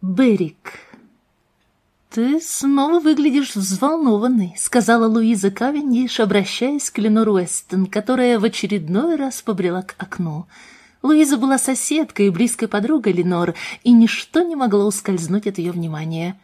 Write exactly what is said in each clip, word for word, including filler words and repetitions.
Берик. «Ты снова выглядишь взволнованной», — сказала Луиза Кавендиш, обращаясь к Ленор Уэстон, которая в очередной раз побрела к окну. Луиза была соседкой и близкой подругой Ленор, и ничто не могло ускользнуть от ее внимания.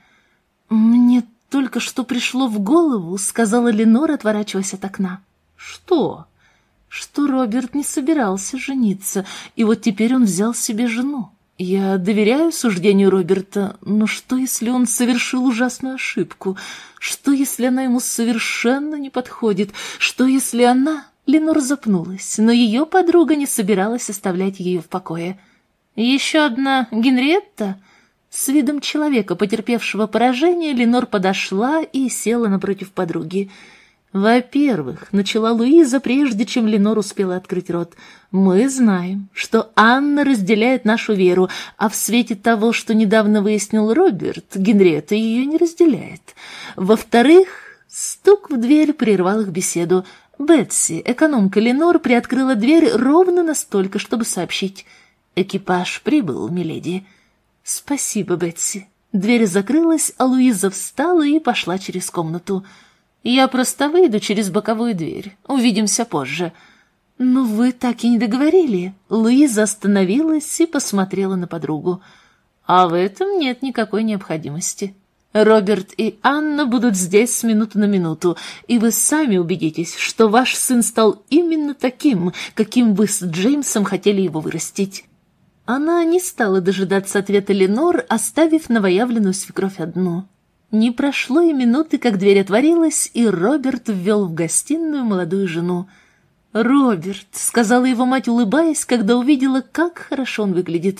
«Мне только что пришло в голову», — сказала Ленор, отворачиваясь от окна. «Что?» «Что Роберт не собирался жениться, и вот теперь он взял себе жену. Я доверяю суждению Роберта, но что, если он совершил ужасную ошибку? Что, если она ему совершенно не подходит? Что, если она...» Ленор запнулась, но ее подруга не собиралась оставлять ее в покое. «Еще одна Генриетта?» С видом человека, потерпевшего поражение, Ленор подошла и села напротив подруги. «Во-первых, — начала Луиза, прежде чем Ленор успела открыть рот, — мы знаем, что Анна разделяет нашу веру, а в свете того, что недавно выяснил Роберт, Генриетта ее не разделяет. Во-вторых, стук в дверь прервал их беседу. Бетси, экономка Ленор, приоткрыла дверь ровно настолько, чтобы сообщить: «Экипаж прибыл, миледи». «Спасибо, Бетси». Дверь закрылась, а Луиза встала и пошла через комнату. «Я просто выйду через боковую дверь. Увидимся позже». «Но вы так и не договорили». Луиза остановилась и посмотрела на подругу. «А в этом нет никакой необходимости. Роберт и Анна будут здесь с минуты на минуту, и вы сами убедитесь, что ваш сын стал именно таким, каким вы с Джеймсом хотели его вырастить». Она не стала дожидаться ответа Ленор, оставив новоявленную свекровь одну. Не прошло и минуты, как дверь отворилась, и Роберт ввел в гостиную молодую жену. «Роберт», — сказала его мать, улыбаясь, когда увидела, как хорошо он выглядит.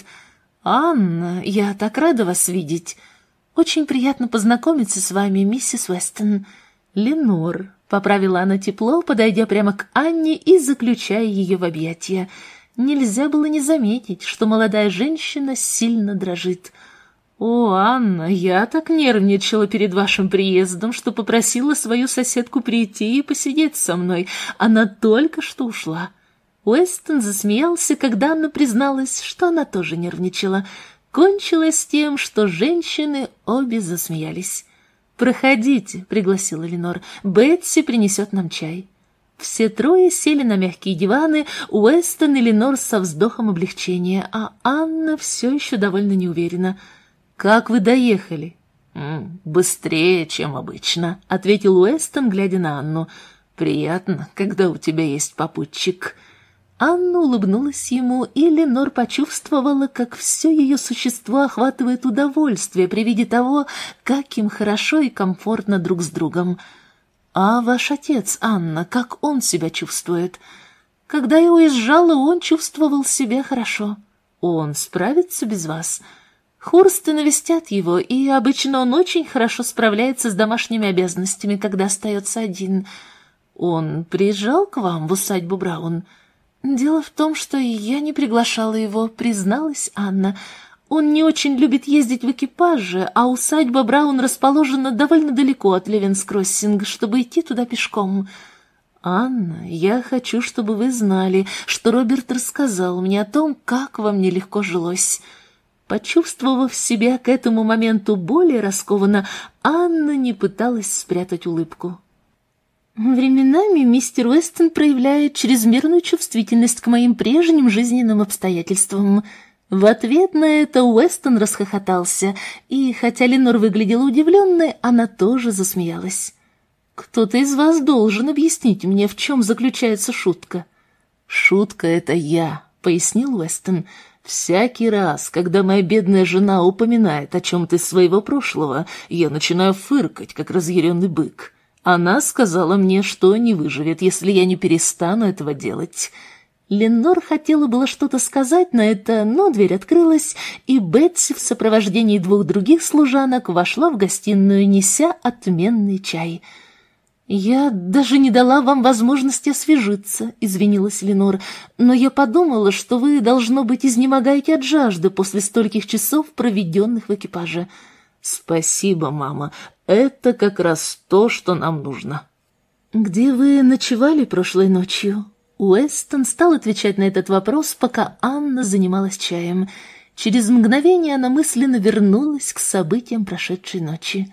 «Анна, я так рада вас видеть. Очень приятно познакомиться с вами, миссис Уэстон». «Ленор», — поправила она тепло, подойдя прямо к Анне и заключая ее в объятия. Нельзя было не заметить, что молодая женщина сильно дрожит. «О, Анна, я так нервничала перед вашим приездом, что попросила свою соседку прийти и посидеть со мной. Она только что ушла». Уэстон засмеялся, когда Анна призналась, что она тоже нервничала. Кончилось тем, что женщины обе засмеялись. «Проходите», — пригласила Ленор, — «Бетси принесет нам чай». Все трое сели на мягкие диваны, Уэстон и Ленор со вздохом облегчения, а Анна все еще довольно неуверена. «Как вы доехали?» «М, «Быстрее, чем обычно», — ответил Уэстон, глядя на Анну. «Приятно, когда у тебя есть попутчик». Анна улыбнулась ему, и Ленор почувствовала, как все ее существо охватывает удовольствие при виде того, как им хорошо и комфортно друг с другом. «А ваш отец, Анна, как он себя чувствует?» «Когда я уезжала, он чувствовал себя хорошо. Он справится без вас?» «Хурсты навестят его, и обычно он очень хорошо справляется с домашними обязанностями, когда остается один. Он приезжал к вам в усадьбу Браун?» «Дело в том, что я не приглашала его», — призналась Анна. «Он не очень любит ездить в экипаже, а усадьба Браун расположена довольно далеко от Левенс-Кроссинг, чтобы идти туда пешком». «Анна, я хочу, чтобы вы знали, что Роберт рассказал мне о том, как вам нелегко жилось». Почувствовав себя к этому моменту более раскованно, Анна не пыталась спрятать улыбку. «Временами мистер Уэстон проявляет чрезмерную чувствительность к моим прежним жизненным обстоятельствам». В ответ на это Уэстон расхохотался, и, хотя Ленор выглядела удивленной, она тоже засмеялась. «Кто-то из вас должен объяснить мне, в чем заключается шутка». «Шутка — это я», — пояснил Уэстон. «Всякий раз, когда моя бедная жена упоминает о чем-то из своего прошлого, я начинаю фыркать, как разъяренный бык. Она сказала мне, что не выживет, если я не перестану этого делать». Ленор хотела было что-то сказать на это, но дверь открылась, и Бетси в сопровождении двух других служанок вошла в гостиную, неся отменный чай. «Я даже не дала вам возможности освежиться», — извинилась Ленор, «но я подумала, что вы, должно быть, изнемогаете от жажды после стольких часов, проведенных в экипаже». «Спасибо, мама, это как раз то, что нам нужно». «Где вы ночевали прошлой ночью?» Уэстон стал отвечать на этот вопрос, пока Анна занималась чаем. Через мгновение она мысленно вернулась к событиям прошедшей ночи.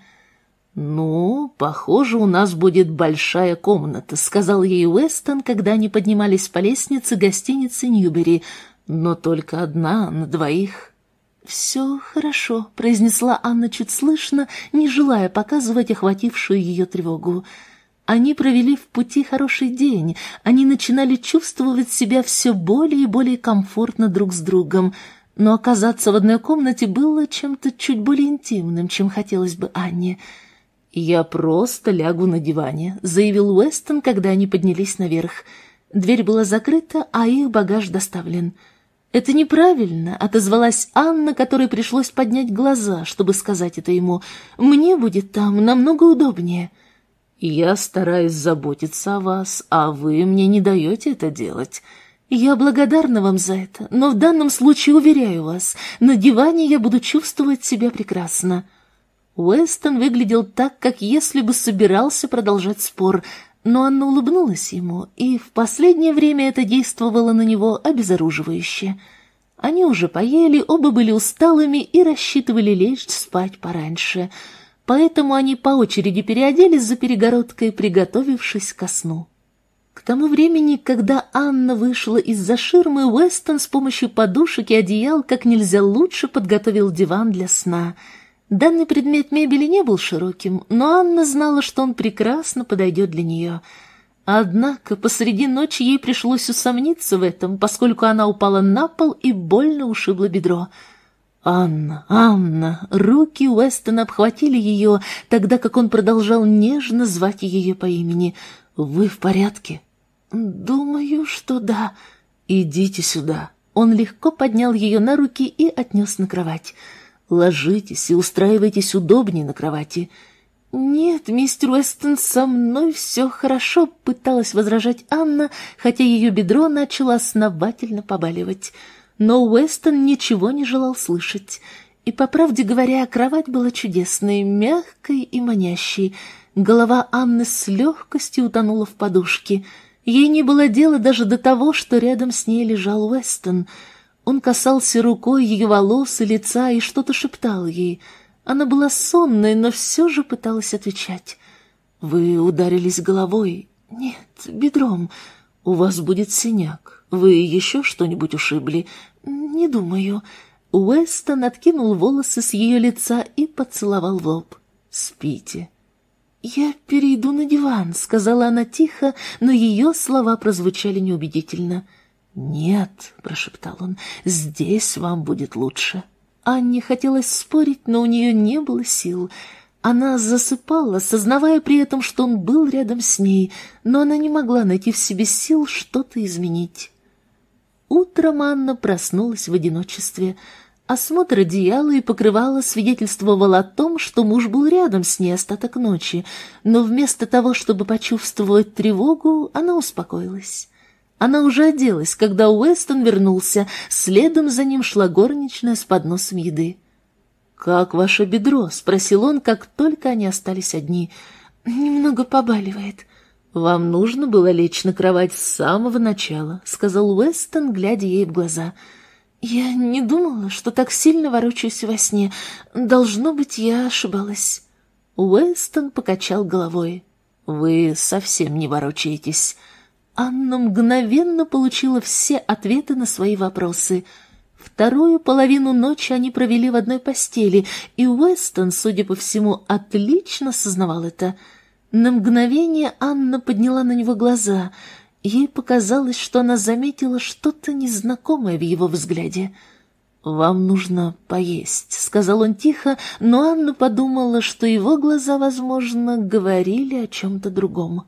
«Ну, похоже, у нас будет большая комната», — сказал ей Уэстон, когда они поднимались по лестнице гостиницы Ньюбери, «но только одна на двоих». «Все хорошо», — произнесла Анна чуть слышно, не желая показывать охватившую ее тревогу. Они провели в пути хороший день, они начинали чувствовать себя все более и более комфортно друг с другом, но оказаться в одной комнате было чем-то чуть более интимным, чем хотелось бы Анне. «Я просто лягу на диване», — заявил Уэстон, когда они поднялись наверх. Дверь была закрыта, а их багаж доставлен. «Это неправильно», — отозвалась Анна, которой пришлось поднять глаза, чтобы сказать это ему. «Мне будет там намного удобнее». «Я стараюсь заботиться о вас, а вы мне не даете это делать». «Я благодарна вам за это, но в данном случае, уверяю вас, на диване я буду чувствовать себя прекрасно». Уэстон выглядел так, как если бы собирался продолжать спор, но Анна улыбнулась ему, и в последнее время это действовало на него обезоруживающе. Они уже поели, оба были усталыми и рассчитывали лечь спать пораньше, поэтому они по очереди переоделись за перегородкой, приготовившись ко сну. К тому времени, когда Анна вышла из-за ширмы, Уэстон с помощью подушек и одеял как нельзя лучше подготовил диван для сна. Данный предмет мебели не был широким, но Анна знала, что он прекрасно подойдет для нее. Однако посреди ночи ей пришлось усомниться в этом, поскольку она упала на пол и больно ушибла бедро. «Анна, Анна!» Руки Уэстона обхватили ее, тогда как он продолжал нежно звать ее по имени. «Вы в порядке?» «Думаю, что да». «Идите сюда». Он легко поднял ее на руки и отнес на кровать. «Ложитесь и устраивайтесь удобнее на кровати». «Нет, мистер Уэстон, со мной все хорошо», — пыталась возражать Анна, хотя ее бедро начало основательно побаливать. Но Уэстон ничего не желал слышать. И, по правде говоря, кровать была чудесной, мягкой и манящей. Голова Анны с легкостью утонула в подушке. Ей не было дела даже до того, что рядом с ней лежал Уэстон. Он касался рукой ее волос и лица и что-то шептал ей. Она была сонной, но все же пыталась отвечать. «Вы ударились головой?» «Нет, бедром. У вас будет синяк. Вы еще что-нибудь ушибли?» «Не думаю». Уэстон откинул волосы с ее лица и поцеловал в лоб. «Спите». «Я перейду на диван», — сказала она тихо, но ее слова прозвучали неубедительно. «Нет», — прошептал он, — «здесь вам будет лучше». Анне хотелось спорить, но у нее не было сил. Она засыпала, сознавая при этом, что он был рядом с ней, но она не могла найти в себе сил что-то изменить. Утром Анна проснулась в одиночестве. Осмотр одеяла и покрывала свидетельствовал о том, что муж был рядом с ней остаток ночи, но вместо того, чтобы почувствовать тревогу, она успокоилась. Она уже оделась, когда Уэстон вернулся, следом за ним шла горничная с подносом еды. «Как ваше бедро?» — спросил он, как только они остались одни. «Немного побаливает». «Вам нужно было лечь на кровать с самого начала», — сказал Уэстон, глядя ей в глаза. «Я не думала, что так сильно ворочаюсь во сне. Должно быть, я ошибалась». Уэстон покачал головой. «Вы совсем не ворочаетесь». Анна мгновенно получила все ответы на свои вопросы. Вторую половину ночи они провели в одной постели, и Уэстон, судя по всему, отлично сознавал это. На мгновение Анна подняла на него глаза. Ей показалось, что она заметила что-то незнакомое в его взгляде. «Вам нужно поесть», — сказал он тихо, но Анна подумала, что его глаза, возможно, говорили о чем-то другом.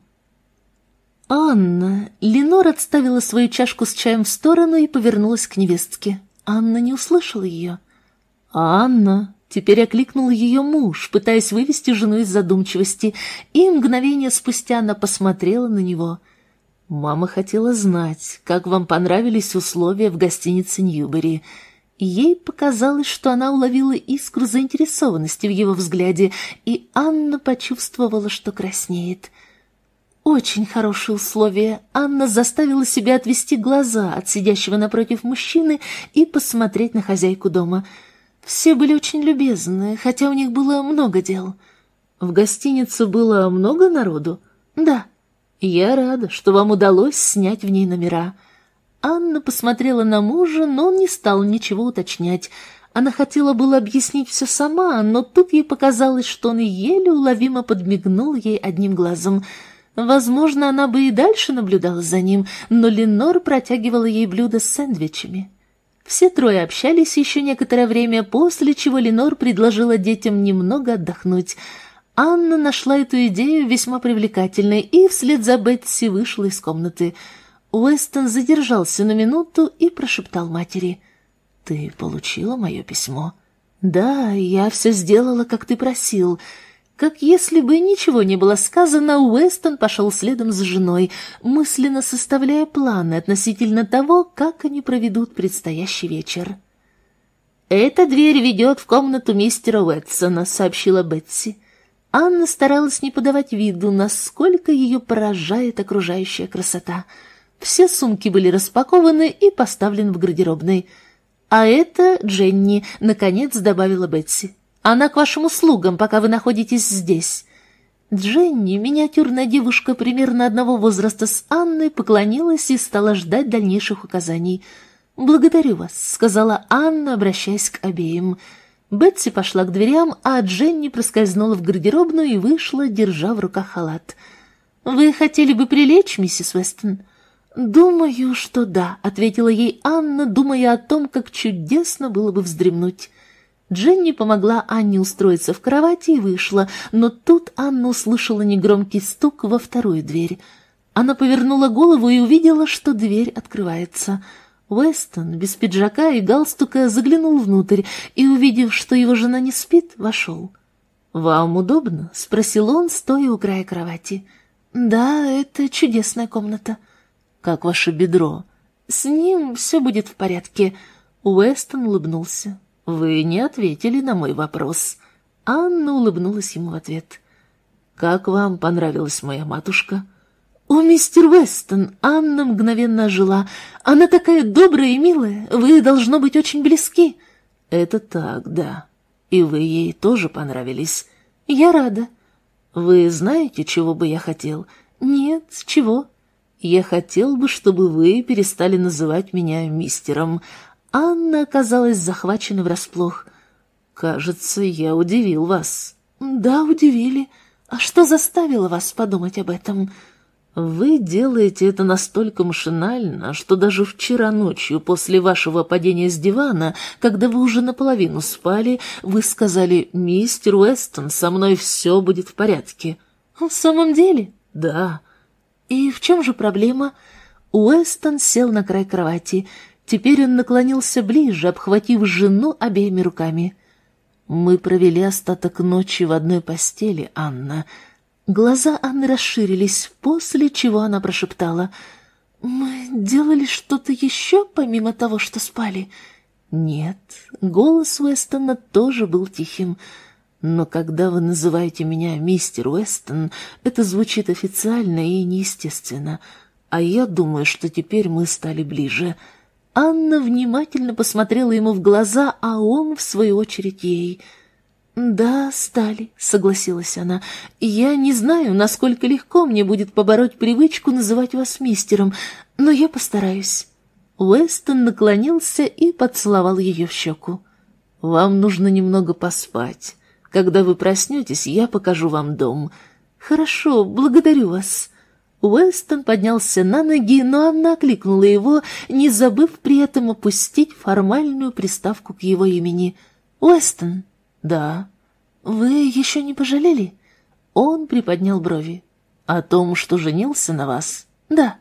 «Анна!» Ленор отставила свою чашку с чаем в сторону и повернулась к невестке. Анна не услышала ее. «Анна!» Теперь окликнул ее муж, пытаясь вывести жену из задумчивости, и мгновение спустя она посмотрела на него. «Мама хотела знать, как вам понравились условия в гостинице Ньюбери». Ей показалось, что она уловила искру заинтересованности в его взгляде, и Анна почувствовала, что краснеет. Очень хорошие условия. Анна заставила себя отвести глаза от сидящего напротив мужчины и посмотреть на хозяйку дома. Все были очень любезны, хотя у них было много дел. В гостинице было много народу? Да. Я рада, что вам удалось снять в ней номера. Анна посмотрела на мужа, но он не стал ничего уточнять. Она хотела было объяснить все сама, но тут ей показалось, что он еле уловимо подмигнул ей одним глазом. Возможно, она бы и дальше наблюдала за ним, но Ленор протягивала ей блюдо с сэндвичами. Все трое общались еще некоторое время, после чего Ленор предложила детям немного отдохнуть. Анна нашла эту идею весьма привлекательной и вслед за Бетси вышла из комнаты. Уэстон задержался на минуту и прошептал матери: «Ты получила мое письмо?» «Да, я все сделала, как ты просил». Как если бы ничего не было сказано, Уэстон пошел следом за женой, мысленно составляя планы относительно того, как они проведут предстоящий вечер. «Эта дверь ведет в комнату мистера Уэтсона», — сообщила Бетси. Анна старалась не подавать виду, насколько ее поражает окружающая красота. Все сумки были распакованы и поставлены в гардеробной. «А это Дженни», — наконец добавила Бетси. «Она к вашим услугам, пока вы находитесь здесь». Дженни, миниатюрная девушка примерно одного возраста с Анной, поклонилась и стала ждать дальнейших указаний. «Благодарю вас», — сказала Анна, обращаясь к обеим. Бетси пошла к дверям, а Дженни проскользнула в гардеробную и вышла, держа в руках халат. «Вы хотели бы прилечь, миссис Уэстон?» «Думаю, что да», — ответила ей Анна, думая о том, как чудесно было бы вздремнуть. Дженни помогла Анне устроиться в кровати и вышла, но тут Анна услышала негромкий стук во вторую дверь. Она повернула голову и увидела, что дверь открывается. Уэстон без пиджака и галстука заглянул внутрь и, увидев, что его жена не спит, вошел. «Вам удобно?» — спросил он, стоя у края кровати. «Да, это чудесная комната». «Как ваше бедро?» «С ним все будет в порядке». Уэстон улыбнулся. «Вы не ответили на мой вопрос». Анна улыбнулась ему в ответ. «Как вам понравилась моя матушка?» «О, мистер Уэстон!» Анна мгновенно ожила. «Она такая добрая и милая. Вы, должно быть, очень близки». «Это так, да. И вы ей тоже понравились». «Я рада». «Вы знаете, чего бы я хотел?» «Нет, чего?» «Я хотел бы, чтобы вы перестали называть меня мистером». Анна оказалась захвачена врасплох. «Кажется, я удивил вас». «Да, удивили. А что заставило вас подумать об этом?» «Вы делаете это настолько машинально, что даже вчера ночью, после вашего падения с дивана, когда вы уже наполовину спали, вы сказали: «Мистер Уэстон, со мной все будет в порядке». «В самом деле?» «Да». «И в чем же проблема?» Уэстон сел на край кровати. Теперь он наклонился ближе, обхватив жену обеими руками. «Мы провели остаток ночи в одной постели, Анна». Глаза Анны расширились, после чего она прошептала: «Мы делали что-то еще, помимо того, что спали?» «Нет». Голос Уэстона тоже был тихим. «Но когда вы называете меня мистер Уэстон, это звучит официально и неестественно. А я думаю, что теперь мы стали ближе». Анна внимательно посмотрела ему в глаза, а он, в свою очередь, ей. «Да, стали», — согласилась она. «Я не знаю, насколько легко мне будет побороть привычку называть вас мистером, но я постараюсь». Уэстон наклонился и поцеловал ее в щеку. «Вам нужно немного поспать. Когда вы проснетесь, я покажу вам дом». «Хорошо, благодарю вас». Уэстон поднялся на ноги, но она окликнула его, не забыв при этом опустить формальную приставку к его имени. «Уэстон». «Да». «Вы еще не пожалели?» Он приподнял брови. «О том, что женился на вас?» «Да».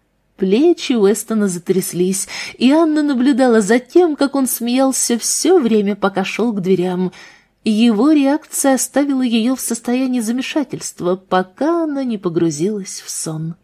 Плечи Уэстона затряслись, и Анна наблюдала за тем, как он смеялся все время, пока шел к дверям. Его реакция оставила ее в состоянии замешательства, пока она не погрузилась в сон.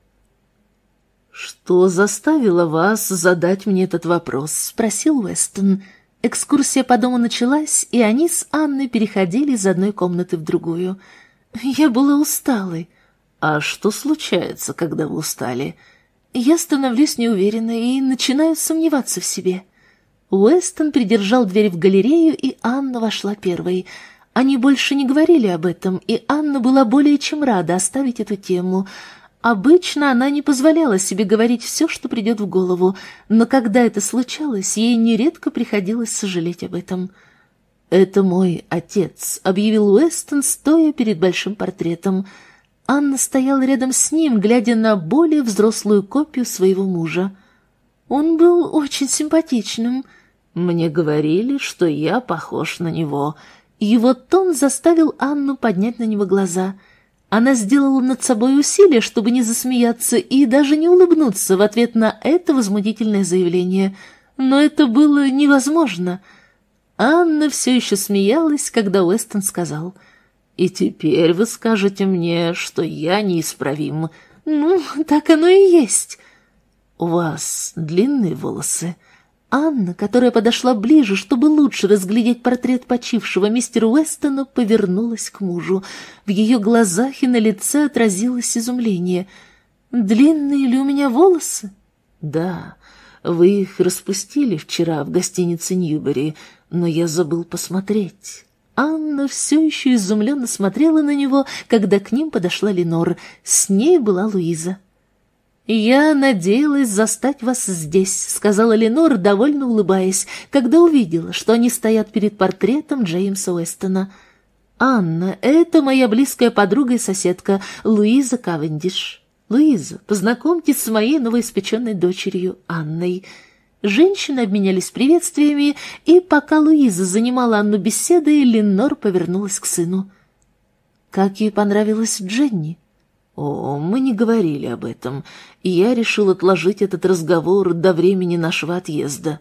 «Что заставило вас задать мне этот вопрос?» — спросил Уэстон. Экскурсия по дому началась, и они с Анной переходили из одной комнаты в другую. «Я была усталой». «А что случается, когда вы устали?» «Я становлюсь неуверенной и начинаю сомневаться в себе». Уэстон придержал дверь в галерею, и Анна вошла первой. Они больше не говорили об этом, и Анна была более чем рада оставить эту тему. Обычно она не позволяла себе говорить все, что придет в голову, но когда это случалось, ей нередко приходилось сожалеть об этом. «Это мой отец», — объявил Уэстон, стоя перед большим портретом. Анна стояла рядом с ним, глядя на более взрослую копию своего мужа. Он был очень симпатичным. Мне говорили, что я похож на него. Его тон заставил Анну поднять на него глаза. Она сделала над собой усилие, чтобы не засмеяться и даже не улыбнуться в ответ на это возмутительное заявление. Но это было невозможно. Анна все еще смеялась, когда Уэстон сказал: «И теперь вы скажете мне, что я неисправим». «Ну, так оно и есть». «У вас длинные волосы». Анна, которая подошла ближе, чтобы лучше разглядеть портрет почившего мистера Уэстона, повернулась к мужу. В ее глазах и на лице отразилось изумление. «Длинные ли у меня волосы?» «Да, вы их распустили вчера в гостинице Ньюбери, но я забыл посмотреть». Анна все еще изумленно смотрела на него, когда к ним подошла Ленор. С ней была Луиза. «Я надеялась застать вас здесь», — сказала Ленор, довольно улыбаясь, когда увидела, что они стоят перед портретом Джеймса Уэстона. «Анна, это моя близкая подруга и соседка Луиза Кавендиш. Луиза, познакомьтесь с моей новоиспеченной дочерью Анной». Женщины обменялись приветствиями, и пока Луиза занимала Анну беседой, Ленор повернулась к сыну. «Как ей понравилась Дженни?» «О, мы не говорили об этом, и я решил отложить этот разговор до времени нашего отъезда».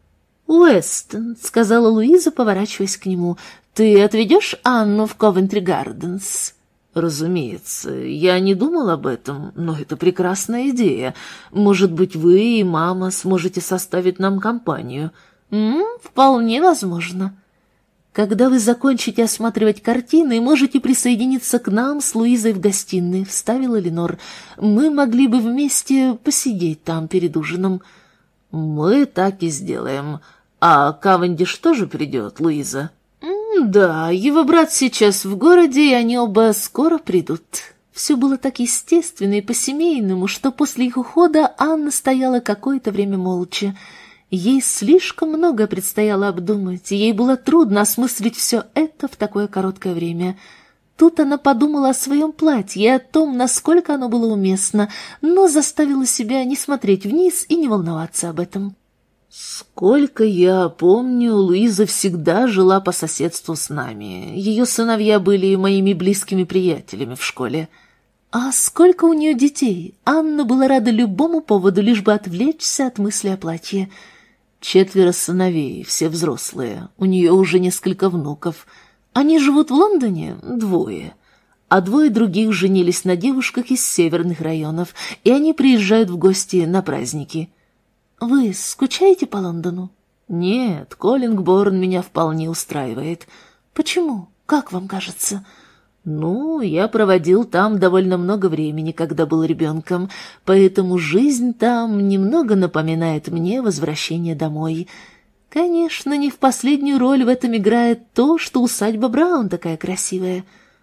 «Уэстон», — сказала Луиза, поворачиваясь к нему, — «ты отведешь Анну в Ковентри Гарденс?» «Разумеется, я не думал об этом, но это прекрасная идея. Может быть, вы и мама сможете составить нам компанию?» «М-м, вполне возможно». «Когда вы закончите осматривать картины, можете присоединиться к нам с Луизой в гостиной», — вставила Ленор. «Мы могли бы вместе посидеть там перед ужином». «Мы так и сделаем. А Кавендиш тоже придет, Луиза?» «Да, его брат сейчас в городе, и они оба скоро придут». Все было так естественно и по-семейному, что после их ухода Анна стояла какое-то время молча. Ей слишком много предстояло обдумать, и ей было трудно осмыслить все это в такое короткое время. Тут она подумала о своем платье и о том, насколько оно было уместно, но заставила себя не смотреть вниз и не волноваться об этом. «Сколько я помню, Луиза всегда жила по соседству с нами. Ее сыновья были моими близкими приятелями в школе». «А сколько у нее детей?» Анна была рада любому поводу, лишь бы отвлечься от мысли о платье. «Четверо сыновей, все взрослые. У нее уже несколько внуков. Они живут в Лондоне? Двое. А двое других женились на девушках из северных районов, и они приезжают в гости на праздники». «Вы скучаете по Лондону?» «Нет, Коллингборн меня вполне устраивает». «Почему? Как вам кажется?» «Ну, я проводил там довольно много времени, когда был ребенком, поэтому жизнь там немного напоминает мне возвращение домой. Конечно, не в последнюю роль в этом играет то, что усадьба Браун такая красивая».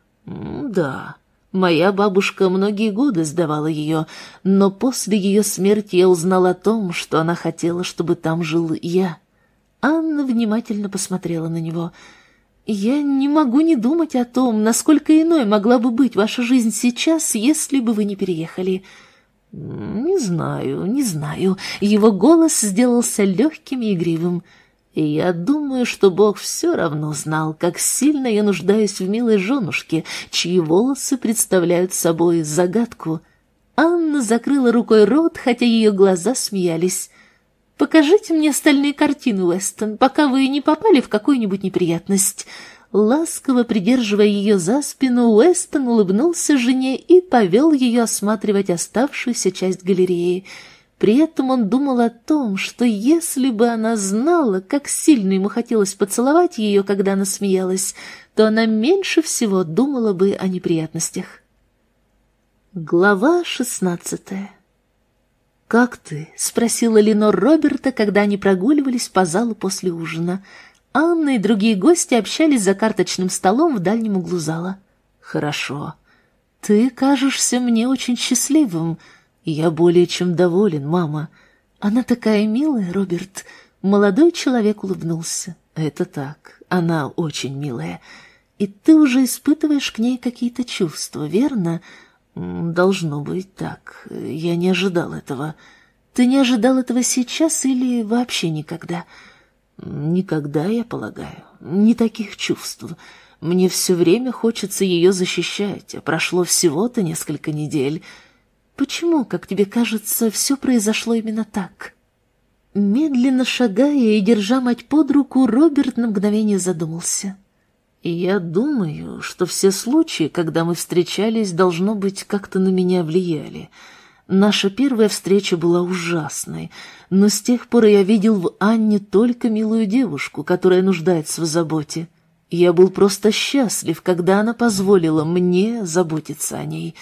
«Да». Моя бабушка многие годы сдавала ее, но после ее смерти я узнал о том, что она хотела, чтобы там жил я. Анна внимательно посмотрела на него. «Я не могу не думать о том, насколько иной могла бы быть ваша жизнь сейчас, если бы вы не переехали». «Не знаю, не знаю». Его голос сделался легким и игривым. И я думаю, что Бог все равно знал, как сильно я нуждаюсь в милой женушке, чьи волосы представляют собой загадку. Анна закрыла рукой рот, хотя ее глаза смеялись. «Покажите мне остальные картины, Уэстон, пока вы не попали в какую-нибудь неприятность». Ласково придерживая ее за спину, Уэстон улыбнулся жене и повел ее осматривать оставшуюся часть галереи. При этом он думал о том, что если бы она знала, как сильно ему хотелось поцеловать ее, когда она смеялась, то она меньше всего думала бы о неприятностях. Глава шестнадцатая. «Как ты?» — спросила Ленор Роберта, когда они прогуливались по залу после ужина. Анна и другие гости общались за карточным столом в дальнем углу зала. «Хорошо. Ты кажешься мне очень счастливым. Я более чем доволен, мама. Она такая милая, Роберт». Молодой человек улыбнулся. «Это так. Она очень милая. И ты уже испытываешь к ней какие-то чувства, верно?» «Должно быть так. Я не ожидал этого». «Ты не ожидал этого сейчас или вообще никогда?» «Никогда, я полагаю. Не таких чувств. Мне все время хочется ее защищать, а прошло всего-то несколько недель. Почему, как тебе кажется, все произошло именно так?» Медленно шагая и держа мать под руку, Роберт на мгновение задумался. И я думаю, что все случаи, когда мы встречались, должно быть, как-то на меня влияли. Наша первая встреча была ужасной, но с тех пор я видел в Анне только милую девушку, которая нуждается в заботе. Я был просто счастлив, когда она позволила мне заботиться о ней.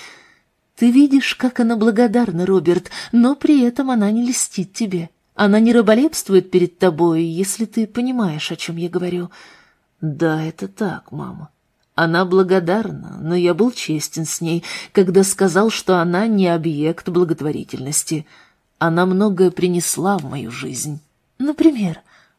Ты видишь, как она благодарна, Роберт, но при этом она не льстит тебе. Она не раболепствует перед тобой, если ты понимаешь, о чем я говорю. «Да, это так, мама. Она благодарна, но я был честен с ней, когда сказал, что она не объект благотворительности. Она многое принесла в мою жизнь. Например,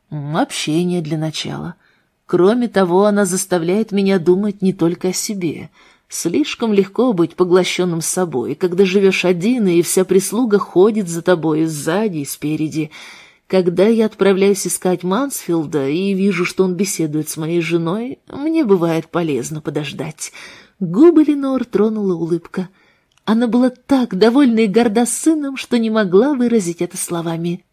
общение для начала. Кроме того, она заставляет меня думать не только о себе. Слишком легко быть поглощенным собой, когда живешь один, и вся прислуга ходит за тобой сзади и спереди». Когда я отправляюсь искать Мансфилда и вижу, что он беседует с моей женой, мне бывает полезно подождать. Губы Ленор тронула улыбка. Она была так довольна и горда сыном, что не могла выразить это словами.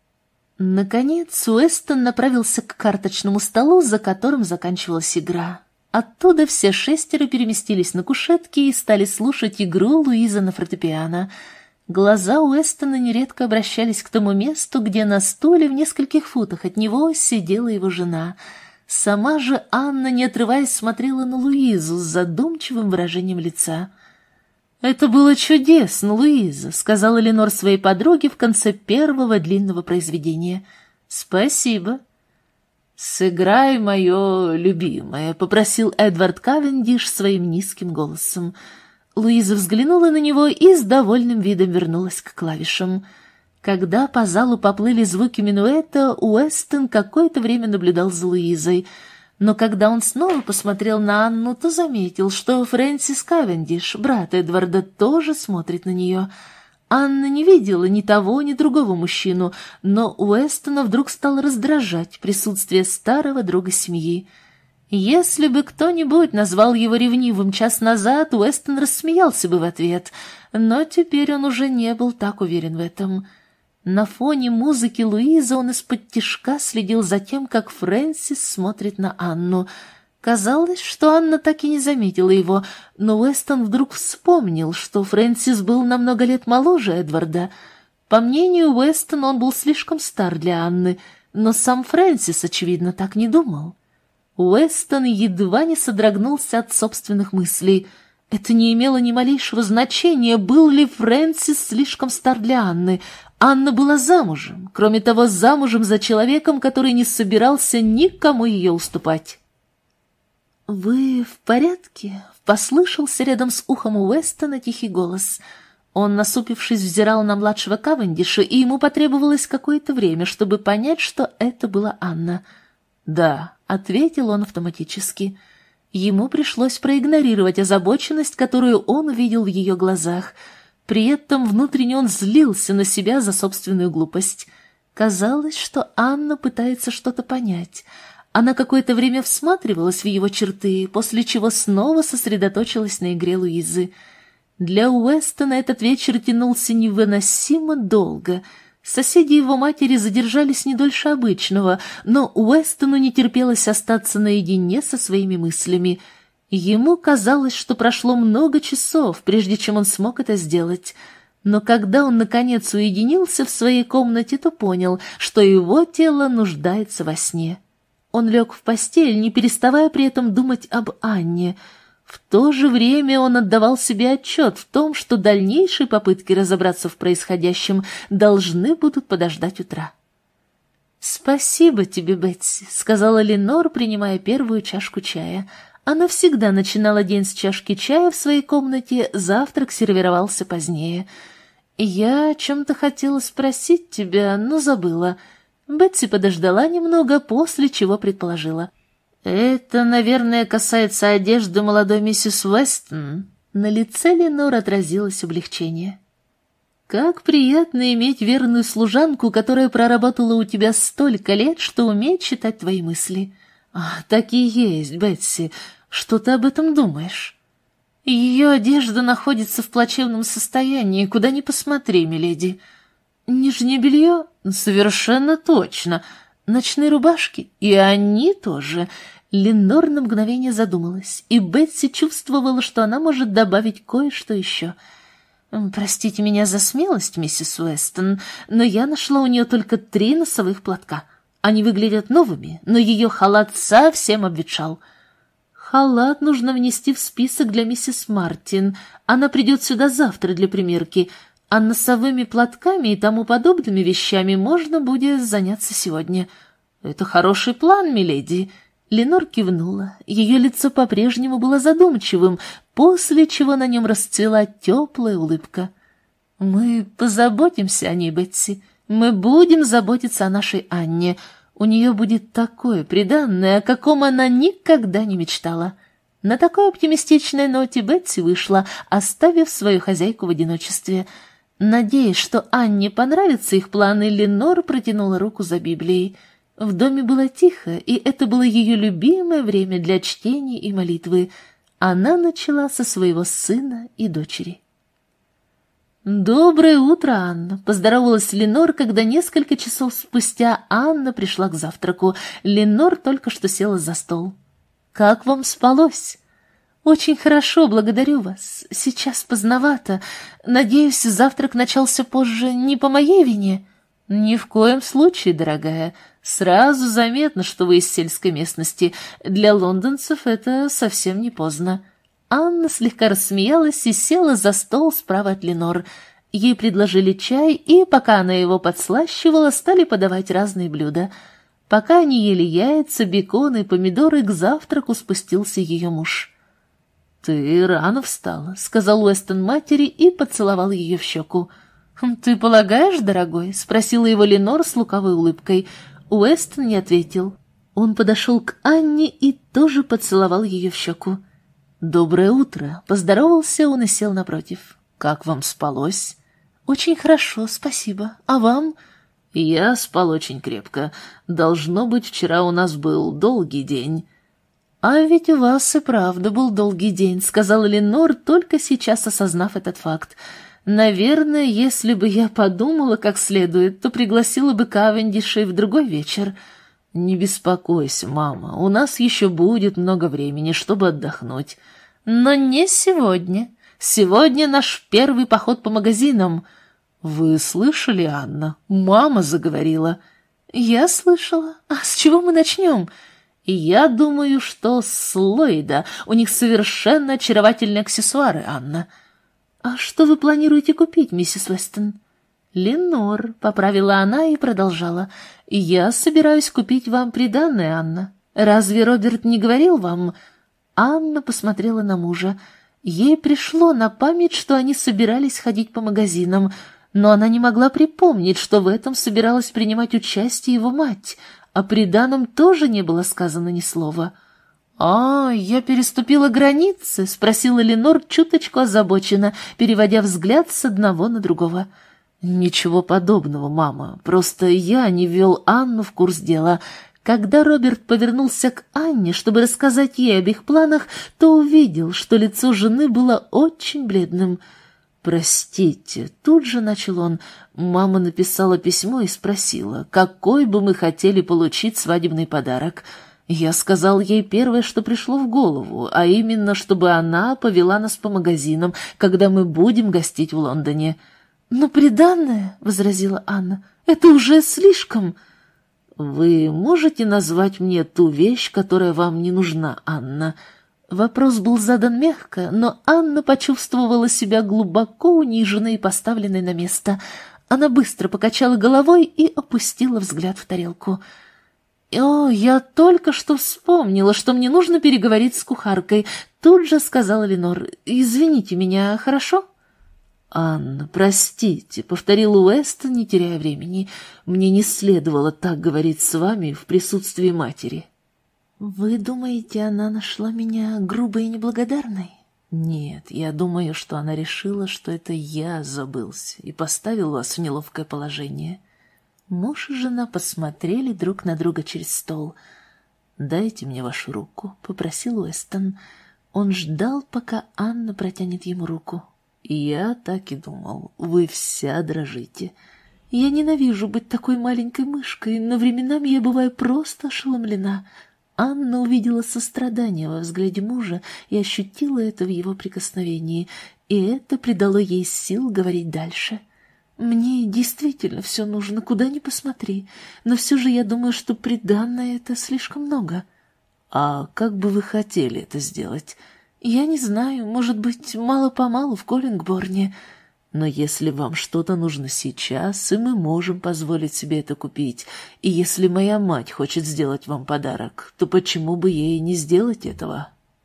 Наконец Уэстон направился к карточному столу, за которым заканчивалась игра. Оттуда все шестеро переместились на кушетки и стали слушать игру Луизы на фортепиано. Глаза Уэстона нередко обращались к тому месту, где на стуле в нескольких футах от него сидела его жена. Сама же Анна, не отрываясь, смотрела на Луизу с задумчивым выражением лица. «Это было чудесно, Луиза», — сказала Ленор своей подруге в конце первого длинного произведения. «Спасибо». «Сыграй мое любимое», — попросил Эдвард Кавендиш своим низким голосом. Луиза взглянула на него и с довольным видом вернулась к клавишам. Когда по залу поплыли звуки минуэта, Уэстон какое-то время наблюдал за Луизой. Но когда он снова посмотрел на Анну, то заметил, что Фрэнсис Кавендиш, брат Эдварда, тоже смотрит на нее. Анна не видела ни того, ни другого мужчину, но Уэстона вдруг стало раздражать присутствие старого друга семьи. Если бы кто-нибудь назвал его ревнивым час назад, Уэстон рассмеялся бы в ответ, но теперь он уже не был так уверен в этом. На фоне музыки Луизы он исподтишка следил за тем, как Фрэнсис смотрит на Анну. Казалось, что Анна так и не заметила его, но Уэстон вдруг вспомнил, что Фрэнсис был на много лет моложе Эдварда. По мнению Уэстона, он был слишком стар для Анны, но сам Фрэнсис, очевидно, так не думал. Уэстон едва не содрогнулся от собственных мыслей. Это не имело ни малейшего значения, был ли Фрэнсис слишком стар для Анны. Анна была замужем, кроме того, замужем за человеком, который не собирался никому ее уступать. «Вы в порядке?» — послышался рядом с ухом Уэстона тихий голос. Он, насупившись, взирал на младшего Кавендиша, и ему потребовалось какое-то время, чтобы понять, что это была Анна. «Да», — ответил он автоматически. Ему пришлось проигнорировать озабоченность, которую он увидел в ее глазах. При этом внутренне он злился на себя за собственную глупость. Казалось, что Анна пытается что-то понять. Она какое-то время всматривалась в его черты, после чего снова сосредоточилась на игре Луизы. Для Уэстона этот вечер тянулся невыносимо долго. Соседи его матери задержались не дольше обычного, но Уэстону не терпелось остаться наедине со своими мыслями. Ему казалось, что прошло много часов, прежде чем он смог это сделать. Но когда он, наконец, уединился в своей комнате, то понял, что его тело нуждается во сне. Он лег в постель, не переставая при этом думать об Анне. В то же время он отдавал себе отчет в том, что дальнейшие попытки разобраться в происходящем должны будут подождать утра. «Спасибо тебе, Бетси», — сказала Ленор, принимая первую чашку чая. Она всегда начинала день с чашки чая в своей комнате, завтрак сервировался позднее. «Я о чем-то хотела спросить тебя, но забыла». Бетси подождала немного, после чего предположила. «Это, наверное, касается одежды молодой миссис Уэстон». На лице Ленор отразилось облегчение. «Как приятно иметь верную служанку, которая проработала у тебя столько лет, что умеет читать твои мысли». «А, так и есть, Бетси. Что ты об этом думаешь?» «Ее одежда находится в плачевном состоянии, куда ни посмотри, миледи». «Нижнее белье? Совершенно точно. Ночные рубашки? И они тоже». Ленор на мгновение задумалась, и Бетси чувствовала, что она может добавить кое-что еще. «Простите меня за смелость, миссис Уэстон, но я нашла у нее только три носовых платка. Они выглядят новыми, но ее халат совсем обветшал». «Халат нужно внести в список для миссис Мартин. Она придет сюда завтра для примерки, а носовыми платками и тому подобными вещами можно будет заняться сегодня». «Это хороший план, миледи». Ленор кивнула, ее лицо по-прежнему было задумчивым, после чего на нем расцвела теплая улыбка. «Мы позаботимся о ней, Бетси. Мы будем заботиться о нашей Анне. У нее будет такое приданное, о каком она никогда не мечтала». На такой оптимистичной ноте Бетси вышла, оставив свою хозяйку в одиночестве. Надеясь, что Анне понравятся их планы, Ленор протянула руку за Библией. В доме было тихо, и это было ее любимое время для чтения и молитвы. Она начала со своего сына и дочери. «Доброе утро, Анна!» — поздоровалась Ленор, когда несколько часов спустя Анна пришла к завтраку. Ленор только что села за стол. «Как вам спалось?» «Очень хорошо, благодарю вас. Сейчас поздновато. Надеюсь, завтрак начался позже не по моей вине?» «Ни в коем случае, дорогая. Сразу заметно, что вы из сельской местности. Для лондонцев это совсем не поздно». Анна слегка рассмеялась и села за стол справа от Ленор. Ей предложили чай, и, пока она его подслащивала, стали подавать разные блюда. Пока они ели яйца, бекон и помидоры, к завтраку спустился ее муж. «Ты рано встала», — сказал Уэстон матери и поцеловал ее в щеку. «Ты полагаешь, дорогой?» — спросила его Ленор с лукавой улыбкой. Уэстон не ответил. Он подошел к Анне и тоже поцеловал ее в щеку. «Доброе утро!» — поздоровался он и сел напротив. «Как вам спалось?» «Очень хорошо, спасибо. А вам?» «Я спал очень крепко. Должно быть, вчера у нас был долгий день». «А ведь у вас и правда был долгий день», — сказала Ленор, только сейчас осознав этот факт. «Наверное, если бы я подумала как следует, то пригласила бы Кавендишей в другой вечер». «Не беспокойся, мама, у нас еще будет много времени, чтобы отдохнуть». «Но не сегодня. Сегодня наш первый поход по магазинам». «Вы слышали, Анна? Мама заговорила». «Я слышала. А с чего мы начнем?» «Я думаю, что с Ллойда. У них совершенно очаровательные аксессуары, Анна». «А что вы планируете купить, миссис Уэстон?» «Ленор», — поправила она и продолжала. «Я собираюсь купить вам приданое, Анна. Разве Роберт не говорил вам?» Анна посмотрела на мужа. Ей пришло на память, что они собирались ходить по магазинам, но она не могла припомнить, что в этом собиралась принимать участие его мать. О приданом тоже не было сказано ни слова. «А, я переступила границы?» — спросила Ленор чуточку озабоченно, переводя взгляд с одного на другого. «Ничего подобного, мама. Просто я не ввел Анну в курс дела». Когда Роберт повернулся к Анне, чтобы рассказать ей об их планах, то увидел, что лицо жены было очень бледным. «Простите», — тут же начал он, — «мама написала письмо и спросила, какой бы мы хотели получить свадебный подарок». Я сказал ей первое, что пришло в голову, а именно, чтобы она повела нас по магазинам, когда мы будем гостить в Лондоне. «Но приданное», — возразила Анна, — «это уже слишком». «Вы можете назвать мне ту вещь, которая вам не нужна, Анна?» Вопрос был задан мягко, но Анна почувствовала себя глубоко униженной и поставленной на место. Она быстро покачала головой и опустила взгляд в тарелку. «О, я только что вспомнила, что мне нужно переговорить с кухаркой», — тут же сказала Ленор. «Извините меня, хорошо?» «Анна, простите», — повторил Уэстон, не теряя времени. «Мне не следовало так говорить с вами в присутствии матери». «Вы думаете, она нашла меня грубой и неблагодарной?» «Нет, я думаю, что она решила, что это я забылся и поставил вас в неловкое положение». Муж и жена посмотрели друг на друга через стол. «Дайте мне вашу руку», — попросил Уэстон. Он ждал, пока Анна протянет ему руку. «Я так и думал, вы вся дрожите. Я ненавижу быть такой маленькой мышкой, но временами я бываю просто ошеломлена». Анна увидела сострадание во взгляде мужа и ощутила это в его прикосновении, и это придало ей сил говорить дальше. «Мне действительно все нужно, куда ни посмотри, но все же я думаю, что приданное — это слишком много». «А как бы вы хотели это сделать?» «Я не знаю, может быть, мало-помалу в Коллингборне. Но если вам что-то нужно сейчас, и мы можем позволить себе это купить, и если моя мать хочет сделать вам подарок, то почему бы ей не сделать этого?»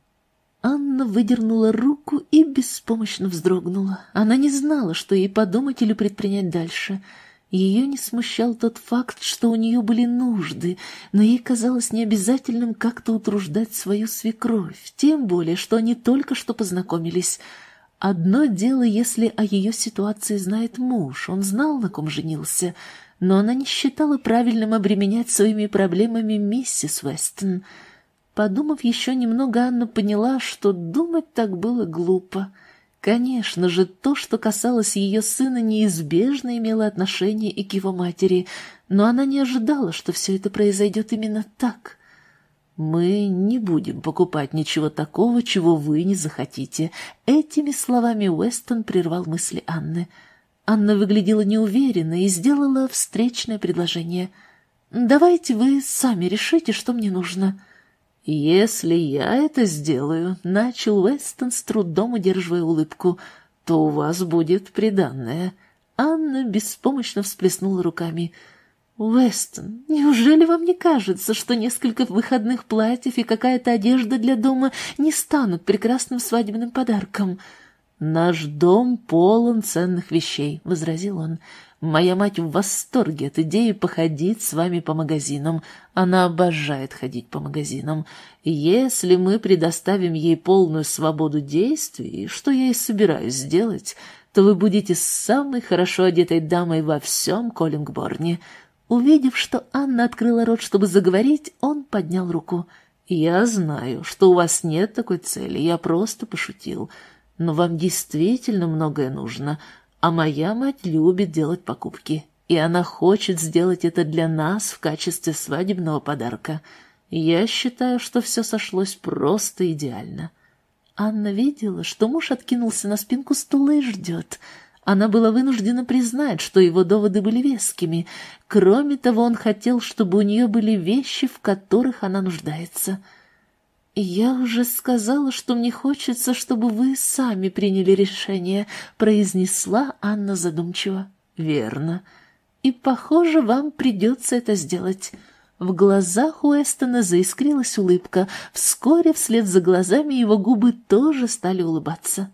Анна выдернула руку и беспомощно вздрогнула. Она не знала, что ей подумать или предпринять дальше. Ее не смущал тот факт, что у нее были нужды, но ей казалось необязательным как-то утруждать свою свекровь, тем более, что они только что познакомились. Одно дело, если о ее ситуации знает муж, он знал, на ком женился, но она не считала правильным обременять своими проблемами миссис Вестон. Подумав еще немного, Анна поняла, что думать так было глупо. Конечно же, то, что касалось ее сына, неизбежно имело отношение и к его матери, но она не ожидала, что все это произойдет именно так. «Мы не будем покупать ничего такого, чего вы не захотите». Этими словами Уэстон прервал мысли Анны. Анна выглядела неуверенно и сделала встречное предложение. «Давайте вы сами решите, что мне нужно». «Если я это сделаю», — начал Уэстон, с трудом удерживая улыбку, — «то у вас будет приданное». Анна беспомощно всплеснула руками. «Уэстон, неужели вам не кажется, что несколько выходных платьев и какая-то одежда для дома не станут прекрасным свадебным подарком?» «Наш дом полон ценных вещей», — возразил он. «Моя мать в восторге от идеи походить с вами по магазинам. Она обожает ходить по магазинам. Если мы предоставим ей полную свободу действий, что я и собираюсь сделать, то вы будете самой хорошо одетой дамой во всем Коллингборне». Увидев, что Анна открыла рот, чтобы заговорить, он поднял руку. «Я знаю, что у вас нет такой цели, я просто пошутил. Но вам действительно многое нужно, а моя мать любит делать покупки, и она хочет сделать это для нас в качестве свадебного подарка. Я считаю, что все сошлось просто идеально». Анна видела, что муж откинулся на спинку стула и ждет. Она была вынуждена признать, что его доводы были вескими. Кроме того, он хотел, чтобы у нее были вещи, в которых она нуждается. «Я уже сказала, что мне хочется, чтобы вы сами приняли решение», — произнесла Анна задумчиво. «Верно. И, похоже, вам придется это сделать». В глазах Уэстона заискрилась улыбка. Вскоре вслед за глазами его губы тоже стали улыбаться.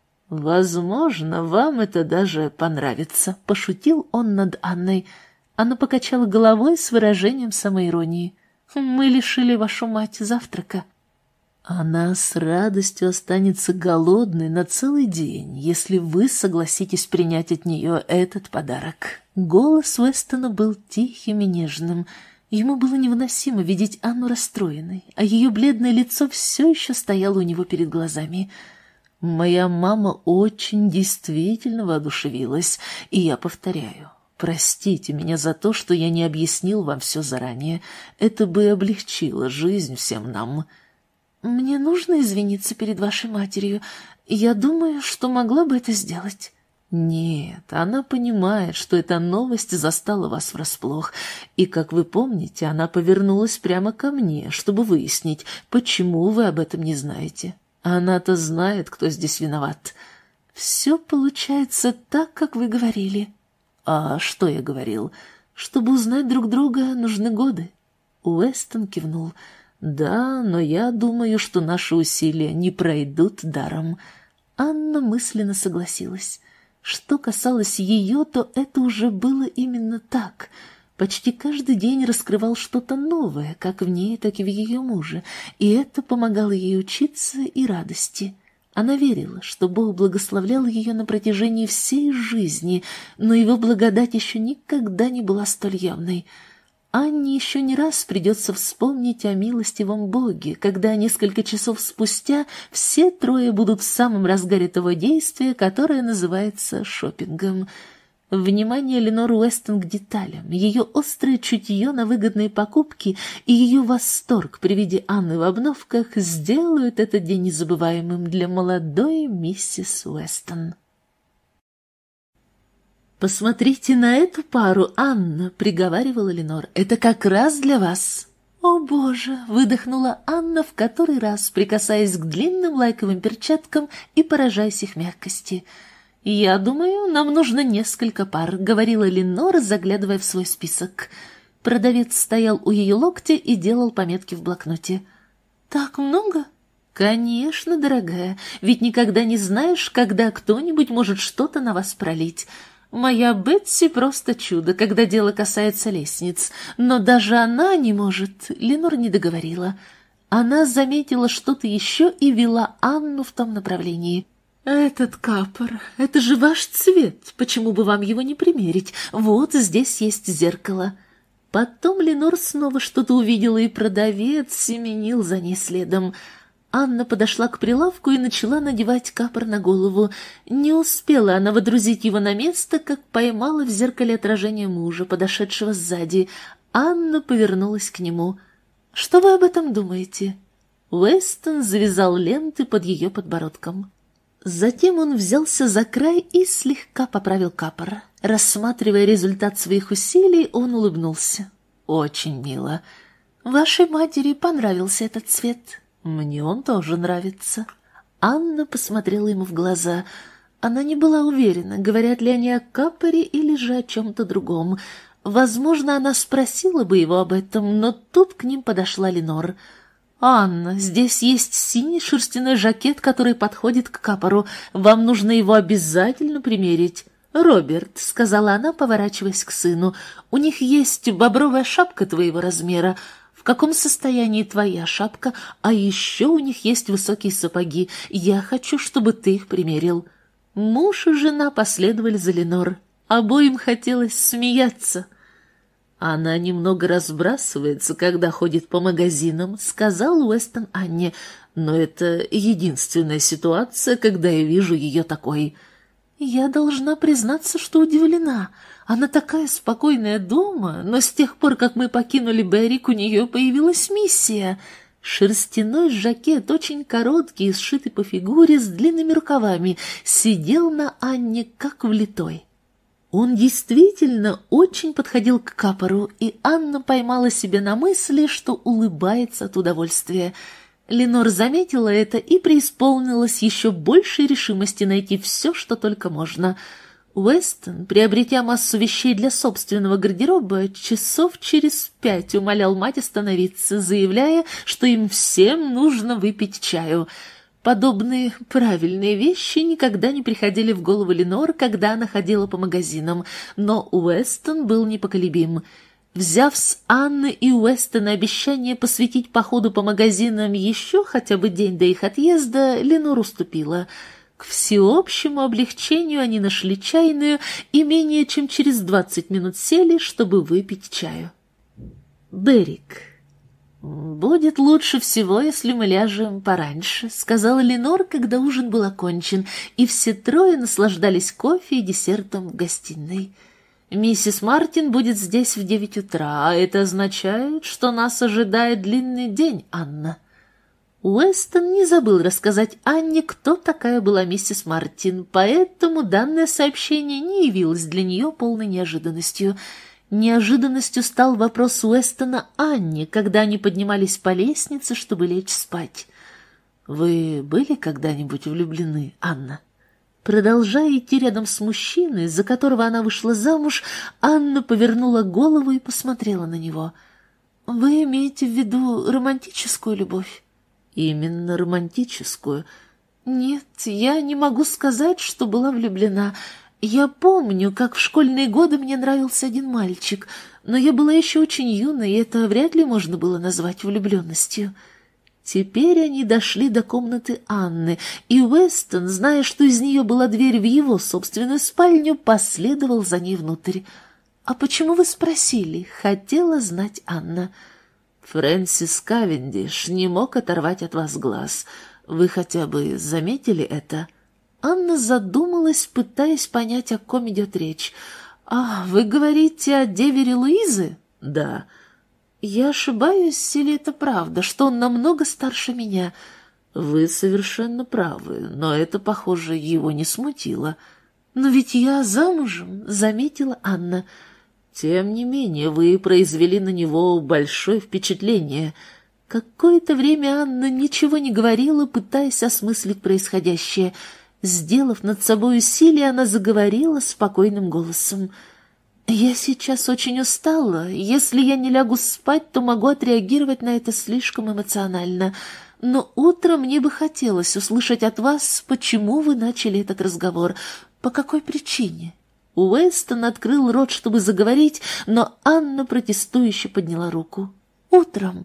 «Возможно, вам это даже понравится», — пошутил он над Анной. Она покачала головой с выражением самоиронии. «Мы лишили вашу мать завтрака». «Она с радостью останется голодной на целый день, если вы согласитесь принять от нее этот подарок». Голос Уэстона был тихим и нежным. Ему было невыносимо видеть Анну расстроенной, а ее бледное лицо все еще стояло у него перед глазами. «Моя мама очень действительно воодушевилась, и я повторяю, простите меня за то, что я не объяснил вам все заранее. Это бы облегчило жизнь всем нам». «Мне нужно извиниться перед вашей матерью. Я думаю, что могла бы это сделать». Нет, она понимает, что эта новость застала вас врасплох, и, как вы помните, она повернулась прямо ко мне, чтобы выяснить, почему вы об этом не знаете. Она-то знает, кто здесь виноват. Все получается так, как вы говорили. А что я говорил? Чтобы узнать друг друга, нужны годы. Уэстон кивнул. Да, но я думаю, что наши усилия не пройдут даром. Анна мысленно согласилась. Что касалось ее, то это уже было именно так. Почти каждый день раскрывал что-то новое, как в ней, так и в ее муже, и это помогало ей учиться и радости. Она верила, что Бог благословлял ее на протяжении всей жизни, но его благодать еще никогда не была столь явной. Анне еще не раз придется вспомнить о милостивом Боге, когда несколько часов спустя все трое будут в самом разгаре того действия, которое называется шопингом. Внимание Ленор Уэстон к деталям, ее острое чутье на выгодные покупки и ее восторг при виде Анны в обновках сделают этот день незабываемым для молодой миссис Уэстон. «Посмотрите на эту пару, Анна», — приговаривала Ленор. «Это как раз для вас». «О, Боже!» — выдохнула Анна в который раз, прикасаясь к длинным лайковым перчаткам и поражаясь их мягкости. «Я думаю, нам нужно несколько пар», — говорила Ленор, заглядывая в свой список. Продавец стоял у ее локтя и делал пометки в блокноте. «Так много?» «Конечно, дорогая, ведь никогда не знаешь, когда кто-нибудь может что-то на вас пролить». Моя Бетси просто чудо, когда дело касается лестниц, но даже она не может. Ленор не договорила. Она заметила что-то еще и вела Анну в том направлении. «Этот капор, это же ваш цвет, почему бы вам его не примерить? Вот здесь есть зеркало». Потом Ленор снова что-то увидела, и продавец семенил за ней следом. Анна подошла к прилавку и начала надевать капор на голову. Не успела она водрузить его на место, как поймала в зеркале отражение мужа, подошедшего сзади. Анна повернулась к нему. «Что вы об этом думаете?» Уэстон завязал ленты под ее подбородком. Затем он взялся за край и слегка поправил капор. Рассматривая результат своих усилий, он улыбнулся. «Очень мило. Вашей матери понравился этот цвет?» «Мне он тоже нравится». Анна посмотрела ему в глаза. Она не была уверена, говорят ли они о капоре или же о чем-то другом. Возможно, она спросила бы его об этом, но тут к ним подошла Ленор. «Анна, здесь есть синий шерстяной жакет, который подходит к капору. Вам нужно его обязательно примерить». «Роберт», — сказала она, поворачиваясь к сыну, — «у них есть бобровая шапка твоего размера. В каком состоянии твоя шапка? А еще у них есть высокие сапоги. Я хочу, чтобы ты их примерил». Муж и жена последовали за Ленор. Обоим хотелось смеяться. «Она немного разбрасывается, когда ходит по магазинам», — сказал Уэстон Анне, «но это единственная ситуация, когда я вижу ее такой». «Я должна признаться, что удивлена. Она такая спокойная дома, но с тех пор, как мы покинули Беррик, у нее появилась миссия». Шерстяной жакет, очень короткий и сшитый по фигуре, с длинными рукавами, сидел на Анне как влитой. Он действительно очень подходил к капору, и Анна поймала себя на мысли, что улыбается от удовольствия. Ленор заметила это и преисполнилась еще большей решимости найти все, что только можно. Уэстон, приобретя массу вещей для собственного гардероба, часов через пять умолял мать остановиться, заявляя, что им всем нужно выпить чаю. Подобные правильные вещи никогда не приходили в голову Ленор, когда она ходила по магазинам, но Уэстон был непоколебим. Взяв с Анны и Уэстона обещание посвятить походу по магазинам еще хотя бы день до их отъезда, Ленор уступила. К всеобщему облегчению они нашли чайную и менее чем через двадцать минут сели, чтобы выпить чаю. «Беррик, будет лучше всего, если мы ляжем пораньше», — сказала Ленор, когда ужин был окончен, и все трое наслаждались кофе и десертом в гостиной. «Миссис Мартин будет здесь в девять утра, а это означает, что нас ожидает длинный день, Анна». Уэстон не забыл рассказать Анне, кто такая была миссис Мартин, поэтому данное сообщение не явилось для нее полной неожиданностью. Неожиданностью стал вопрос Уэстона Анне, когда они поднимались по лестнице, чтобы лечь спать. «Вы были когда-нибудь влюблены, Анна?» Продолжая идти рядом с мужчиной, за которого она вышла замуж, Анна повернула голову и посмотрела на него. «Вы имеете в виду романтическую любовь?» «Именно романтическую. Нет, я не могу сказать, что была влюблена. Я помню, как в школьные годы мне нравился один мальчик, но я была еще очень юной, и это вряд ли можно было назвать влюбленностью». Теперь они дошли до комнаты Анны, и Уэстон, зная, что из нее была дверь в его собственную спальню, последовал за ней внутрь. «А почему вы спросили?» — хотела знать Анна. «Фрэнсис Кавендиш не мог оторвать от вас глаз. Вы хотя бы заметили это?» Анна задумалась, пытаясь понять, о ком идет речь. «А, вы говорите о девере Луизы?» «Да». «Я ошибаюсь, или это правда, что он намного старше меня?» «Вы совершенно правы, но это, похоже, его не смутило». «Но ведь я замужем», — заметила Анна. «Тем не менее, вы произвели на него большое впечатление». Какое-то время Анна ничего не говорила, пытаясь осмыслить происходящее. Сделав над собой усилие, она заговорила спокойным голосом. «Я сейчас очень устала. Если я не лягу спать, то могу отреагировать на это слишком эмоционально. Но утром мне бы хотелось услышать от вас, почему вы начали этот разговор, по какой причине». Уэстон открыл рот, чтобы заговорить, но Анна протестующе подняла руку. «Утром».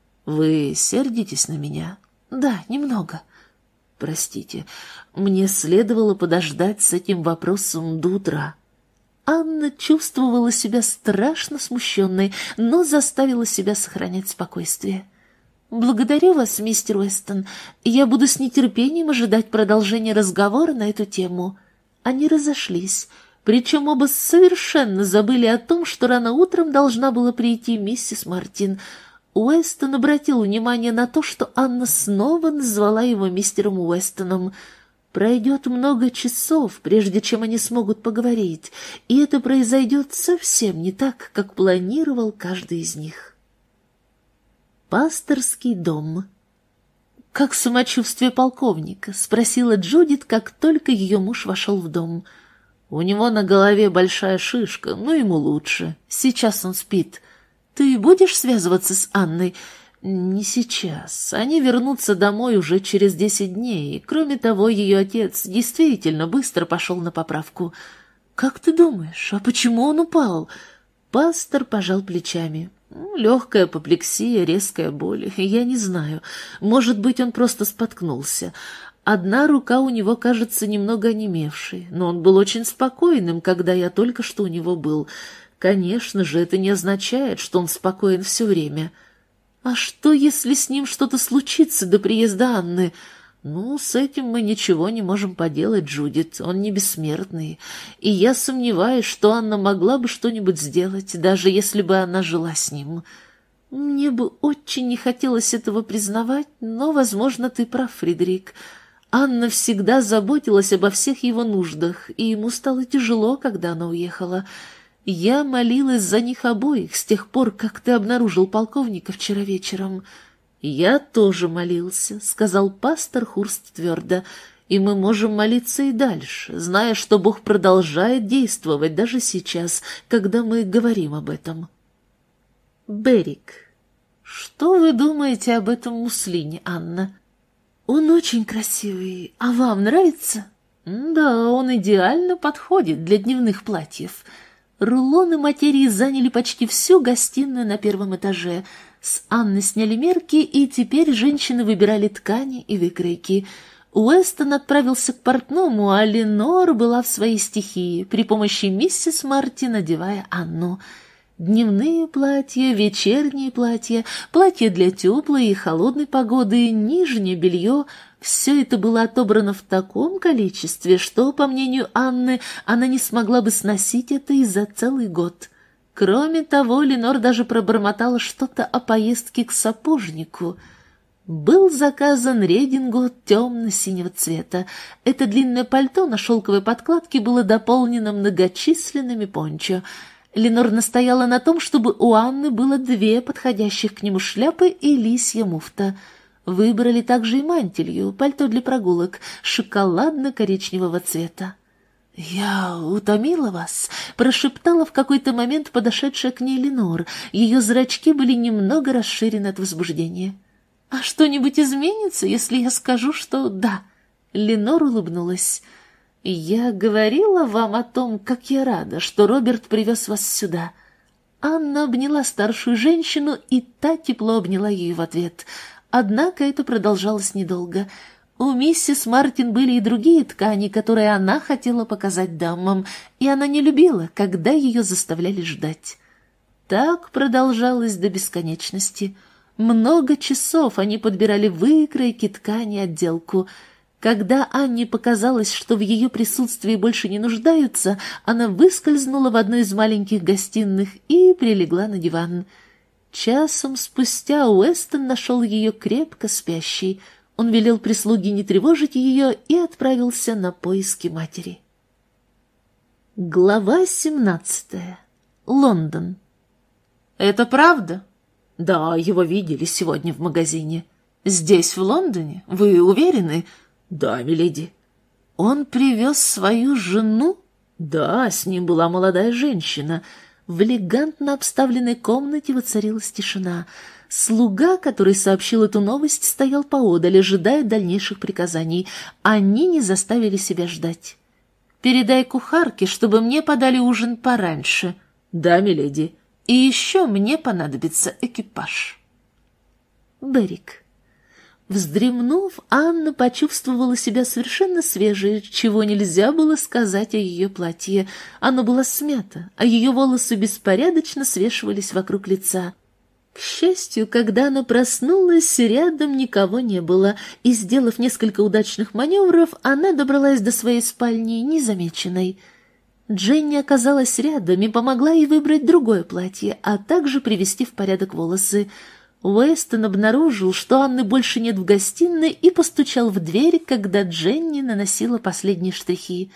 «Вы сердитесь на меня?» «Да, немного». «Простите, мне следовало подождать с этим вопросом до утра». Анна чувствовала себя страшно смущенной, но заставила себя сохранять спокойствие. «Благодарю вас, мистер Уэстон. Я буду с нетерпением ожидать продолжения разговора на эту тему». Они разошлись, причем оба совершенно забыли о том, что рано утром должна была прийти миссис Мартин. Уэстон обратил внимание на то, что Анна снова назвала его мистером Уэстоном. Пройдет много часов, прежде чем они смогут поговорить, и это произойдет совсем не так, как планировал каждый из них. Пасторский дом. «Как самочувствие полковника?» — спросила Джудит, как только ее муж вошел в дом. «У него на голове большая шишка, но ему лучше. Сейчас он спит. Ты будешь связываться с Анной?» «Не сейчас. Они вернутся домой уже через десять дней. Кроме того, ее отец действительно быстро пошел на поправку». «Как ты думаешь, а почему он упал?» Пастор пожал плечами. «Легкая апоплексия, резкая боль. Я не знаю. Может быть, он просто споткнулся. Одна рука у него кажется немного онемевшей, но он был очень спокойным, когда я только что у него был. Конечно же, это не означает, что он спокоен все время». «А что, если с ним что-то случится до приезда Анны?» «Ну, с этим мы ничего не можем поделать, Джудит, он не бессмертный, и я сомневаюсь, что Анна могла бы что-нибудь сделать, даже если бы она жила с ним». «Мне бы очень не хотелось этого признавать, но, возможно, ты прав, Фредерик. Анна всегда заботилась обо всех его нуждах, и ему стало тяжело, когда она уехала. Я молилась за них обоих с тех пор, как ты обнаружил полковника вчера вечером». «Я тоже молился», — сказал пастор Хурст твердо, «и мы можем молиться и дальше, зная, что Бог продолжает действовать даже сейчас, когда мы говорим об этом». Берик. «Что вы думаете об этом муслине, Анна?» «Он очень красивый. А вам нравится?» «Да, он идеально подходит для дневных платьев». Рулоны материи заняли почти всю гостиную на первом этаже. С Анны сняли мерки, и теперь женщины выбирали ткани и выкройки. Уэстон отправился к портному, а Ленор была в своей стихии, при помощи миссис Мартин одевая Анну. Дневные платья, вечерние платья, платья для теплой и холодной погоды, нижнее белье — все это было отобрано в таком количестве, что, по мнению Анны, она не смогла бы сносить это и за целый год. Кроме того, Ленор даже пробормотала что-то о поездке к сапожнику. Был заказан редингот темно-синего цвета. Это длинное пальто на шелковой подкладке было дополнено многочисленными пончо. Ленор настояла на том, чтобы у Анны было две подходящих к нему шляпы и лисья муфта. Выбрали также и мантилью, пальто для прогулок, шоколадно-коричневого цвета. «Я утомила вас», — прошептала в какой-то момент подошедшая к ней Ленор. Ее зрачки были немного расширены от возбуждения. «А что-нибудь изменится, если я скажу, что да?» Ленор улыбнулась. «Я говорила вам о том, как я рада, что Роберт привез вас сюда». Анна обняла старшую женщину, и та тепло обняла ее в ответ. Однако это продолжалось недолго. У миссис Мартин были и другие ткани, которые она хотела показать дамам, и она не любила, когда ее заставляли ждать. Так продолжалось до бесконечности. Много часов они подбирали выкройки, ткани, отделку. Когда Анне показалось, что в ее присутствии больше не нуждаются, она выскользнула в одну из маленьких гостиных и прилегла на диван. Часом спустя Уэстон нашел ее крепко спящей. Он велел прислуге не тревожить ее и отправился на поиски матери. Глава семнадцатая. Лондон. «Это правда?» «Да, его видели сегодня в магазине». «Здесь, в Лондоне? Вы уверены?» «Да, миледи». «Он привез свою жену?» «Да, с ним была молодая женщина». В элегантно обставленной комнате воцарилась тишина. Слуга, который сообщил эту новость, стоял поодаль, ожидая дальнейших приказаний. Они не заставили себя ждать. «Передай кухарке, чтобы мне подали ужин пораньше». «Да, миледи. И еще мне понадобится экипаж». Берик. Вздремнув, Анна почувствовала себя совершенно свежей, чего нельзя было сказать о ее платье. Оно было смято, а ее волосы беспорядочно свешивались вокруг лица. К счастью, когда она проснулась, рядом никого не было, и, сделав несколько удачных маневров, она добралась до своей спальни незамеченной. Дженни оказалась рядом и помогла ей выбрать другое платье, а также привести в порядок волосы. Уэстон обнаружил, что Анны больше нет в гостиной, и постучал в дверь, когда Дженни наносила последние штрихи.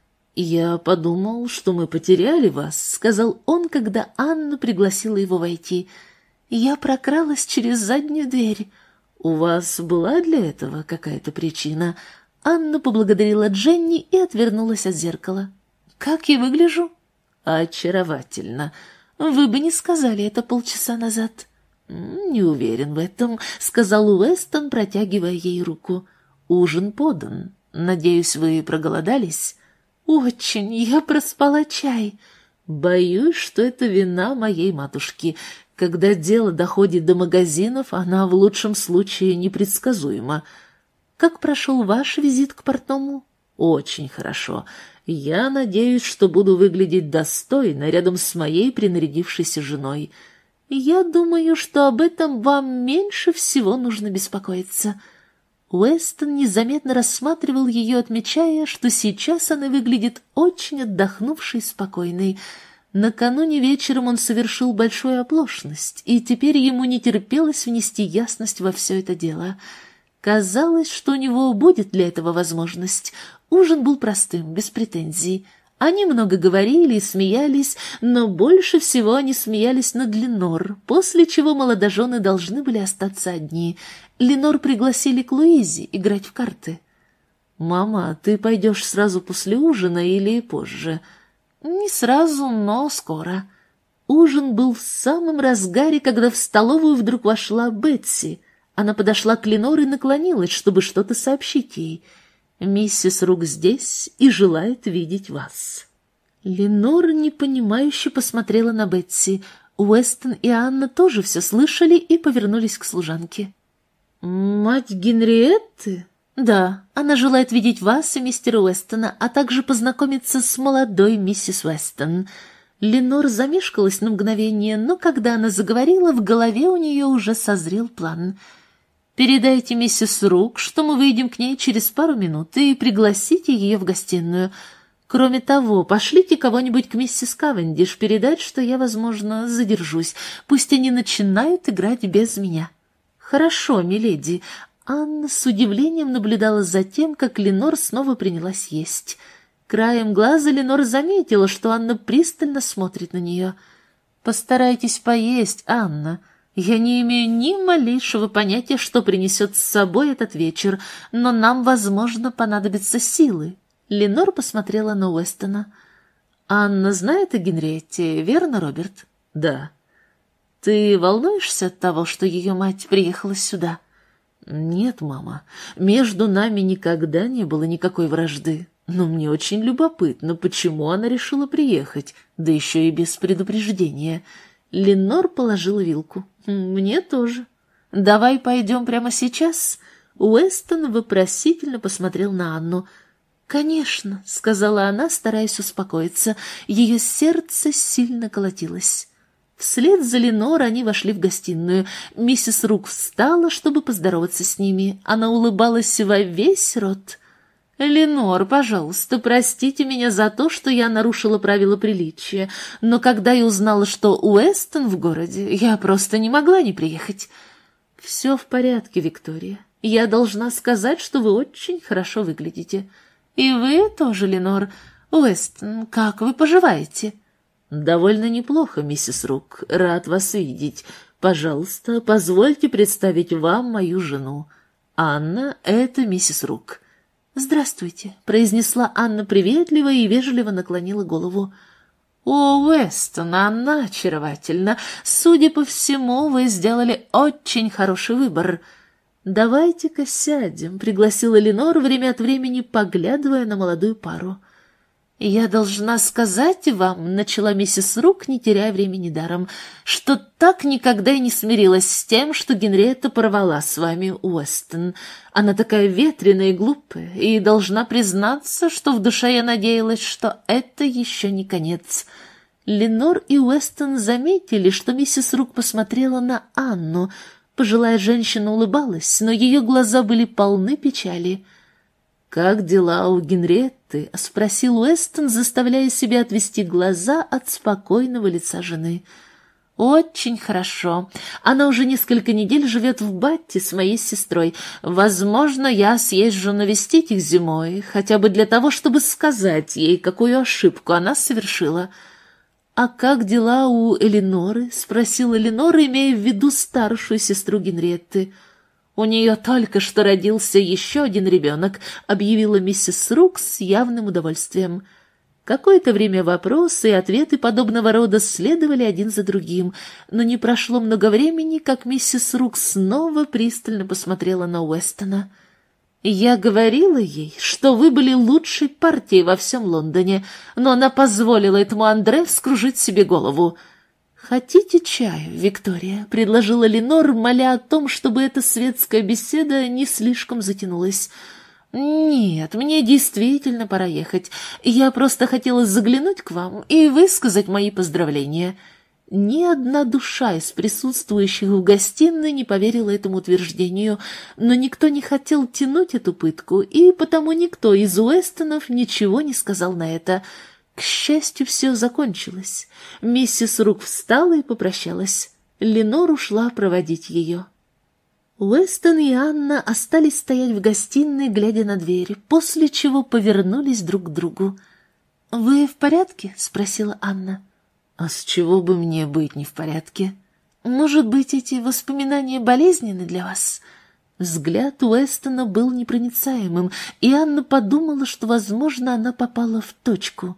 «Я подумал, что мы потеряли вас», — сказал он, когда Анна пригласила его войти. «Я прокралась через заднюю дверь». «У вас была для этого какая-то причина?» Анна поблагодарила Дженни и отвернулась от зеркала. «Как я выгляжу?» «Очаровательно. Вы бы не сказали это полчаса назад». «Не уверен в этом», — сказал Уэстон, протягивая ей руку. «Ужин подан. Надеюсь, вы проголодались?» «Очень. Я проспала чай». «Боюсь, что это вина моей матушки. Когда дело доходит до магазинов, она в лучшем случае непредсказуема». «Как прошел ваш визит к портному?» «Очень хорошо. Я надеюсь, что буду выглядеть достойно рядом с моей принарядившейся женой». «Я думаю, что об этом вам меньше всего нужно беспокоиться». Уэстон незаметно рассматривал ее, отмечая, что сейчас она выглядит очень отдохнувшей и спокойной. Накануне вечером он совершил большую оплошность, и теперь ему не терпелось внести ясность во все это дело. Казалось, что у него будет для этого возможность. Ужин был простым, без претензий. Они много говорили и смеялись, но больше всего они смеялись над Ленор, после чего молодожены должны были остаться одни. Ленор пригласили к Луизе играть в карты. «Мама, ты пойдешь сразу после ужина или позже?» «Не сразу, но скоро». Ужин был в самом разгаре, когда в столовую вдруг вошла Бетси. Она подошла к Ленор и наклонилась, чтобы что-то сообщить ей. «Миссис Рук здесь и желает видеть вас». Ленор непонимающе посмотрела на Бетси. Уэстон и Анна тоже все слышали и повернулись к служанке. «Мать Генриетты?» «Да, она желает видеть вас и мистера Уэстона, а также познакомиться с молодой миссис Уэстон». Ленор замешкалась на мгновение, но когда она заговорила, в голове у нее уже созрел план. «Передайте миссис Рук, что мы выйдем к ней через пару минут, и пригласите ее в гостиную. Кроме того, пошлите кого-нибудь к миссис Кавендиш передать, что я, возможно, задержусь. Пусть они начинают играть без меня». «Хорошо, миледи». Анна с удивлением наблюдала за тем, как Ленор снова принялась есть. Краем глаза Ленор заметила, что Анна пристально смотрит на нее. «Постарайтесь поесть, Анна. Я не имею ни малейшего понятия, что принесет с собой этот вечер, но нам, возможно, понадобятся силы». Ленор посмотрела на Уэстона. «Анна знает о Генриетте, верно, Роберт?» «Да». «Ты волнуешься от того, что ее мать приехала сюда?» «Нет, мама, между нами никогда не было никакой вражды, но мне очень любопытно, почему она решила приехать, да еще и без предупреждения». Ленор положила вилку. «Мне тоже». «Давай пойдем прямо сейчас?» Уэстон вопросительно посмотрел на Анну. «Конечно», — сказала она, стараясь успокоиться. Ее сердце сильно колотилось. Вслед за Ленор они вошли в гостиную. Миссис Рук встала, чтобы поздороваться с ними. Она улыбалась во весь рот. «Ленор, пожалуйста, простите меня за то, что я нарушила правила приличия, но когда я узнала, что Уэстон в городе, я просто не могла не приехать». «Все в порядке, Виктория. Я должна сказать, что вы очень хорошо выглядите. И вы тоже, Ленор. Уэстон, как вы поживаете?» «Довольно неплохо, миссис Рук. Рад вас видеть. Пожалуйста, позвольте представить вам мою жену. Анна — это миссис Рук». «Здравствуйте», — произнесла Анна приветливо и вежливо наклонила голову. «О, Уэстон, она очаровательна. Судя по всему, вы сделали очень хороший выбор». «Давайте-ка сядем», — пригласила Ленор, время от времени поглядывая на молодую пару. «Я должна сказать вам», — начала миссис Рук, не теряя времени даром, «что так никогда и не смирилась с тем, что Генриетта порвала с вами, Уэстон. Она такая ветреная и глупая, и должна признаться, что в душе я надеялась, что это еще не конец». Ленор и Уэстон заметили, что миссис Рук посмотрела на Анну. Пожилая женщина улыбалась, но ее глаза были полны печали. «Как дела у Генриетты?» — спросил Уэстон, заставляя себя отвести глаза от спокойного лица жены. «Очень хорошо. Она уже несколько недель живет в Батте с моей сестрой. Возможно, я съезжу навестить их зимой, хотя бы для того, чтобы сказать ей, какую ошибку она совершила». «А как дела у Элиноры?» — спросила Элинора, имея в виду старшую сестру Генриетты. «У нее только что родился еще один ребенок», — объявила миссис Рук с явным удовольствием. Какое-то время вопросы и ответы подобного рода следовали один за другим, но не прошло много времени, как миссис Рук снова пристально посмотрела на Уэстона. «Я говорила ей, что вы были лучшей партией во всем Лондоне, но она позволила этому Андре вскружить себе голову». «Хотите чаю, Виктория?» — предложила Ленор, моля о том, чтобы эта светская беседа не слишком затянулась. «Нет, мне действительно пора ехать. Я просто хотела заглянуть к вам и высказать мои поздравления». Ни одна душа из присутствующих в гостиной не поверила этому утверждению, но никто не хотел тянуть эту пытку, и потому никто из Уэстонов ничего не сказал на это. К счастью, все закончилось. Миссис Рук встала и попрощалась. Ленор ушла проводить ее. Уэстон и Анна остались стоять в гостиной, глядя на дверь, после чего повернулись друг к другу. «Вы в порядке?» — спросила Анна. «А с чего бы мне быть не в порядке? Может быть, эти воспоминания болезненны для вас?» Взгляд Уэстона был непроницаемым, и Анна подумала, что, возможно, она попала в точку.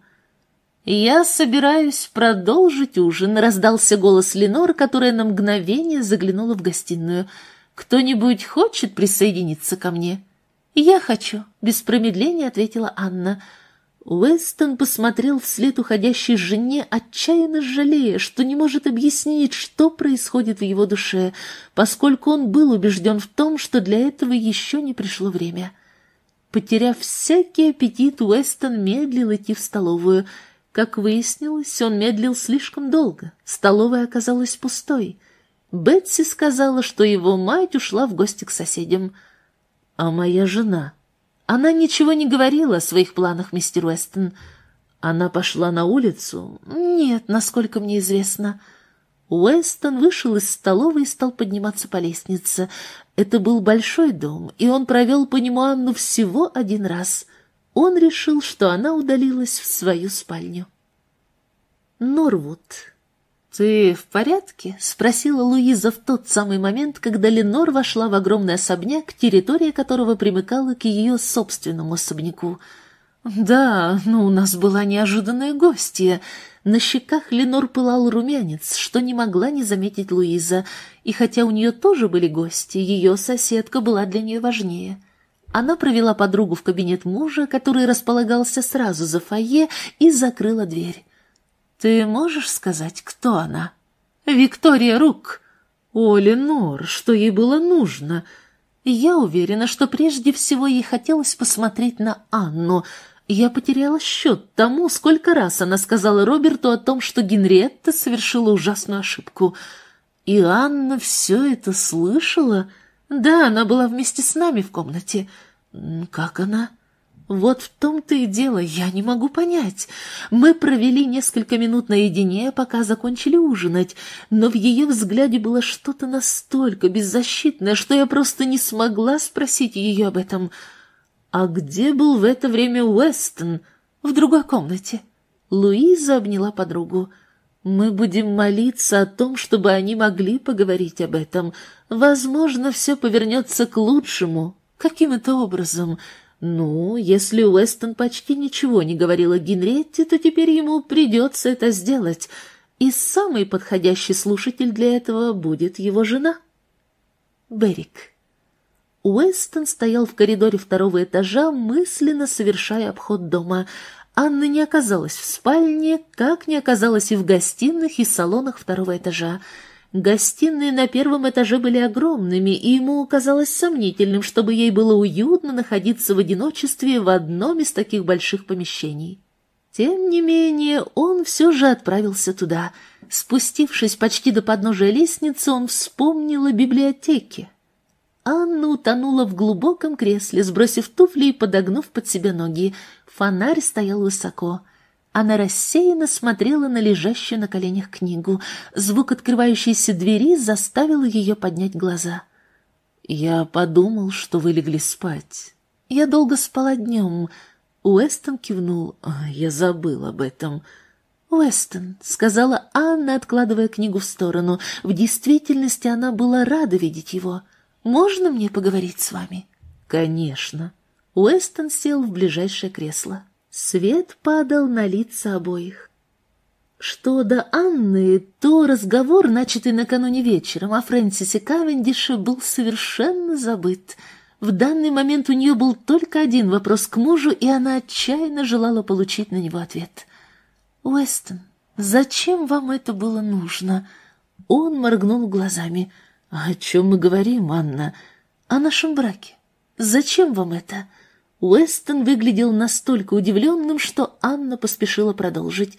«Я собираюсь продолжить ужин», — раздался голос Ленор, которая на мгновение заглянула в гостиную. «Кто-нибудь хочет присоединиться ко мне?» «Я хочу», — без промедления ответила Анна. Уэстон посмотрел вслед уходящей жене, отчаянно жалея, что не может объяснить, что происходит в его душе, поскольку он был убежден в том, что для этого еще не пришло время. Потеряв всякий аппетит, Уэстон медлил идти в столовую. Как выяснилось, он медлил слишком долго. Столовая оказалась пустой. Бетси сказала, что его мать ушла в гости к соседям. «А моя жена?» Она ничего не говорила о своих планах, мистер Уэстон. Она пошла на улицу? Нет, насколько мне известно. Уэстон вышел из столовой и стал подниматься по лестнице. Это был большой дом, и он провел по нему Анну всего один раз. Он решил, что она удалилась в свою спальню. Норвуд. «Ты в порядке?» — спросила Луиза в тот самый момент, когда Ленор вошла в огромный особняк, территория которого примыкала к ее собственному особняку. «Да, но у нас была неожиданная гостья». На щеках Ленор пылал румянец, что не могла не заметить Луиза, и хотя у нее тоже были гости, ее соседка была для нее важнее. Она провела подругу в кабинет мужа, который располагался сразу за фойе, и закрыла дверь. «Ты можешь сказать, кто она?» «Виктория Рук». «О, Ленор, что ей было нужно?» «Я уверена, что прежде всего ей хотелось посмотреть на Анну». Я потеряла счет тому, сколько раз она сказала Роберту о том, что Генриетта совершила ужасную ошибку. И Анна все это слышала? Да, она была вместе с нами в комнате. Как она? Вот в том-то и дело, я не могу понять. Мы провели несколько минут наедине, пока закончили ужинать, но в ее взгляде было что-то настолько беззащитное, что я просто не смогла спросить ее об этом. «А где был в это время Уэстон?» «В другой комнате». Луиза обняла подругу. «Мы будем молиться о том, чтобы они могли поговорить об этом. Возможно, все повернется к лучшему. Каким это образом? Ну, если Уэстон почти ничего не говорил о Генриетте, то теперь ему придется это сделать. И самый подходящий слушатель для этого будет его жена». Берик. Уэстон стоял в коридоре второго этажа, мысленно совершая обход дома. Анна не оказалась в спальне, как не оказалась и в гостиных и салонах второго этажа. Гостиные на первом этаже были огромными, и ему казалось сомнительным, чтобы ей было уютно находиться в одиночестве в одном из таких больших помещений. Тем не менее, он все же отправился туда. Спустившись почти до подножия лестницы, он вспомнил о библиотеке. Анна утонула в глубоком кресле, сбросив туфли и подогнув под себя ноги. Фонарь стоял высоко. Она рассеянно смотрела на лежащую на коленях книгу. Звук открывающейся двери заставил ее поднять глаза. «Я подумал, что вы легли спать. Я долго спала днем». Уэстон кивнул. «Я забыл об этом». «Уэстон», — сказала Анна, откладывая книгу в сторону. В действительности она была рада видеть его. «Можно мне поговорить с вами?» «Конечно». Уэстон сел в ближайшее кресло. Свет падал на лица обоих. Что до Анны, то разговор, начатый накануне вечером о Фрэнсисе Кавендише, был совершенно забыт. В данный момент у нее был только один вопрос к мужу, и она отчаянно желала получить на него ответ. «Уэстон, зачем вам это было нужно?» Он моргнул глазами. «О чем мы говорим, Анна?» «О нашем браке. Зачем вам это?» Уэстон выглядел настолько удивленным, что Анна поспешила продолжить.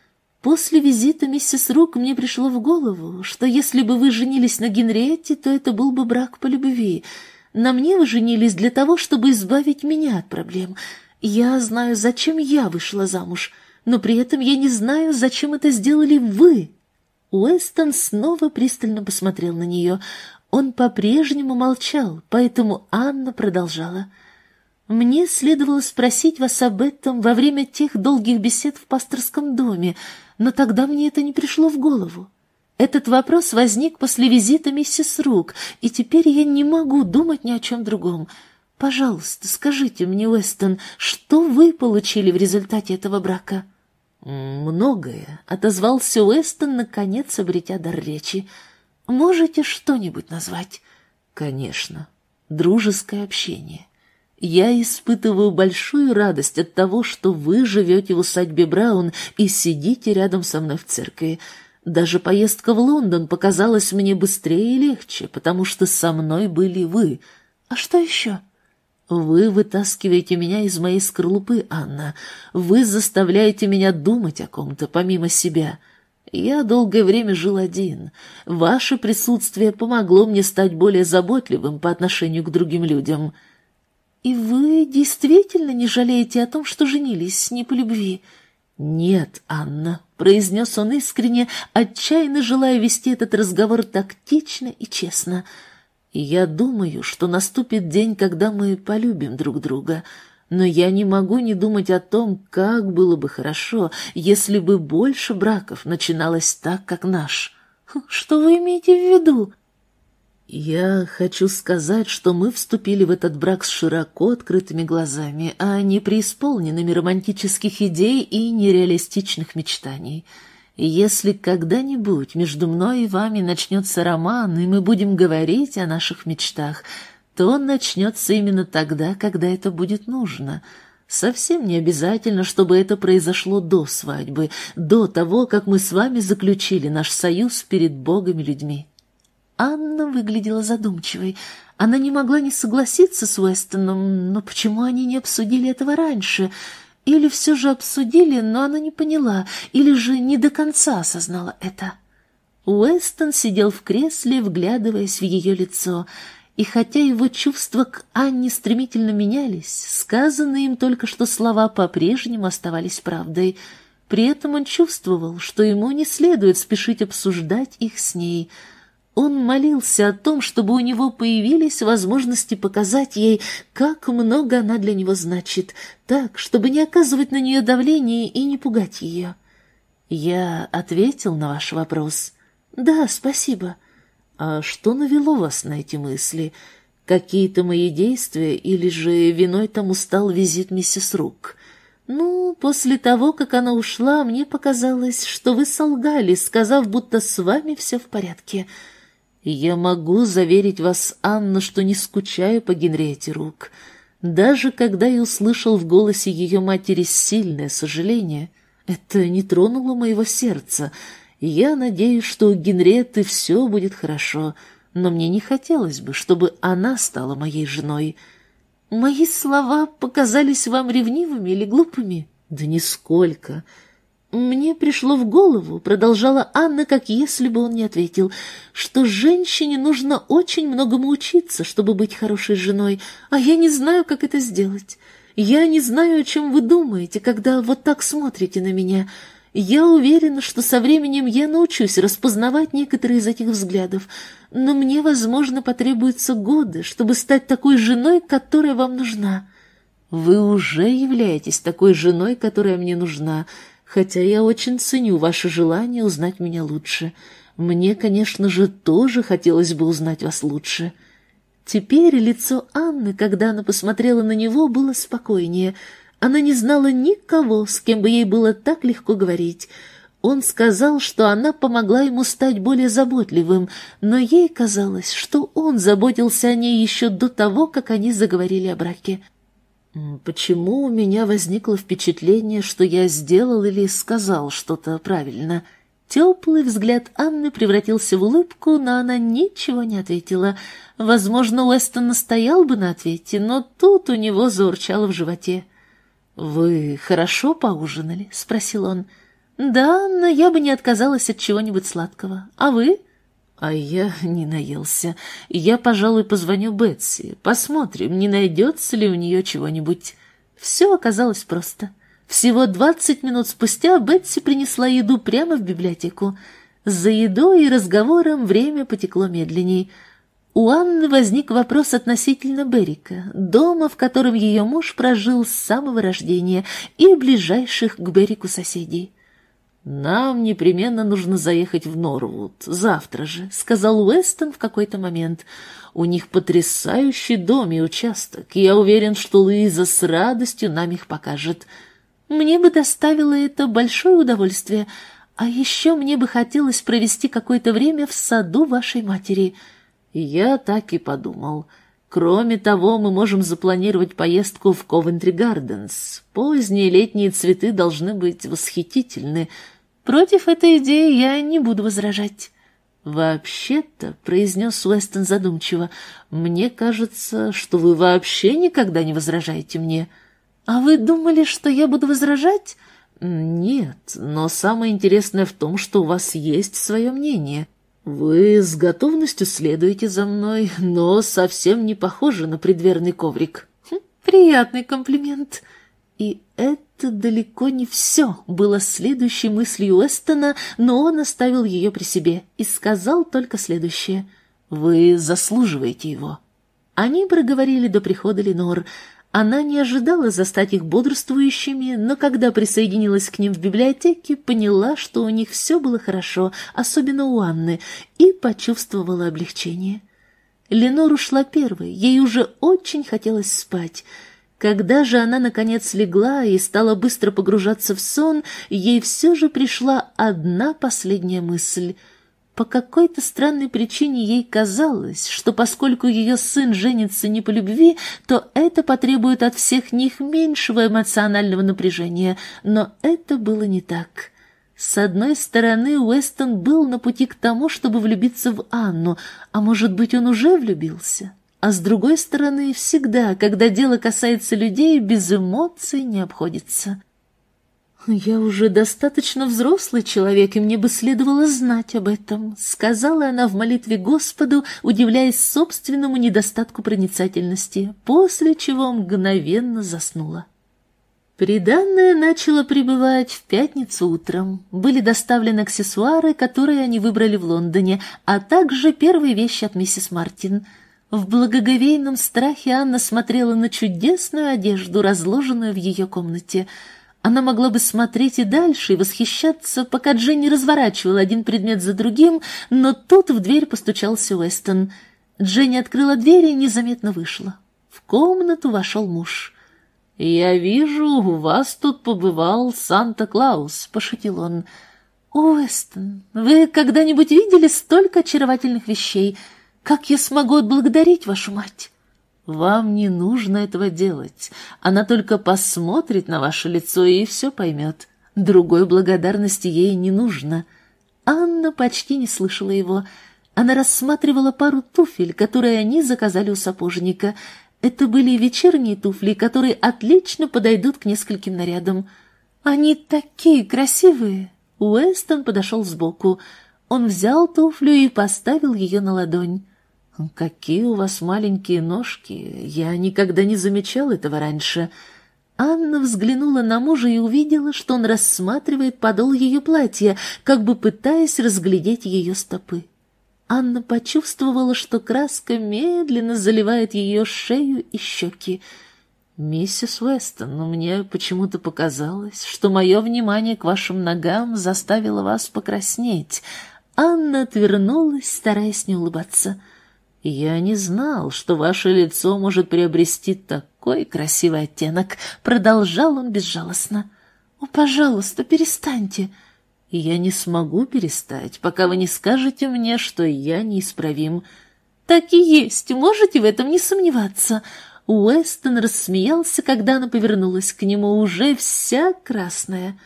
«После визита миссис Рук мне пришло в голову, что если бы вы женились на Генриетте, то это был бы брак по любви. На мне вы женились для того, чтобы избавить меня от проблем. Я знаю, зачем я вышла замуж, но при этом я не знаю, зачем это сделали вы». Уэстон снова пристально посмотрел на нее. Он по-прежнему молчал, поэтому Анна продолжала. «Мне следовало спросить вас об этом во время тех долгих бесед в пасторском доме, но тогда мне это не пришло в голову. Этот вопрос возник после визита миссис Рук, и теперь я не могу думать ни о чем другом. Пожалуйста, скажите мне, Уэстон, что вы получили в результате этого брака?» «Многое», — отозвался Уэстон, наконец обретя дар речи. «Можете что-нибудь назвать?» «Конечно. Дружеское общение. Я испытываю большую радость от того, что вы живете в усадьбе Браун и сидите рядом со мной в церкви. Даже поездка в Лондон показалась мне быстрее и легче, потому что со мной были вы. А что еще?» «Вы вытаскиваете меня из моей скорлупы, Анна. Вы заставляете меня думать о ком-то помимо себя. Я долгое время жил один. Ваше присутствие помогло мне стать более заботливым по отношению к другим людям». «И вы действительно не жалеете о том, что женились не по любви?» «Нет, Анна, произнес он искренне, отчаянно желая вести этот разговор тактично и честно. «Я думаю, что наступит день, когда мы полюбим друг друга, но я не могу не думать о том, как было бы хорошо, если бы больше браков начиналось так, как наш». «Что вы имеете в виду?» «Я хочу сказать, что мы вступили в этот брак с широко открытыми глазами, а не преисполненными романтических идей и нереалистичных мечтаний. Если когда-нибудь между мной и вами начнется роман, и мы будем говорить о наших мечтах, то он начнется именно тогда, когда это будет нужно. Совсем не обязательно, чтобы это произошло до свадьбы, до того, как мы с вами заключили наш союз перед Богом и людьми». Анна выглядела задумчивой. Она не могла не согласиться с Уэстоном, но почему они не обсудили этого раньше? Или все же обсудили, но она не поняла, или же не до конца осознала это. Уэстон сидел в кресле, вглядываясь в ее лицо, и хотя его чувства к Анне стремительно менялись, сказанные им только что слова по-прежнему оставались правдой. При этом он чувствовал, что ему не следует спешить обсуждать их с ней. Он молился о том, чтобы у него появились возможности показать ей, как много она для него значит, так, чтобы не оказывать на нее давление и не пугать ее. «Я ответил на ваш вопрос?» «Да, спасибо». «А что навело вас на эти мысли? Какие-то мои действия или же виной тому стал визит миссис Рук?» «Ну, после того, как она ушла, мне показалось, что вы солгали, сказав, будто с вами все в порядке». «Я могу заверить вас, Анна, что не скучаю по Генриетте Рук. Даже когда я услышал в голосе ее матери сильное сожаление, это не тронуло моего сердца. Я надеюсь, что у Генриетты все будет хорошо, но мне не хотелось бы, чтобы она стала моей женой». «Мои слова показались вам ревнивыми или глупыми?» «Да нисколько». «Мне пришло в голову, — продолжала Анна, как если бы он не ответил, — что женщине нужно очень многому учиться, чтобы быть хорошей женой, а я не знаю, как это сделать. Я не знаю, о чем вы думаете, когда вот так смотрите на меня. Я уверена, что со временем я научусь распознавать некоторые из этих взглядов, но мне, возможно, потребуются годы, чтобы стать такой женой, которая вам нужна». «Вы уже являетесь такой женой, которая мне нужна, хотя я очень ценю ваше желание узнать меня лучше. Мне, конечно же, тоже хотелось бы узнать вас лучше». Теперь лицо Анны, когда она посмотрела на него, было спокойнее. Она не знала никого, с кем бы ей было так легко говорить. Он сказал, что она помогла ему стать более заботливым, но ей казалось, что он заботился о ней еще до того, как они заговорили о браке. «Почему у меня возникло впечатление, что я сделал или сказал что-то правильно?» Теплый взгляд Анны превратился в улыбку, но она ничего не ответила. Возможно, Уэстон настоял бы на ответе, но тут у него заурчало в животе. «Вы хорошо поужинали?» — спросил он. «Да, но я бы не отказалась от чего-нибудь сладкого. А вы?» «А я не наелся. Я, пожалуй, позвоню Бетси. Посмотрим, не найдется ли у нее чего-нибудь». Все оказалось просто. Всего двадцать минут спустя Бетси принесла еду прямо в библиотеку. За едой и разговором время потекло медленней. У Анны возник вопрос относительно Беррика, дома, в котором ее муж прожил с самого рождения, и ближайших к Беррику соседей. «Нам непременно нужно заехать в Норвуд, завтра же», — сказал Уэстон в какой-то момент. «У них потрясающий дом и участок, и я уверен, что Луиза с радостью нам их покажет. Мне бы доставило это большое удовольствие, а еще мне бы хотелось провести какое-то время в саду вашей матери». «Я так и подумал. Кроме того, мы можем запланировать поездку в Ковентри-Гарденс. Поздние летние цветы должны быть восхитительны. Против этой идеи я не буду возражать». «Вообще-то», — произнес Уэстон задумчиво, — «мне кажется, что вы вообще никогда не возражаете мне». «А вы думали, что я буду возражать?» «Нет, но самое интересное в том, что у вас есть свое мнение. Вы с готовностью следуете за мной, но совсем не похожи на предверный коврик». Хм, «приятный комплимент». И это «Это далеко не все», было следующей мыслью Уэстона, но он оставил ее при себе и сказал только следующее: «Вы заслуживаете его». Они проговорили до прихода Ленор. Она не ожидала застать их бодрствующими, но когда присоединилась к ним в библиотеке, поняла, что у них все было хорошо, особенно у Анны, и почувствовала облегчение. Ленор ушла первой, ей уже очень хотелось спать. Когда же она, наконец, легла и стала быстро погружаться в сон, ей все же пришла одна последняя мысль. По какой-то странной причине ей казалось, что поскольку ее сын женится не по любви, то это потребует от всех них меньшего эмоционального напряжения, но это было не так. С одной стороны, Уэстон был на пути к тому, чтобы влюбиться в Анну, а может быть, он уже влюбился. А с другой стороны, всегда, когда дело касается людей, без эмоций не обходится. «Я уже достаточно взрослый человек, и мне бы следовало знать об этом», сказала она в молитве Господу, удивляясь собственному недостатку проницательности, после чего мгновенно заснула. Приданное начало прибывать в пятницу утром. Были доставлены аксессуары, которые они выбрали в Лондоне, а также первые вещи от миссис Мартин. В благоговейном страхе Анна смотрела на чудесную одежду, разложенную в ее комнате. Она могла бы смотреть и дальше, и восхищаться, пока Дженни разворачивала один предмет за другим, но тут в дверь постучался Уэстон. Дженни открыла дверь и незаметно вышла. В комнату вошел муж. «Я вижу, у вас тут побывал Санта-Клаус», — пошутил он. «Уэстон, вы когда-нибудь видели столько очаровательных вещей? Как я смогу отблагодарить вашу мать?» «Вам не нужно этого делать. Она только посмотрит на ваше лицо и все поймет. Другой благодарности ей не нужно». Анна почти не слышала его. Она рассматривала пару туфель, которые они заказали у сапожника. Это были вечерние туфли, которые отлично подойдут к нескольким нарядам. «Они такие красивые!» Уэстон подошел сбоку. Он взял туфлю и поставил ее на ладонь. «Какие у вас маленькие ножки! Я никогда не замечал этого раньше». Анна взглянула на мужа и увидела, что он рассматривает подол ее платья, как бы пытаясь разглядеть ее стопы. Анна почувствовала, что краска медленно заливает ее шею и щеки. «Миссис Уэстон, мне почему-то показалось, что мое внимание к вашим ногам заставило вас покраснеть». Анна отвернулась, стараясь не улыбаться. «Я не знал, что ваше лицо может приобрести такой красивый оттенок», — продолжал он безжалостно. «О, пожалуйста, перестаньте». «Я не смогу перестать, пока вы не скажете мне, что я неисправим». «Так и есть, можете в этом не сомневаться». Уэстон рассмеялся, когда она повернулась к нему, уже вся красная.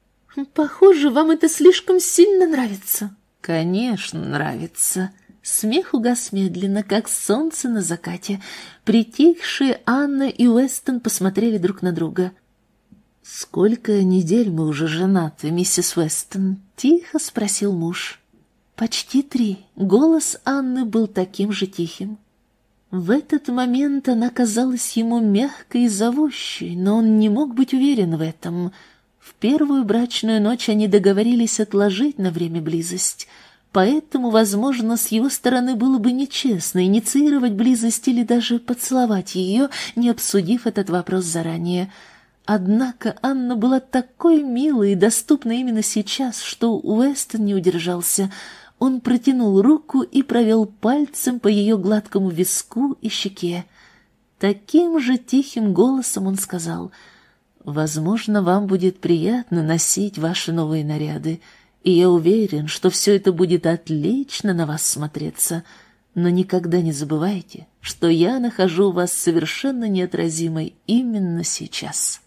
«Похоже, вам это слишком сильно нравится». «Конечно, нравится». Смех угас медленно, как солнце на закате. Притихшие Анна и Уэстон посмотрели друг на друга. «Сколько недель мы уже женаты, миссис Уэстон?» — тихо спросил муж. «Почти три». Голос Анны был таким же тихим. В этот момент она казалась ему мягкой и зовущей, но он не мог быть уверен в этом. В первую брачную ночь они договорились отложить на время близость. Поэтому, возможно, с его стороны было бы нечестно инициировать близость или даже поцеловать ее, не обсудив этот вопрос заранее. Однако Анна была такой милой и доступной именно сейчас, что Уэстон не удержался. Он протянул руку и провел пальцем по ее гладкому виску и щеке. Таким же тихим голосом он сказал: «Возможно, вам будет приятно носить ваши новые наряды, и я уверен, что все это будет отлично на вас смотреться. Но никогда не забывайте, что я нахожу вас совершенно неотразимой именно сейчас».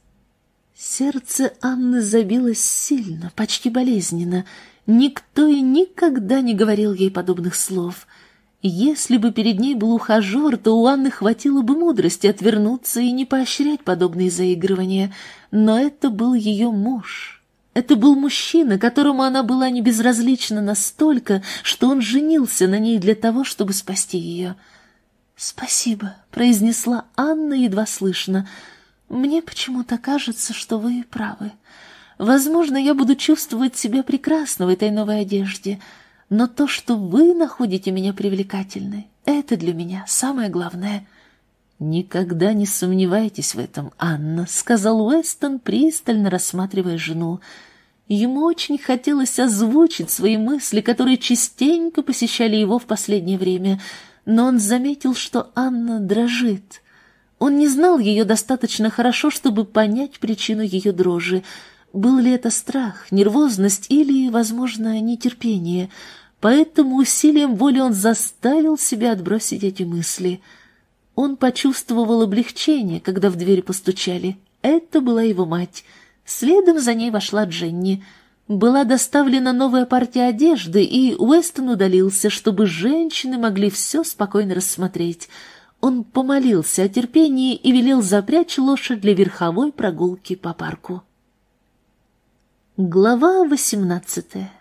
Сердце Анны забилось сильно, почти болезненно. Никто и никогда не говорил ей подобных слов. Если бы перед ней был ухажер, то у Анны хватило бы мудрости отвернуться и не поощрять подобные заигрывания. Но это был ее муж. Это был мужчина, которому она была не безразлична настолько, что он женился на ней для того, чтобы спасти ее. «Спасибо», — произнесла Анна едва слышно. Мне почему-то кажется, что вы правы. Возможно, я буду чувствовать себя прекрасно в этой новой одежде, но то, что вы находите меня привлекательной, это для меня самое главное». «Никогда не сомневайтесь в этом, Анна», — сказал Уэстон, пристально рассматривая жену. Ему очень хотелось озвучить свои мысли, которые частенько посещали его в последнее время, но он заметил, что Анна дрожит. Он не знал ее достаточно хорошо, чтобы понять причину ее дрожи. Был ли это страх, нервозность или, возможно, нетерпение? Поэтому усилием воли он заставил себя отбросить эти мысли. Он почувствовал облегчение, когда в дверь постучали. Это была его мать. Следом за ней вошла Дженни. Была доставлена новая партия одежды, и Уэстон удалился, чтобы женщины могли все спокойно рассмотреть. Он помолился о терпении и велел запрячь лошадь для верховой прогулки по парку. Глава восемнадцатая.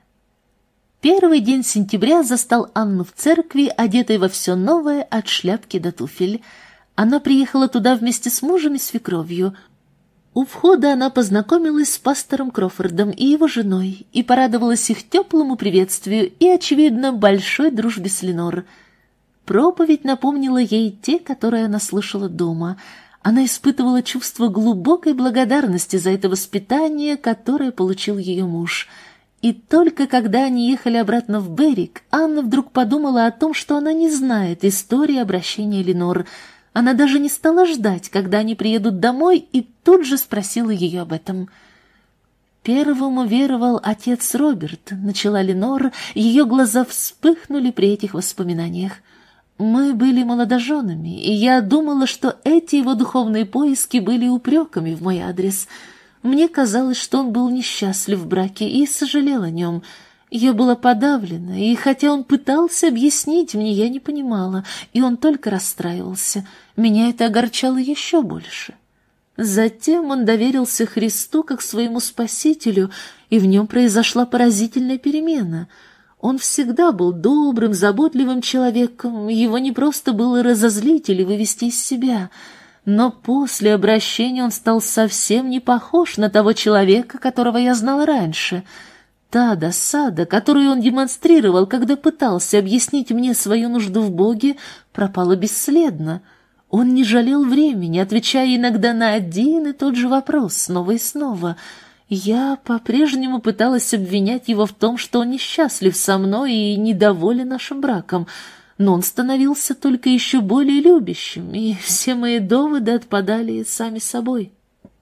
Первый день сентября застал Анну в церкви, одетой во все новое от шляпки до туфель. Она приехала туда вместе с мужем и свекровью. У входа она познакомилась с пастором Крофордом и его женой и порадовалась их теплому приветствию и, очевидно, большой дружбе с Ленор. Проповедь напомнила ей те, которые она слышала дома. Она испытывала чувство глубокой благодарности за это воспитание, которое получил ее муж. И только когда они ехали обратно в Беррик, Анна вдруг подумала о том, что она не знает истории обращения Ленор. Она даже не стала ждать, когда они приедут домой, и тут же спросила ее об этом. «Первым уверовал отец Роберт», — начала Ленор, ее глаза вспыхнули при этих воспоминаниях. «Мы были молодоженами, и я думала, что эти его духовные поиски были упреками в мой адрес. Мне казалось, что он был несчастлив в браке и сожалел о нем. Я была подавлена, и хотя он пытался объяснить мне, я не понимала, и он только расстраивался. Меня это огорчало еще больше. Затем он доверился Христу как своему Спасителю, и в нем произошла поразительная перемена. Он всегда был добрым, заботливым человеком, его не просто было разозлить или вывести из себя, но после обращения он стал совсем не похож на того человека, которого я знала раньше. Та досада, которую он демонстрировал, когда пытался объяснить мне свою нужду в Боге, пропала бесследно. Он не жалел времени, отвечая иногда на один и тот же вопрос снова и снова. Я по-прежнему пыталась обвинять его в том, что он несчастлив со мной и недоволен нашим браком, но он становился только еще более любящим, и все мои доводы отпадали сами собой.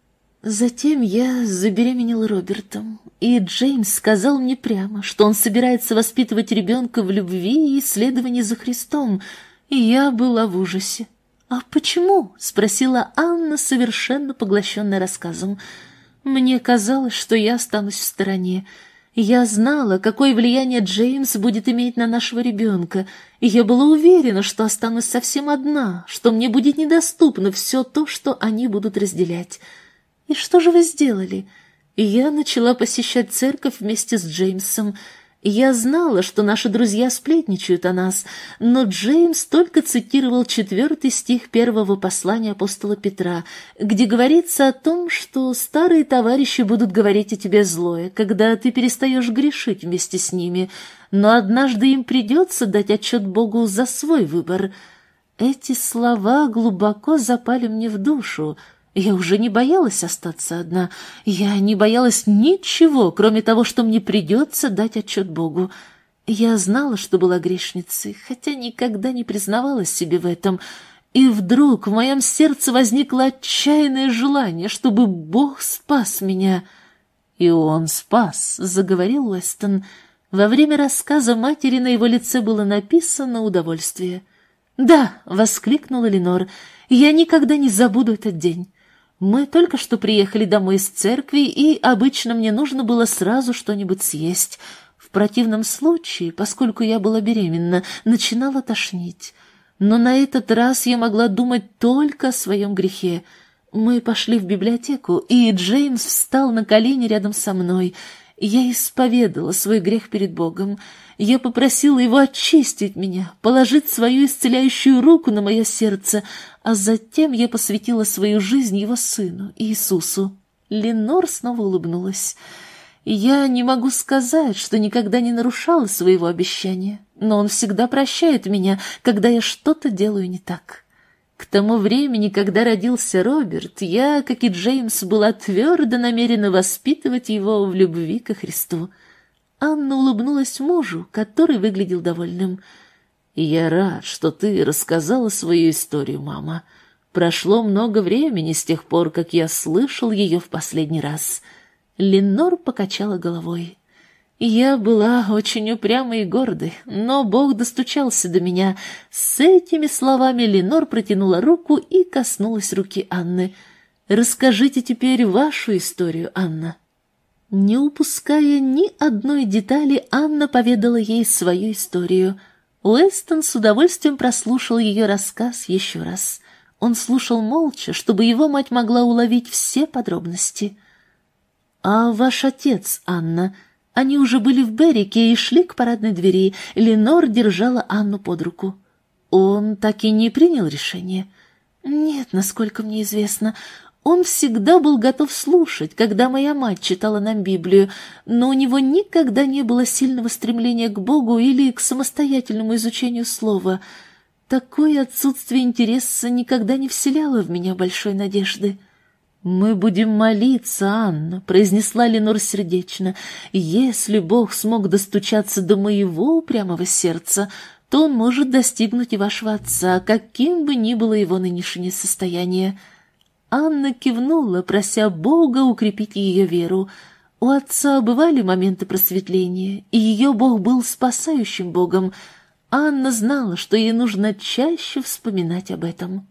Затем я забеременела Робертом, и Джеймс сказал мне прямо, что он собирается воспитывать ребенка в любви и исследовании за Христом, и я была в ужасе. «А почему?» — спросила Анна, совершенно поглощенная рассказом. «Мне казалось, что я останусь в стороне. Я знала, какое влияние Джеймс будет иметь на нашего ребенка, и я была уверена, что останусь совсем одна, что мне будет недоступно все то, что они будут разделять. И что же вы сделали?» Я начала посещать церковь вместе с Джеймсом. Я знала, что наши друзья сплетничают о нас, но Джеймс только цитировал четвертый стих первого послания апостола Петра, где говорится о том, что старые товарищи будут говорить о тебе злое, когда ты перестаешь грешить вместе с ними, но однажды им придется дать отчет Богу за свой выбор. Эти слова глубоко запали мне в душу. Я уже не боялась остаться одна. Я не боялась ничего, кроме того, что мне придется дать отчет Богу. Я знала, что была грешницей, хотя никогда не признавалась себе в этом. И вдруг в моем сердце возникло отчаянное желание, чтобы Бог спас меня. «И Он спас», — заговорил Уэстон. Во время рассказа матери на его лице было написано удовольствие. «Да», — воскликнула Ленор, — «я никогда не забуду этот день». Мы только что приехали домой из церкви, и обычно мне нужно было сразу что-нибудь съесть. В противном случае, поскольку я была беременна, начинала тошнить. Но на этот раз я могла думать только о своем грехе. Мы пошли в библиотеку, и Джеймс встал на колени рядом со мной. Я исповедала свой грех перед Богом. Я попросила Его очистить меня, положить свою исцеляющую руку на мое сердце, а затем я посвятила свою жизнь Его Сыну, Иисусу. Ленор снова улыбнулась. Я не могу сказать, что никогда не нарушала своего обещания, но Он всегда прощает меня, когда я что-то делаю не так. К тому времени, когда родился Роберт, я, как и Джеймс, была твердо намерена воспитывать его в любви ко Христу. Анна улыбнулась мужу, который выглядел довольным. «Я рад, что ты рассказала свою историю, мама. Прошло много времени с тех пор, как я слышал ее в последний раз». Ленор покачала головой. Я была очень упрямой и гордой, но Бог достучался до меня. С этими словами Ленор протянула руку и коснулась руки Анны. «Расскажите теперь вашу историю, Анна». Не упуская ни одной детали, Анна поведала ей свою историю. Уэстон с удовольствием прослушал ее рассказ еще раз. Он слушал молча, чтобы его мать могла уловить все подробности. «А ваш отец, Анна?» Они уже были в Беррике и шли к парадной двери. Ленор держала Анну под руку. Он так и не принял решение? Нет, насколько мне известно. Он всегда был готов слушать, когда моя мать читала нам Библию, но у него никогда не было сильного стремления к Богу или к самостоятельному изучению слова. Такое отсутствие интереса никогда не вселяло в меня большой надежды. «Мы будем молиться, Анна», — произнесла Ленор сердечно. «Если Бог смог достучаться до моего упрямого сердца, то Он может достигнуть и вашего отца, каким бы ни было его нынешнее состояние». Анна кивнула, прося Бога укрепить ее веру. У отца бывали моменты просветления, и ее Бог был спасающим Богом. Анна знала, что ей нужно чаще вспоминать об этом.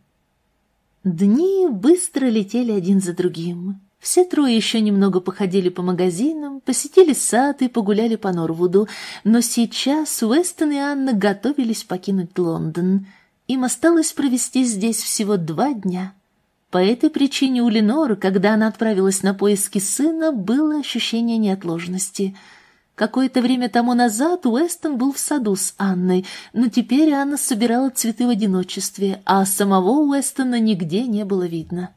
Дни быстро летели один за другим. Все трое еще немного походили по магазинам, посетили сад и погуляли по Норвуду, но сейчас Уэстон и Анна готовились покинуть Лондон. Им осталось провести здесь всего два дня. По этой причине у Ленор, когда она отправилась на поиски сына, было ощущение неотложности. Какое-то время тому назад Уэстон был в саду с Анной, но теперь Анна собирала цветы в одиночестве, а самого Уэстона нигде не было видно.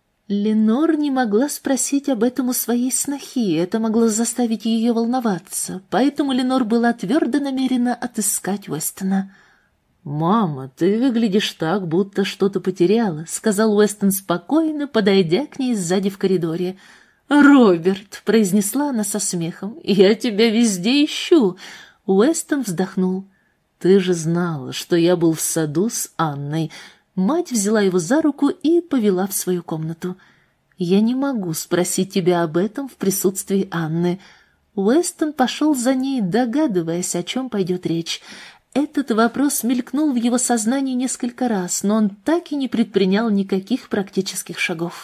Ленор не могла спросить об этом у своей снохи, это могло заставить ее волноваться, поэтому Ленор была твердо намерена отыскать Уэстона. «Мама, ты выглядишь так, будто что-то потеряла», — сказал Уэстон спокойно, подойдя к ней сзади в коридоре. «Роберт», — произнесла она со смехом, — «я тебя везде ищу». Уэстон вздохнул. «Ты же знала, что я был в саду с Анной». Мать взяла его за руку и повела в свою комнату. «Я не могу спросить тебя об этом в присутствии Анны». Уэстон пошел за ней, догадываясь, о чем пойдет речь. Этот вопрос мелькнул в его сознании несколько раз, но он так и не предпринял никаких практических шагов.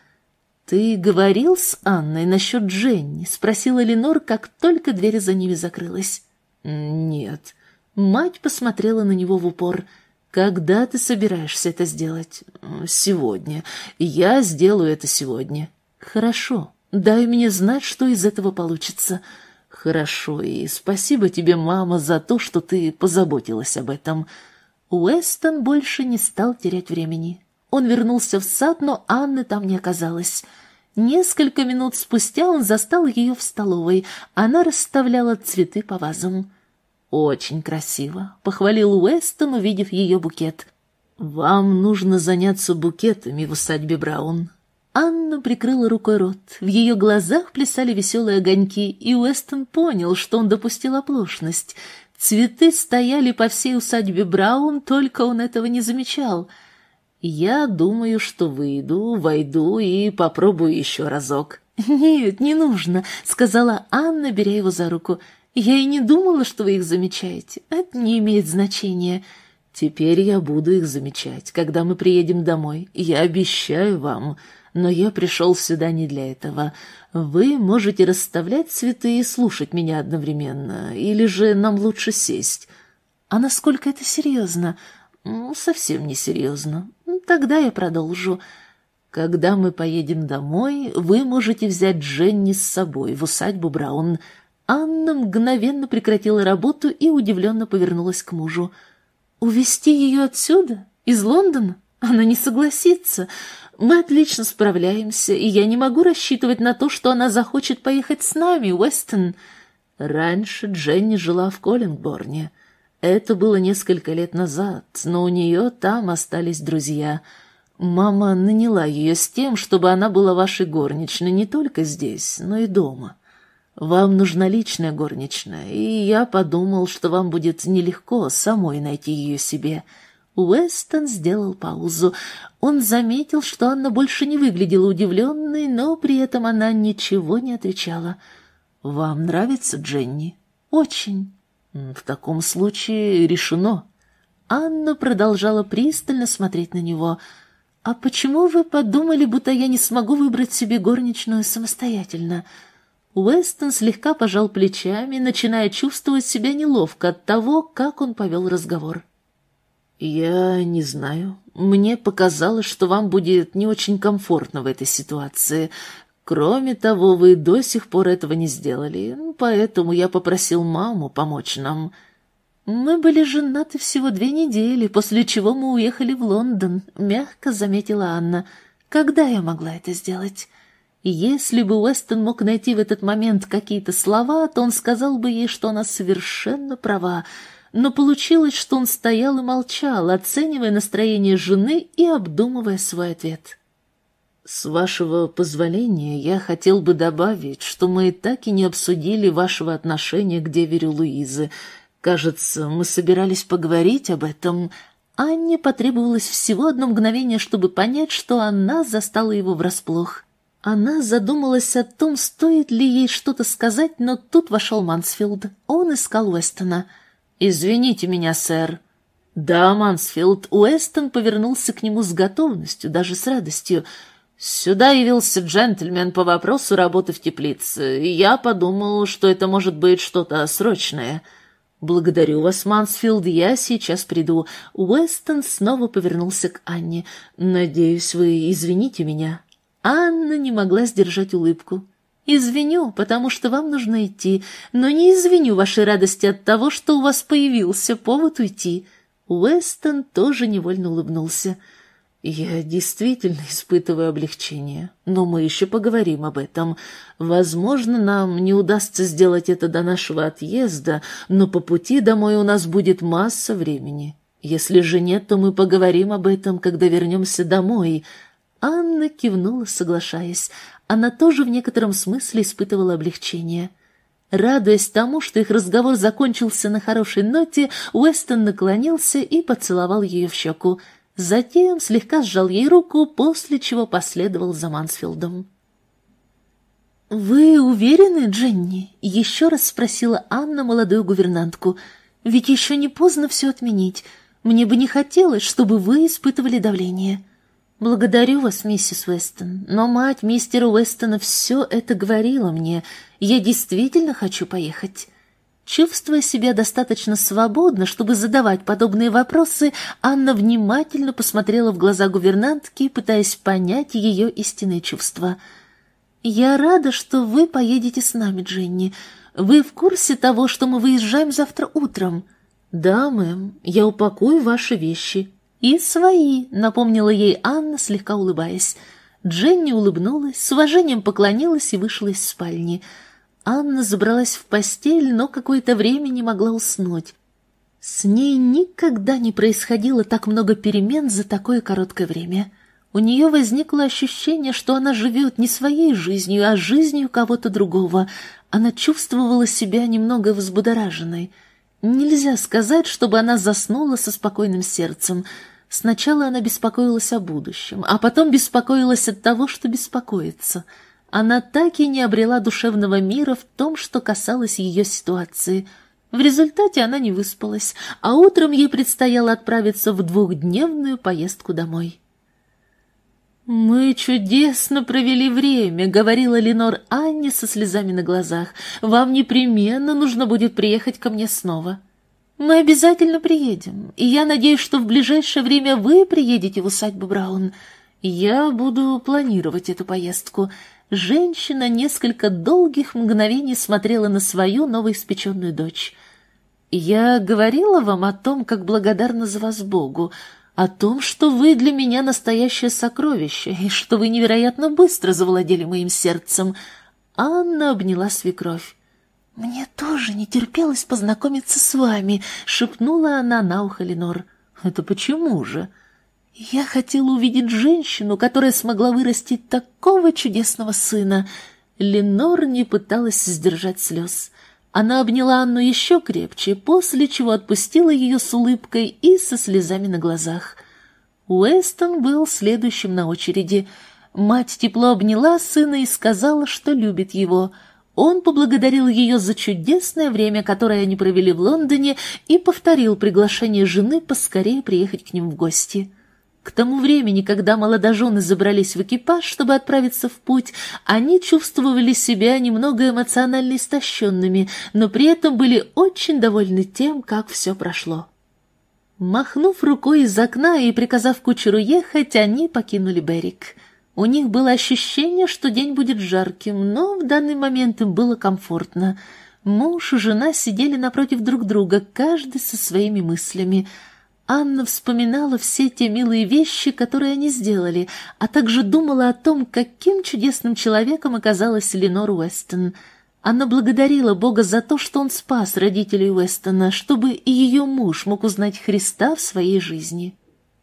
«Ты говорил с Анной насчет Дженни?» — спросила Ленор, как только дверь за ними закрылась. «Нет». Мать посмотрела на него в упор. «Когда ты собираешься это сделать?» «Сегодня. Я сделаю это сегодня». «Хорошо. Дай мне знать, что из этого получится». «Хорошо, и спасибо тебе, мама, за то, что ты позаботилась об этом». Уэстон больше не стал терять времени. Он вернулся в сад, но Анны там не оказалось. Несколько минут спустя он застал ее в столовой. Она расставляла цветы по вазам. «Очень красиво», — похвалил Уэстон, увидев ее букет. «Вам нужно заняться букетами в усадьбе Браун». Анна прикрыла рукой рот. В ее глазах плясали веселые огоньки, и Уэстон понял, что он допустил оплошность. Цветы стояли по всей усадьбе Браун, только он этого не замечал. «Я думаю, что выйду, войду и попробую еще разок». «Нет, не нужно», — сказала Анна, беря его за руку. «Я и не думала, что вы их замечаете. Это не имеет значения». «Теперь я буду их замечать, когда мы приедем домой. Я обещаю вам. Но я пришел сюда не для этого. Вы можете расставлять цветы и слушать меня одновременно, или же нам лучше сесть». «А насколько это серьезно?» «Совсем не серьезно. Тогда я продолжу. Когда мы поедем домой, вы можете взять Дженни с собой в усадьбу Браун». Анна мгновенно прекратила работу и удивленно повернулась к мужу. «Увезти ее отсюда? Из Лондона? Она не согласится. Мы отлично справляемся, и я не могу рассчитывать на то, что она захочет поехать с нами, Уэстон». Раньше Дженни жила в Коллингборне. Это было несколько лет назад, но у нее там остались друзья. Мама наняла ее с тем, чтобы она была вашей горничной не только здесь, но и дома. Вам нужна личная горничная, и я подумал, что вам будет нелегко самой найти ее себе». Уэстон сделал паузу. Он заметил, что Анна больше не выглядела удивленной, но при этом она ничего не отвечала. «Вам нравится Дженни?» «Очень». «В таком случае решено». Анна продолжала пристально смотреть на него. «А почему вы подумали, будто я не смогу выбрать себе горничную самостоятельно?» Уэстон слегка пожал плечами, начиная чувствовать себя неловко от того, как он повел разговор. «Я не знаю. Мне показалось, что вам будет не очень комфортно в этой ситуации. Кроме того, вы до сих пор этого не сделали, поэтому я попросил маму помочь нам». «Мы были женаты всего две недели, после чего мы уехали в Лондон», — мягко заметила Анна. «Когда я могла это сделать?» Если бы Уэстон мог найти в этот момент какие-то слова, то он сказал бы ей, что она совершенно права, но получилось, что он стоял и молчал, оценивая настроение жены и обдумывая свой ответ. «С вашего позволения я хотел бы добавить, что мы так и не обсудили вашего отношения к деверю Луизы. Кажется, мы собирались поговорить об этом». Анне потребовалось всего одно мгновение, чтобы понять, что она застала его врасплох. Она задумалась о том, стоит ли ей что-то сказать, но тут вошел Мансфилд. Он искал Уэстона. «Извините меня, сэр». «Да, Мансфилд». Уэстон повернулся к нему с готовностью, даже с радостью. «Сюда явился джентльмен по вопросу работы в теплице, и я подумал, что это может быть что-то срочное». «Благодарю вас, Мансфилд, я сейчас приду». Уэстон снова повернулся к Анне. «Надеюсь, вы извините меня». Анна не могла сдержать улыбку. «Извиню, потому что вам нужно идти, но не извиню вашей радости от того, что у вас появился повод уйти». Уэстон тоже невольно улыбнулся. «Я действительно испытываю облегчение, но мы еще поговорим об этом. Возможно, нам не удастся сделать это до нашего отъезда, но по пути домой у нас будет масса времени. Если же нет, то мы поговорим об этом, когда вернемся домой». Анна кивнула, соглашаясь. Она тоже в некотором смысле испытывала облегчение. Радуясь тому, что их разговор закончился на хорошей ноте, Уэстон наклонился и поцеловал ее в щеку. Затем слегка сжал ей руку, после чего последовал за Мансфилдом. «Вы уверены, Дженни?» — еще раз спросила Анна молодую гувернантку. «Ведь еще не поздно все отменить. Мне бы не хотелось, чтобы вы испытывали давление». «Благодарю вас, миссис Уэстон, но мать мистера Уэстона все это говорила мне. Я действительно хочу поехать». Чувствуя себя достаточно свободно, чтобы задавать подобные вопросы, Анна внимательно посмотрела в глаза гувернантки, пытаясь понять ее истинные чувства. «Я рада, что вы поедете с нами, Дженни. Вы в курсе того, что мы выезжаем завтра утром?» «Да, мэм, я упакую ваши вещи». «И свои», — напомнила ей Анна, слегка улыбаясь. Дженни улыбнулась, с уважением поклонилась и вышла из спальни. Анна забралась в постель, но какое-то время не могла уснуть. С ней никогда не происходило так много перемен за такое короткое время. У нее возникло ощущение, что она живет не своей жизнью, а жизнью кого-то другого. Она чувствовала себя немного взбудораженной. Нельзя сказать, чтобы она заснула со спокойным сердцем. Сначала она беспокоилась о будущем, а потом беспокоилась от того, что беспокоится. Она так и не обрела душевного мира в том, что касалось ее ситуации. В результате она не выспалась, а утром ей предстояло отправиться в двухдневную поездку домой. «Мы чудесно провели время», — говорила Ленор Анне со слезами на глазах. «Вам непременно нужно будет приехать ко мне снова». «Мы обязательно приедем, и я надеюсь, что в ближайшее время вы приедете в усадьбу Браун. Я буду планировать эту поездку. Женщина несколько долгих мгновений смотрела на свою новоиспеченную дочь. Я говорила вам о том, как благодарна за вас Богу, о том, что вы для меня настоящее сокровище, и что вы невероятно быстро завладели моим сердцем. Анна обняла свекровь. «Мне тоже не терпелось познакомиться с вами», — шепнула она на ухо Ленор. «Это почему же?» «Я хотела увидеть женщину, которая смогла вырастить такого чудесного сына». Ленор не пыталась сдержать слез. Она обняла Анну еще крепче, после чего отпустила ее с улыбкой и со слезами на глазах. Уэстон был следующим на очереди. Мать тепло обняла сына и сказала, что любит его. Он поблагодарил ее за чудесное время, которое они провели в Лондоне, и повторил приглашение жены поскорее приехать к ним в гости. К тому времени, когда молодожены забрались в экипаж, чтобы отправиться в путь, они чувствовали себя немного эмоционально истощенными, но при этом были очень довольны тем, как все прошло. Махнув рукой из окна и приказав кучеру ехать, они покинули Бервик. У них было ощущение, что день будет жарким, но в данный момент им было комфортно. Муж и жена сидели напротив друг друга, каждый со своими мыслями. Анна вспоминала все те милые вещи, которые они сделали, а также думала о том, каким чудесным человеком оказалась Ленор Уэстон. Она благодарила Бога за то, что он спас родителей Уэстона, чтобы и ее муж мог узнать Христа в своей жизни.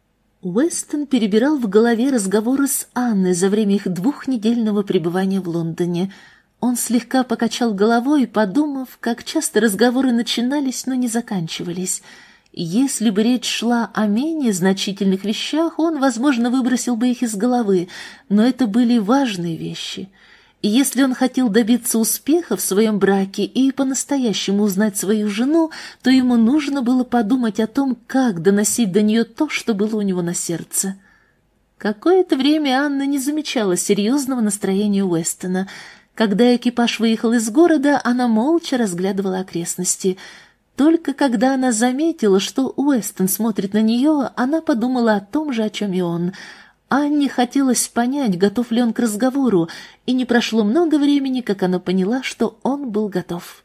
Уэстон перебирал в голове разговоры с Анной за время их двухнедельного пребывания в Лондоне. Он слегка покачал головой, подумав, как часто разговоры начинались, но не заканчивались. Если бы речь шла о менее значительных вещах, он, возможно, выбросил бы их из головы, но это были важные вещи. И если он хотел добиться успеха в своем браке и по-настоящему узнать свою жену, то ему нужно было подумать о том, как доносить до нее то, что было у него на сердце. Какое-то время Анна не замечала серьезного настроения Уэстона. Когда экипаж выехал из города, она молча разглядывала окрестности. Только когда она заметила, что Уэстон смотрит на нее, она подумала о том же, о чем и он. Анне хотелось понять, готов ли он к разговору, и не прошло много времени, как она поняла, что он был готов.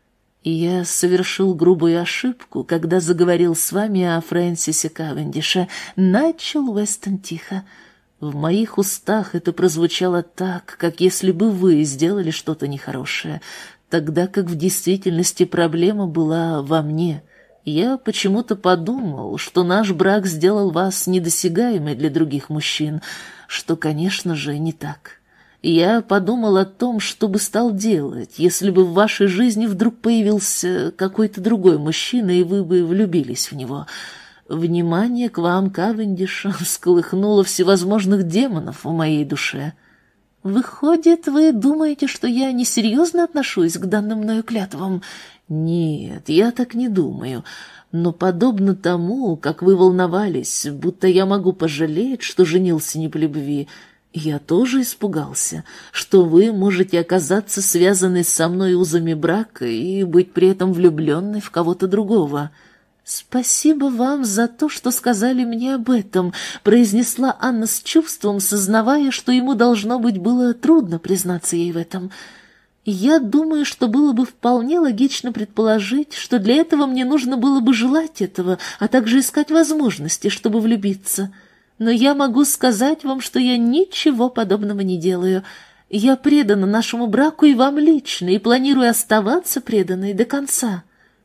«Я совершил грубую ошибку, когда заговорил с вами о Фрэнсисе Кавендише», — начал Уэстон тихо. «В моих устах это прозвучало так, как если бы вы сделали что-то нехорошее, тогда как в действительности проблема была во мне». Я почему-то подумал, что наш брак сделал вас недосягаемой для других мужчин, что, конечно же, не так. Я подумал о том, что бы стал делать, если бы в вашей жизни вдруг появился какой-то другой мужчина, и вы бы влюбились в него. Внимание к вам, Кавендиш, всколыхнуло всевозможных демонов в моей душе. Выходит, вы думаете, что я несерьезно отношусь к данным мною клятвам? Нет, я так не думаю. Но подобно тому, как вы волновались, будто я могу пожалеть, что женился не по любви, я тоже испугался, что вы можете оказаться связаны со мной узами брака и быть при этом влюбленной в кого-то другого. «Спасибо вам за то, что сказали мне об этом», — произнесла Анна с чувством, сознавая, что ему, должно быть, было трудно признаться ей в этом. «Я думаю, что было бы вполне логично предположить, что для этого мне нужно было бы желать этого, а также искать возможности, чтобы влюбиться. Но я могу сказать вам, что я ничего подобного не делаю. Я предана нашему браку и вам лично, и планирую оставаться преданной до конца».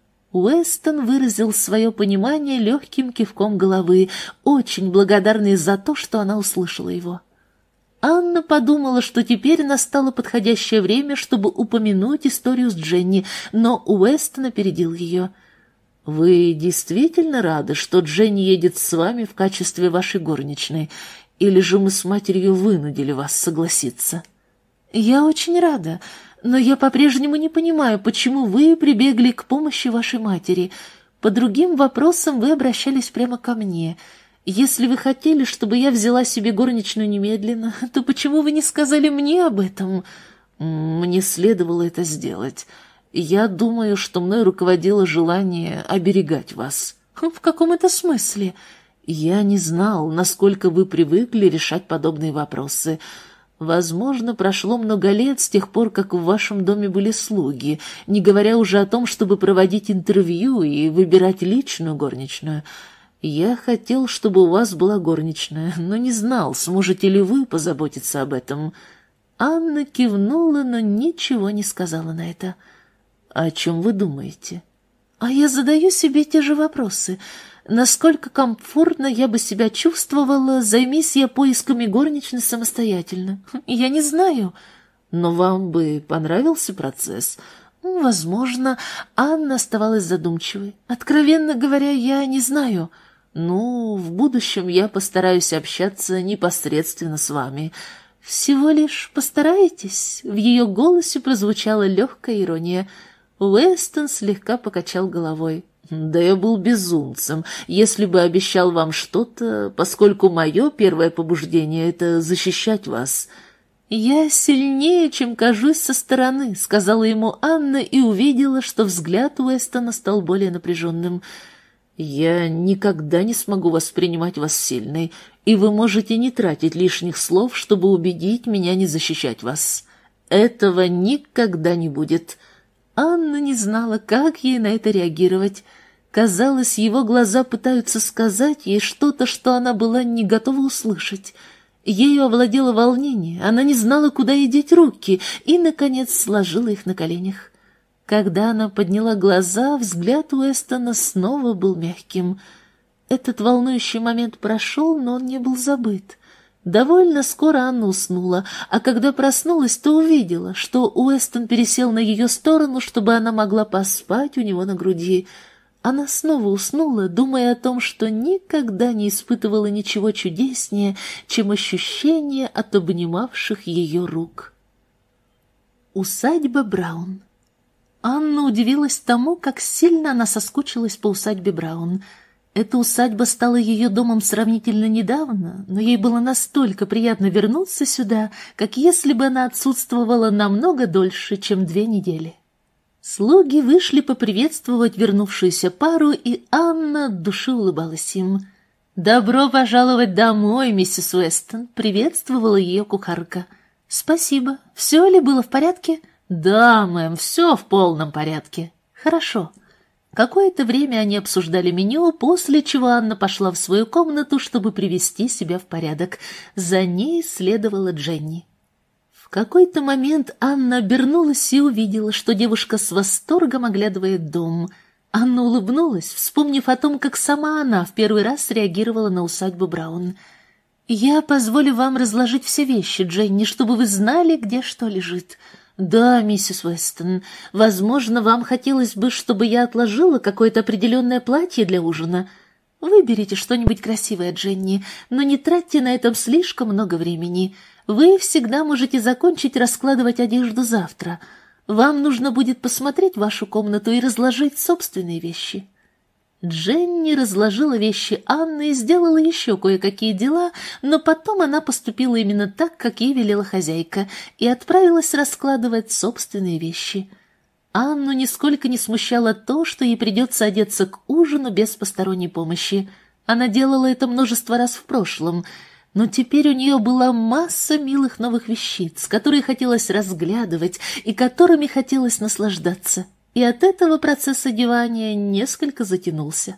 Уэстон выразил свое понимание легким кивком головы, очень благодарный за то, что она услышала его. Анна подумала, что теперь настало подходящее время, чтобы упомянуть историю с Дженни, но Уэстон опередил ее. «Вы действительно рады, что Дженни едет с вами в качестве вашей горничной, или же мы с матерью вынудили вас согласиться?» «Я очень рада, но я по-прежнему не понимаю, почему вы прибегли к помощи вашей матери. По другим вопросам вы обращались прямо ко мне. Если вы хотели, чтобы я взяла себе горничную немедленно, то почему вы не сказали мне об этом?» «Мне следовало это сделать. Я думаю, что мной руководило желание оберегать вас». «В каком это смысле?» Я не знал, насколько вы привыкли решать подобные вопросы. Возможно, прошло много лет с тех пор, как в вашем доме были слуги, не говоря уже о том, чтобы проводить интервью и выбирать личную горничную. Я хотел, чтобы у вас была горничная, но не знал, сможете ли вы позаботиться об этом». Анна кивнула, но ничего не сказала на это. «О чем вы думаете?» «А я задаю себе те же вопросы. Насколько комфортно я бы себя чувствовала, займись я поисками горничной самостоятельно? Я не знаю». «Но вам бы понравился процесс?» «Возможно». Анна оставалась задумчивой. «Откровенно говоря, я не знаю». «Ну, в будущем я постараюсь общаться непосредственно с вами». «Всего лишь постараетесь?» В ее голосе прозвучала легкая ирония. Уэстон слегка покачал головой. «Да я был безумцем, если бы обещал вам что-то, поскольку мое первое побуждение — это защищать вас». «Я сильнее, чем кажусь со стороны», — сказала ему Анна и увидела, что взгляд Уэстона стал более напряженным. «Я никогда не смогу воспринимать вас сильной, и вы можете не тратить лишних слов, чтобы убедить меня не защищать вас. Этого никогда не будет». Анна не знала, как ей на это реагировать. Казалось, его глаза пытаются сказать ей что-то, что она была не готова услышать. Ею овладело волнение, она не знала, куда ей деть руки, и, наконец, сложила их на коленях. Когда она подняла глаза, взгляд Уэстона снова был мягким. Этот волнующий момент прошел, но он не был забыт. Довольно скоро Анна уснула, а когда проснулась, то увидела, что Уэстон пересел на ее сторону, чтобы она могла поспать у него на груди. Она снова уснула, думая о том, что никогда не испытывала ничего чудеснее, чем ощущение от обнимавших ее рук. Усадьба Браун. Анна удивилась тому, как сильно она соскучилась по усадьбе Браун. Эта усадьба стала ее домом сравнительно недавно, но ей было настолько приятно вернуться сюда, как если бы она отсутствовала намного дольше, чем две недели. Слуги вышли поприветствовать вернувшуюся пару, и Анна от души улыбалась им. «Добро пожаловать домой, миссис Уэстон», — приветствовала ее кухарка. «Спасибо. Все ли было в порядке?» «Да, мэм, все в полном порядке». «Хорошо». Какое-то время они обсуждали меню, после чего Анна пошла в свою комнату, чтобы привести себя в порядок. За ней следовала Дженни. В какой-то момент Анна обернулась и увидела, что девушка с восторгом оглядывает дом. Анна улыбнулась, вспомнив о том, как сама она в первый раз реагировала на усадьбу Браун. «Я позволю вам разложить все вещи, Дженни, чтобы вы знали, где что лежит». «Да, миссис Уэстон, возможно, вам хотелось бы, чтобы я отложила какое-то определенное платье для ужина. Выберите что-нибудь красивое, Дженни, но не тратьте на этом слишком много времени. Вы всегда можете закончить раскладывать одежду завтра. Вам нужно будет посмотреть вашу комнату и разложить собственные вещи». Дженни разложила вещи Анны и сделала еще кое-какие дела, но потом она поступила именно так, как ей велела хозяйка, и отправилась раскладывать собственные вещи. Анну нисколько не смущало то, что ей придется одеться к ужину без посторонней помощи. Она делала это множество раз в прошлом, но теперь у нее была масса милых новых вещиц, которые хотелось разглядывать и которыми хотелось наслаждаться. И от этого процесс одевания несколько затянулся.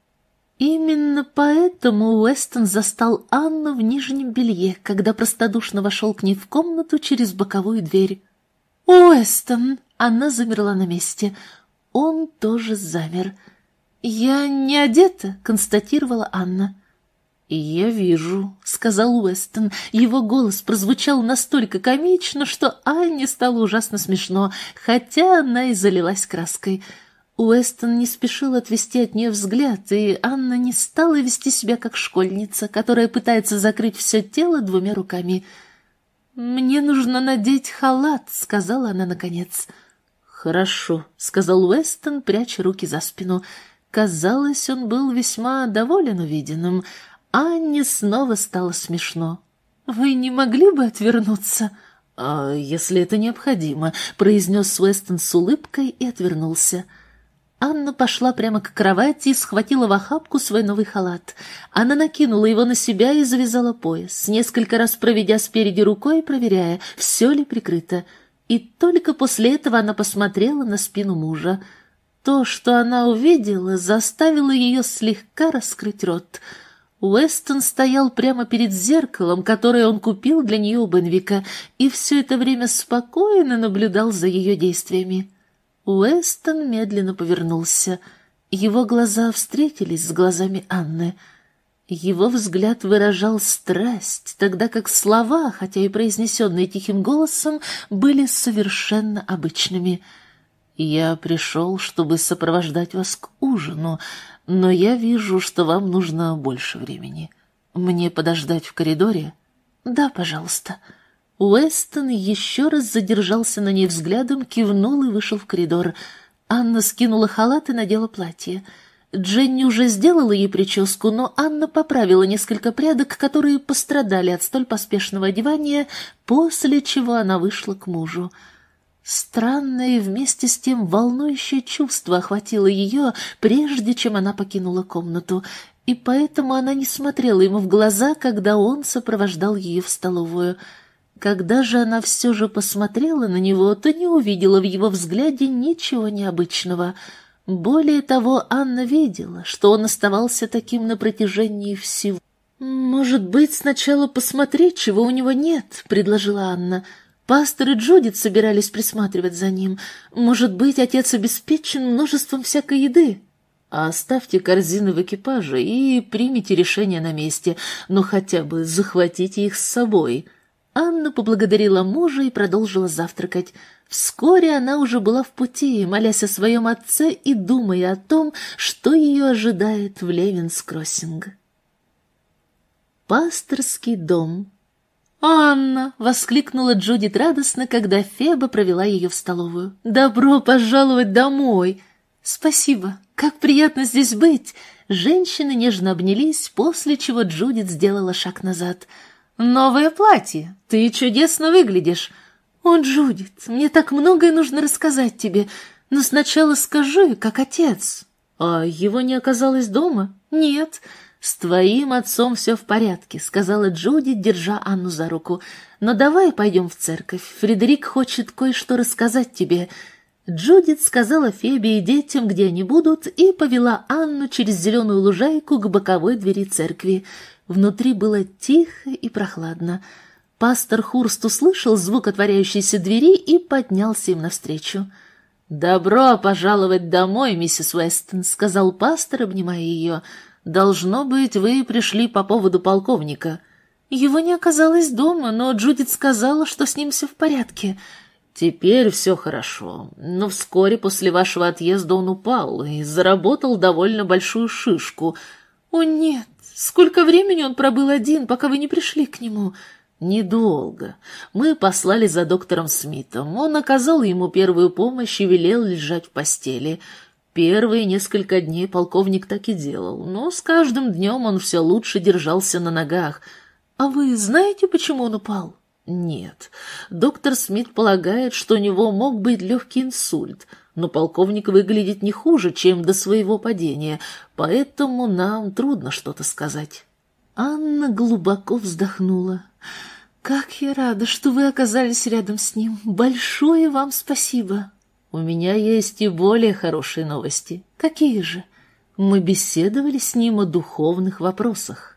Именно поэтому Уэстон застал Анну в нижнем белье, когда простодушно вошел к ней в комнату через боковую дверь. «Уэстон!» — она замерла на месте. Он тоже замер. «Я не одета», — констатировала Анна. «Я вижу», — сказал Уэстон. Его голос прозвучал настолько комично, что Анне стало ужасно смешно, хотя она и залилась краской. Уэстон не спешил отвести от нее взгляд, и Анна не стала вести себя как школьница, которая пытается закрыть все тело двумя руками. «Мне нужно надеть халат», — сказала она наконец. «Хорошо», — сказал Уэстон, пряча руки за спину. Казалось, он был весьма доволен увиденным. Анне снова стало смешно. «Вы не могли бы отвернуться?» «А если это необходимо», — произнес Уэстон с улыбкой и отвернулся. Анна пошла прямо к кровати и схватила в охапку свой новый халат. Она накинула его на себя и завязала пояс, несколько раз проведя спереди рукой, проверяя, все ли прикрыто. И только после этого она посмотрела на спину мужа. То, что она увидела, заставило ее слегка раскрыть рот. Уэстон стоял прямо перед зеркалом, которое он купил для нее у Бенвика, и все это время спокойно наблюдал за ее действиями. Уэстон медленно повернулся. Его глаза встретились с глазами Анны. Его взгляд выражал страсть, тогда как слова, хотя и произнесенные тихим голосом, были совершенно обычными. «Я пришел, чтобы сопровождать вас к ужину, но я вижу, что вам нужно больше времени. Мне подождать в коридоре?» «Да, пожалуйста». Уэстон еще раз задержался на ней взглядом, кивнул и вышел в коридор. Анна скинула халат и надела платье. Дженни уже сделала ей прическу, но Анна поправила несколько прядок, которые пострадали от столь поспешного одевания, после чего она вышла к мужу. Странное и вместе с тем волнующее чувство охватило ее, прежде чем она покинула комнату, и поэтому она не смотрела ему в глаза, когда он сопровождал ее в столовую. Когда же она все же посмотрела на него, то не увидела в его взгляде ничего необычного. Более того, Анна видела, что он оставался таким на протяжении всего. «Может быть, сначала посмотреть, чего у него нет», — предложила Анна. «Пастор и Джудит собирались присматривать за ним. Может быть, отец обеспечен множеством всякой еды». «Оставьте корзины в экипаже и примите решение на месте, но хотя бы захватите их с собой». Анна поблагодарила мужа и продолжила завтракать. Вскоре она уже была в пути, молясь о своем отце и думая о том, что ее ожидает в Левинс-Кроссинг. Пасторский дом. «Анна!» — воскликнула Джудит радостно, когда Феба провела ее в столовую. «Добро пожаловать домой!» «Спасибо! Как приятно здесь быть!» Женщины нежно обнялись, после чего Джудит сделала шаг назад. «Новое платье! Ты чудесно выглядишь!» «О, Джудит, мне так многое нужно рассказать тебе, но сначала скажи, как отец». «А его не оказалось дома?» «Нет». «С твоим отцом все в порядке», — сказала Джудит, держа Анну за руку. «Но давай пойдем в церковь. Фредерик хочет кое-что рассказать тебе». Джудит сказала Фебе и детям, где они будут, и повела Анну через зеленую лужайку к боковой двери церкви. Внутри было тихо и прохладно. Пастор Хурст услышал звук отворяющейся двери и поднялся им навстречу. «Добро пожаловать домой, миссис Уэстон», — сказал пастор, обнимая ее. «Должно быть, вы пришли по поводу полковника». «Его не оказалось дома, но Джудит сказала, что с ним все в порядке». «Теперь все хорошо, но вскоре после вашего отъезда он упал и заработал довольно большую шишку». «О, нет! Сколько времени он пробыл один, пока вы не пришли к нему?» «Недолго. Мы послали за доктором Смитом. Он оказал ему первую помощь и велел лежать в постели. Первые несколько дней полковник так и делал, но с каждым днем он все лучше держался на ногах». «А вы знаете, почему он упал?» «Нет. Доктор Смит полагает, что у него мог быть легкий инсульт, но полковник выглядит не хуже, чем до своего падения, поэтому нам трудно что-то сказать». Анна глубоко вздохнула. «Как я рада, что вы оказались рядом с ним. Большое вам спасибо». «У меня есть и более хорошие новости». «Какие же?» «Мы беседовали с ним о духовных вопросах».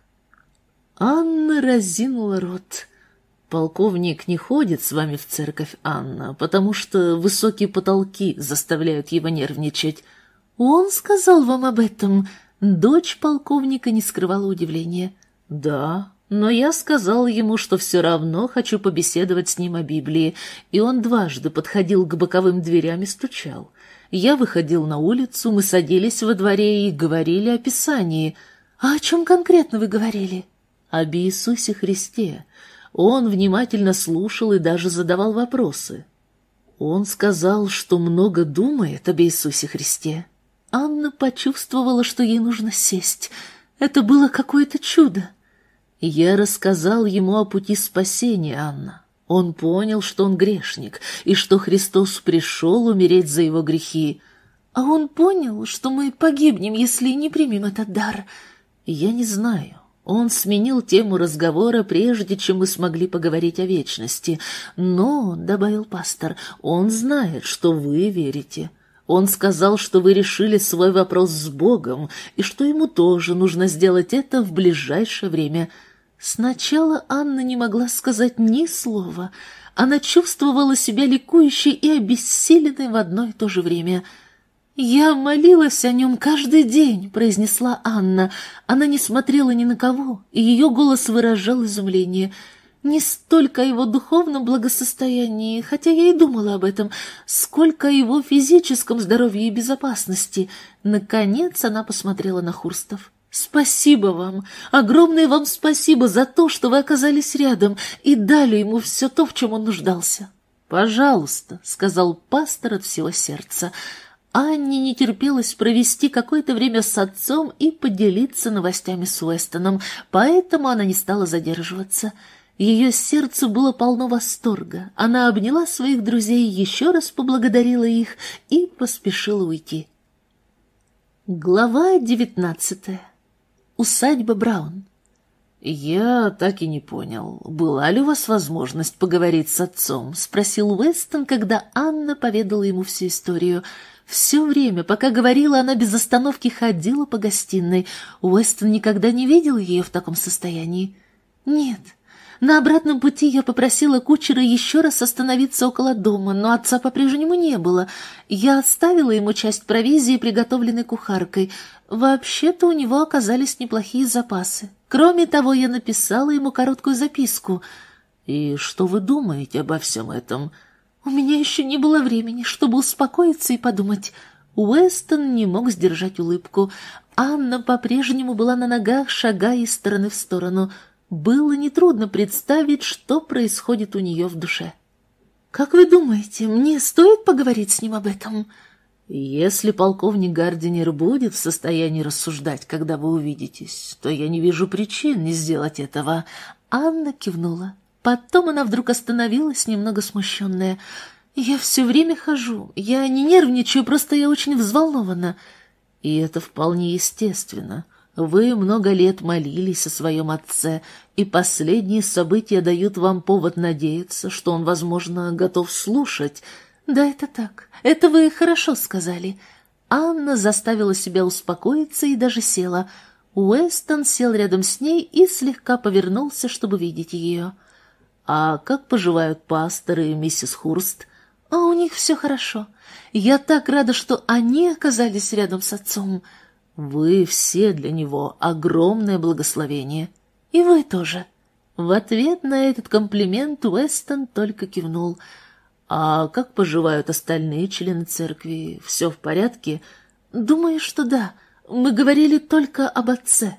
Анна разинула рот. «Полковник не ходит с вами в церковь, Анна, потому что высокие потолки заставляют его нервничать». «Он сказал вам об этом?» Дочь полковника не скрывала удивления. «Да, но я сказал ему, что все равно хочу побеседовать с ним о Библии, и он дважды подходил к боковым дверям и стучал. Я выходил на улицу, мы садились во дворе и говорили о Писании». «А о чем конкретно вы говорили?» «Об Иисусе Христе». Он внимательно слушал и даже задавал вопросы. Он сказал, что много думает об Иисусе Христе. Анна почувствовала, что ей нужно сесть. Это было какое-то чудо. Я рассказал ему о пути спасения, Анна. Он понял, что он грешник, и что Христос пришел умереть за его грехи. А он понял, что мы погибнем, если не примем этот дар. Я не знаю. Он сменил тему разговора, прежде чем мы смогли поговорить о вечности. Но, — добавил пастор, — он знает, что вы верите. Он сказал, что вы решили свой вопрос с Богом, и что ему тоже нужно сделать это в ближайшее время. Сначала Анна не могла сказать ни слова. Она чувствовала себя ликующей и обессиленной в одно и то же время. «Я молилась о нем каждый день», — произнесла Анна. Она не смотрела ни на кого, и ее голос выражал изумление. Не столько о его духовном благосостоянии, хотя я и думала об этом, сколько о его физическом здоровье и безопасности. Наконец она посмотрела на Хурстов. «Спасибо вам, огромное вам спасибо за то, что вы оказались рядом и дали ему все то, в чем он нуждался». «Пожалуйста», — сказал пастор от всего сердца. Анне не терпелось провести какое-то время с отцом и поделиться новостями с Уэстоном, поэтому она не стала задерживаться. Ее сердце было полно восторга. Она обняла своих друзей, еще раз поблагодарила их и поспешила уйти. Глава девятнадцатая. Усадьба Браун. «Я так и не понял, была ли у вас возможность поговорить с отцом?» — спросил Уэстон, когда Анна поведала ему всю историю. Все время, пока говорила, она без остановки ходила по гостиной. Уэстон никогда не видел ее в таком состоянии. «Нет». На обратном пути я попросила кучера еще раз остановиться около дома, но отца по-прежнему не было. Я оставила ему часть провизии, приготовленной кухаркой. Вообще-то у него оказались неплохие запасы. Кроме того, я написала ему короткую записку. «И что вы думаете обо всем этом?» «У меня еще не было времени, чтобы успокоиться и подумать». Уэстон не мог сдержать улыбку. Анна по-прежнему была на ногах, шагая из стороны в сторону. Было нетрудно представить, что происходит у нее в душе. «Как вы думаете, мне стоит поговорить с ним об этом?» «Если полковник Гардинер будет в состоянии рассуждать, когда вы увидитесь, то я не вижу причин не сделать этого». Анна кивнула. Потом она вдруг остановилась, немного смущенная. «Я все время хожу. Я не нервничаю, просто я очень взволнована». «И это вполне естественно. Вы много лет молились о своем отце, и последние события дают вам повод надеяться, что он, возможно, готов слушать». «Да, это так. Это вы хорошо сказали». Анна заставила себя успокоиться и даже села. Уэстон сел рядом с ней и слегка повернулся, чтобы видеть ее. «А как поживают пастор и миссис Хурст?» «А у них все хорошо. Я так рада, что они оказались рядом с отцом». «Вы все для него огромное благословение. И вы тоже». В ответ на этот комплимент Уэстон только кивнул. «А как поживают остальные члены церкви? Все в порядке?» «Думаю, что да. Мы говорили только об отце».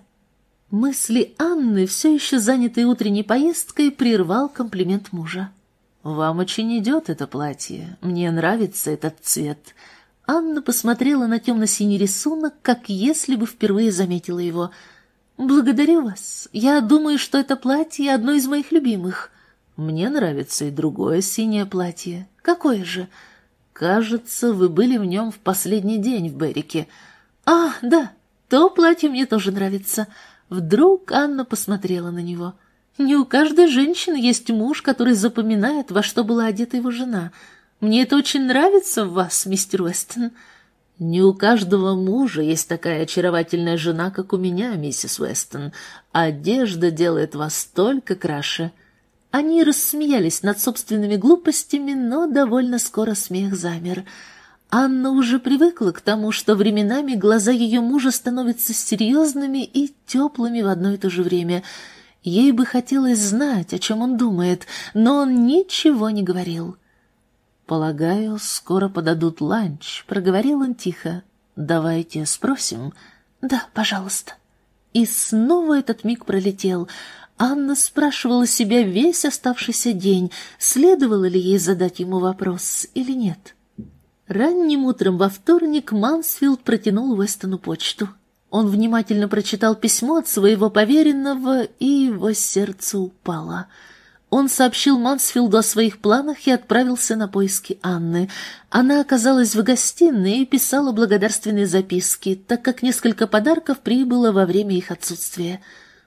Мысли Анны, все еще занятой утренней поездкой, прервал комплимент мужа. «Вам очень идет это платье. Мне нравится этот цвет». Анна посмотрела на темно-синий рисунок, как если бы впервые заметила его. «Благодарю вас. Я думаю, что это платье одно из моих любимых». «Мне нравится и другое синее платье». «Какое же?» «Кажется, вы были в нем в последний день в Беррике». «А, да, то платье мне тоже нравится». Вдруг Анна посмотрела на него. «Не у каждой женщины есть муж, который запоминает, во что была одета его жена. Мне это очень нравится в вас, мистер Уэстон». «Не у каждого мужа есть такая очаровательная жена, как у меня, миссис Уэстон. Одежда делает вас только краше». Они рассмеялись над собственными глупостями, но довольно скоро смех замер. Анна уже привыкла к тому, что временами глаза ее мужа становятся серьезными и теплыми в одно и то же время. Ей бы хотелось знать, о чем он думает, но он ничего не говорил. «Полагаю, скоро подадут ланч», — проговорил он тихо. «Давайте спросим». «Да, пожалуйста». И снова этот миг пролетел. Анна спрашивала себя весь оставшийся день, следовало ли ей задать ему вопрос или нет. Ранним утром во вторник Мансфилд протянул Уэстону почту. Он внимательно прочитал письмо от своего поверенного, и его сердце упало. Он сообщил Мансфилду о своих планах и отправился на поиски Анны. Она оказалась в гостиной и писала благодарственные записки, так как несколько подарков прибыло во время их отсутствия.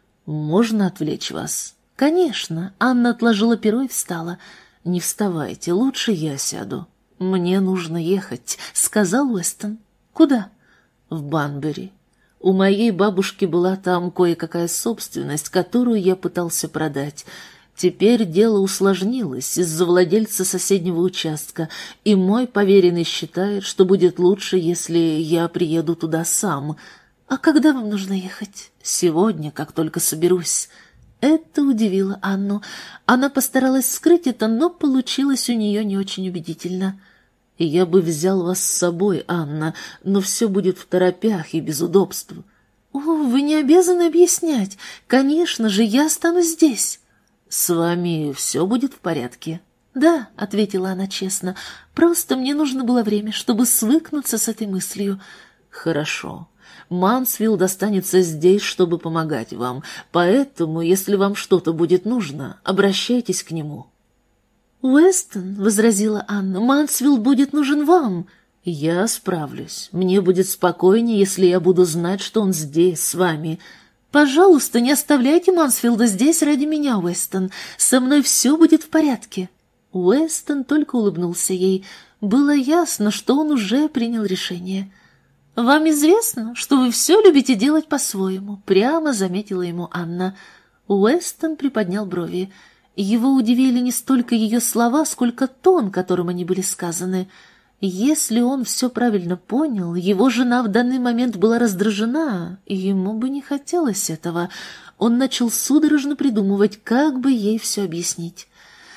«Можно отвлечь вас?» «Конечно». Анна отложила перо и встала. «Не вставайте, лучше я сяду». «Мне нужно ехать», — сказал Уэстон. «Куда?» «В Банбери. У моей бабушки была там кое-какая собственность, которую я пытался продать». Теперь дело усложнилось из-за владельца соседнего участка, и мой поверенный считает, что будет лучше, если я приеду туда сам. А когда вам нужно ехать? Сегодня, как только соберусь. Это удивило Анну. Она постаралась скрыть это, но получилось у нее не очень убедительно. Я бы взял вас с собой, Анна, но все будет второпях и без удобств. О, вы не обязаны объяснять. Конечно же, я останусь здесь. «С вами все будет в порядке?» «Да», — ответила она честно, — «просто мне нужно было время, чтобы свыкнуться с этой мыслью». «Хорошо. Мансфилд останется здесь, чтобы помогать вам, поэтому, если вам что-то будет нужно, обращайтесь к нему». «Уэстон», — возразила Анна, — «Мансфилд будет нужен вам». «Я справлюсь. Мне будет спокойнее, если я буду знать, что он здесь, с вами». «Пожалуйста, не оставляйте Мансфилда здесь ради меня, Уэстон. Со мной все будет в порядке». Уэстон только улыбнулся ей. Было ясно, что он уже принял решение. «Вам известно, что вы все любите делать по-своему», — прямо заметила ему Анна. Уэстон приподнял брови. Его удивили не столько ее слова, сколько тон, которым они были сказаны. Если он все правильно понял, его жена в данный момент была раздражена, и ему бы не хотелось этого. Он начал судорожно придумывать, как бы ей все объяснить.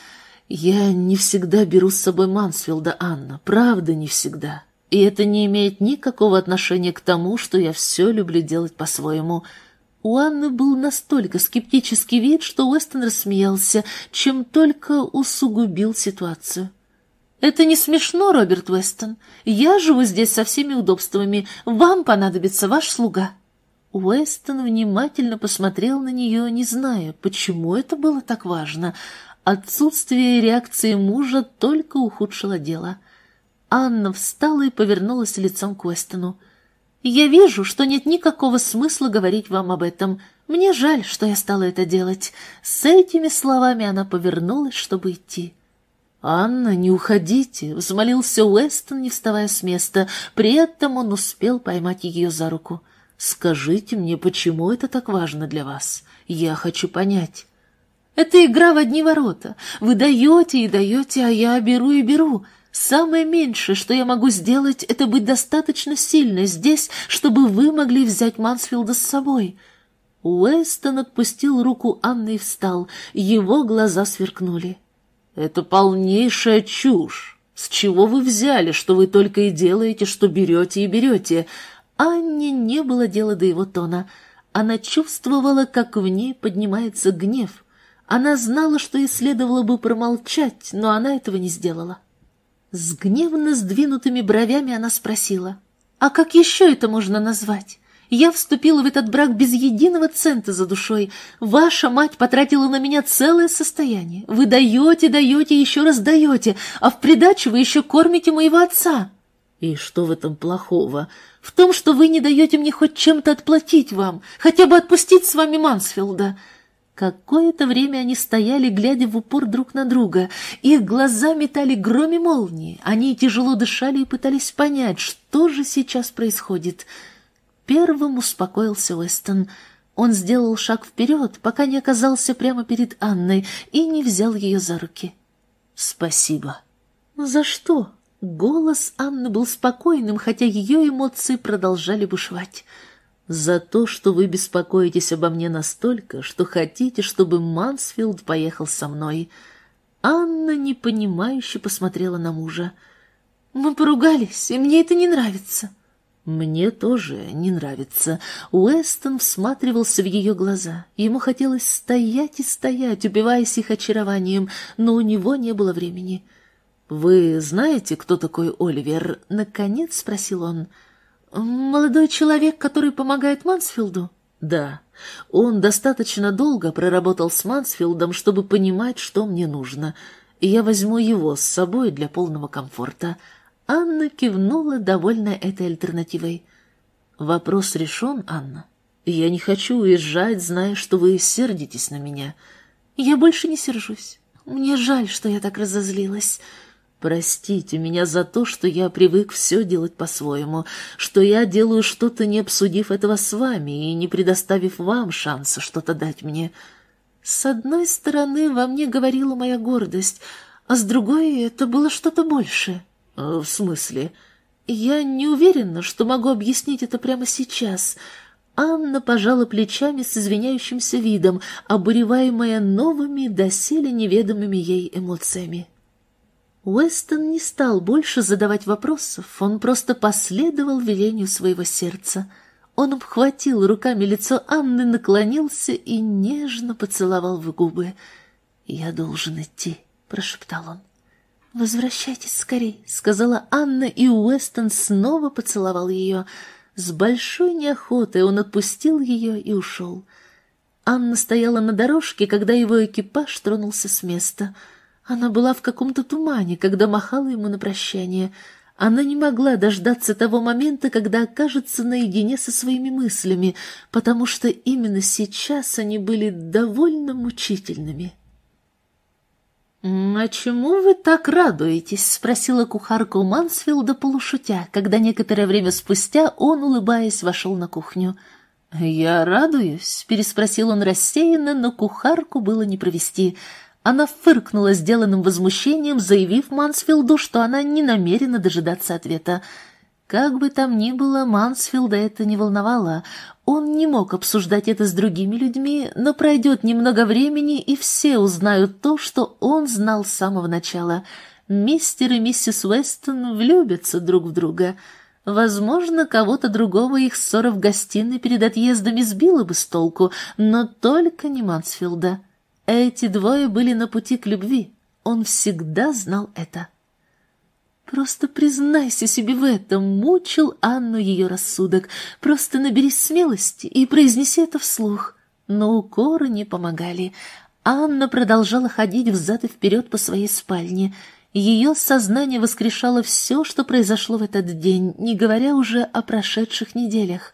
«Я не всегда беру с собой Мансфилда, Анна, правда не всегда. И это не имеет никакого отношения к тому, что я все люблю делать по-своему». У Анны был настолько скептический вид, что Уэстон рассмеялся, чем только усугубил ситуацию. «Это не смешно, Роберт Уэстон. Я живу здесь со всеми удобствами. Вам понадобится ваш слуга». Уэстон внимательно посмотрел на нее, не зная, почему это было так важно. Отсутствие реакции мужа только ухудшило дело. Анна встала и повернулась лицом к Уэстону. «Я вижу, что нет никакого смысла говорить вам об этом. Мне жаль, что я стала это делать». С этими словами она повернулась, чтобы идти. «Анна, не уходите!» — взмолился Уэстон, не вставая с места. При этом он успел поймать ее за руку. «Скажите мне, почему это так важно для вас? Я хочу понять». «Это игра в одни ворота. Вы даете и даете, а я беру и беру. Самое меньшее, что я могу сделать, это быть достаточно сильной здесь, чтобы вы могли взять Мансфилда с собой». Уэстон отпустил руку Анны и встал. Его глаза сверкнули. «Это полнейшая чушь. С чего вы взяли, что вы только и делаете, что берете и берете?» Анне не было дела до его тона. Она чувствовала, как в ней поднимается гнев. Она знала, что ей следовало бы промолчать, но она этого не сделала. С гневно сдвинутыми бровями она спросила: «А как еще это можно назвать? Я вступила в этот брак без единого цента за душой. Ваша мать потратила на меня целое состояние. Вы даете, даете и еще раз даете, а в придачу вы еще кормите моего отца». «И что в этом плохого?» «В том, что вы не даете мне хоть чем-то отплатить вам, хотя бы отпустить с вами Мансфилда». Какое-то время они стояли, глядя в упор друг на друга. Их глаза метали гром и молнии. Они тяжело дышали и пытались понять, что же сейчас происходит. Первым успокоился Уэстон. Он сделал шаг вперед, пока не оказался прямо перед Анной и не взял ее за руки. «Спасибо». «За что?» Голос Анны был спокойным, хотя ее эмоции продолжали бушевать. «За то, что вы беспокоитесь обо мне настолько, что хотите, чтобы Мансфилд поехал со мной». Анна непонимающе посмотрела на мужа. «Мы поругались, и мне это не нравится». «Мне тоже не нравится». Уэстон всматривался в ее глаза. Ему хотелось стоять и стоять, упиваясь их очарованием, но у него не было времени. «Вы знаете, кто такой Оливер?» — наконец спросил он. «Молодой человек, который помогает Мансфилду?» «Да. Он достаточно долго проработал с Мансфилдом, чтобы понимать, что мне нужно, и я возьму его с собой для полного комфорта». Анна кивнула, довольная этой альтернативой. «Вопрос решен, Анна. Я не хочу уезжать, зная, что вы сердитесь на меня». «Я больше не сержусь. Мне жаль, что я так разозлилась». «Простите меня за то, что я привык все делать по-своему, что я делаю что-то, не обсудив этого с вами и не предоставив вам шанса что-то дать мне. С одной стороны, во мне говорила моя гордость, а с другой это было что-то большее». «В смысле?» «Я не уверена, что могу объяснить это прямо сейчас». Анна пожала плечами с извиняющимся видом, обуреваемая новыми, доселе неведомыми ей эмоциями. Уэстон не стал больше задавать вопросов, он просто последовал велению своего сердца. Он обхватил руками лицо Анны, наклонился и нежно поцеловал в губы. «Я должен идти», — прошептал он. «Возвращайтесь скорей», — сказала Анна, и Уэстон снова поцеловал ее. С большой неохотой он отпустил ее и ушел. Анна стояла на дорожке, когда его экипаж тронулся с места. Она была в каком-то тумане, когда махала ему на прощание. Она не могла дождаться того момента, когда окажется наедине со своими мыслями, потому что именно сейчас они были довольно мучительными. «А чему вы так радуетесь?» — спросила кухарка у Мансфилда полушутя, когда некоторое время спустя он, улыбаясь, вошел на кухню. «Я радуюсь?» — переспросил он рассеянно, но кухарку было не провести. Она фыркнула сделанным возмущением, заявив Мансфилду, что она не намерена дожидаться ответа. Как бы там ни было, Мансфилда это не волновало. Он не мог обсуждать это с другими людьми, но пройдет немного времени, и все узнают то, что он знал с самого начала. Мистер и миссис Уэстон влюбятся друг в друга. Возможно, кого-то другого их ссора в гостиной перед отъездом сбила бы с толку, но только не Мансфилда. Эти двое были на пути к любви. Он всегда знал это. «Просто признайся себе в этом», — мучил Анну ее рассудок. «Просто наберись смелости и произнеси это вслух». Но укоры не помогали. Анна продолжала ходить взад и вперед по своей спальне. Ее сознание воскрешало все, что произошло в этот день, не говоря уже о прошедших неделях.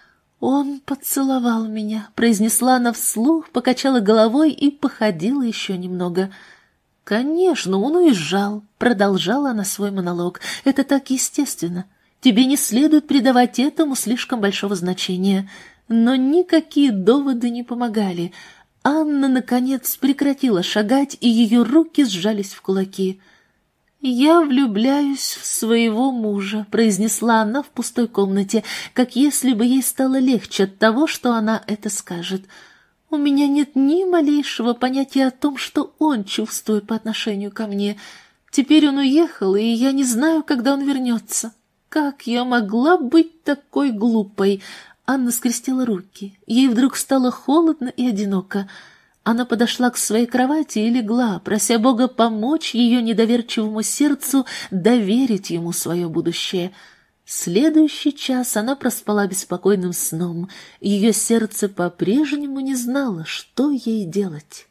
«Он поцеловал меня», — произнесла она вслух, покачала головой и походила еще немного. «Конечно, он уезжал», — продолжала она свой монолог. «Это так естественно. Тебе не следует придавать этому слишком большого значения». Но никакие доводы не помогали. Анна, наконец, прекратила шагать, и ее руки сжались в кулаки. «Я влюбляюсь в своего мужа», — произнесла она в пустой комнате, как если бы ей стало легче от того, что она это скажет. «У меня нет ни малейшего понятия о том, что он чувствует по отношению ко мне. Теперь он уехал, и я не знаю, когда он вернется. Как я могла быть такой глупой?» Анна скрестила руки. Ей вдруг стало холодно и одиноко. Она подошла к своей кровати и легла, прося Бога помочь ее недоверчивому сердцу доверить ему свое будущее. Следующий час она проспала беспокойным сном. Ее сердце по-прежнему не знало, что ей делать.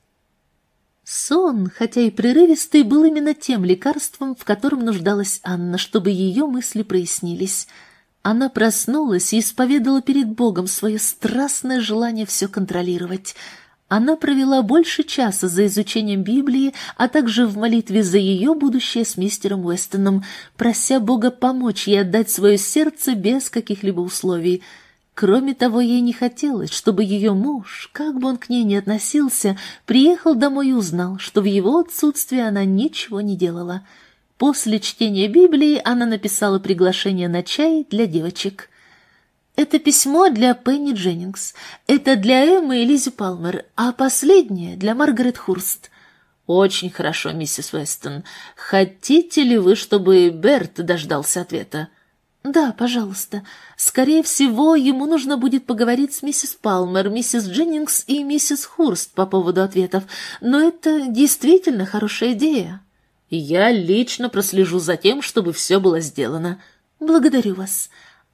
Сон, хотя и прерывистый, был именно тем лекарством, в котором нуждалась Анна, чтобы ее мысли прояснились. Она проснулась и исповедала перед Богом свое страстное желание все контролировать. Она провела больше часа за изучением Библии, а также в молитве за ее будущее с мистером Уэстоном, прося Бога помочь ей отдать свое сердце без каких-либо условий. Кроме того, ей не хотелось, чтобы ее муж, как бы он к ней ни относился, приехал домой и узнал, что в его отсутствии она ничего не делала. После чтения Библии она написала приглашение на чай для девочек. Это письмо для Пенни Дженнингс, это для Эммы и Лизи Палмер, а последнее для Маргарет Хурст. «Очень хорошо, миссис Уэстон. Хотите ли вы, чтобы Берт дождался ответа?» «Да, пожалуйста. Скорее всего, ему нужно будет поговорить с миссис Палмер, миссис Дженнингс и миссис Хурст по поводу ответов, но это действительно хорошая идея». «Я лично прослежу за тем, чтобы все было сделано». «Благодарю вас».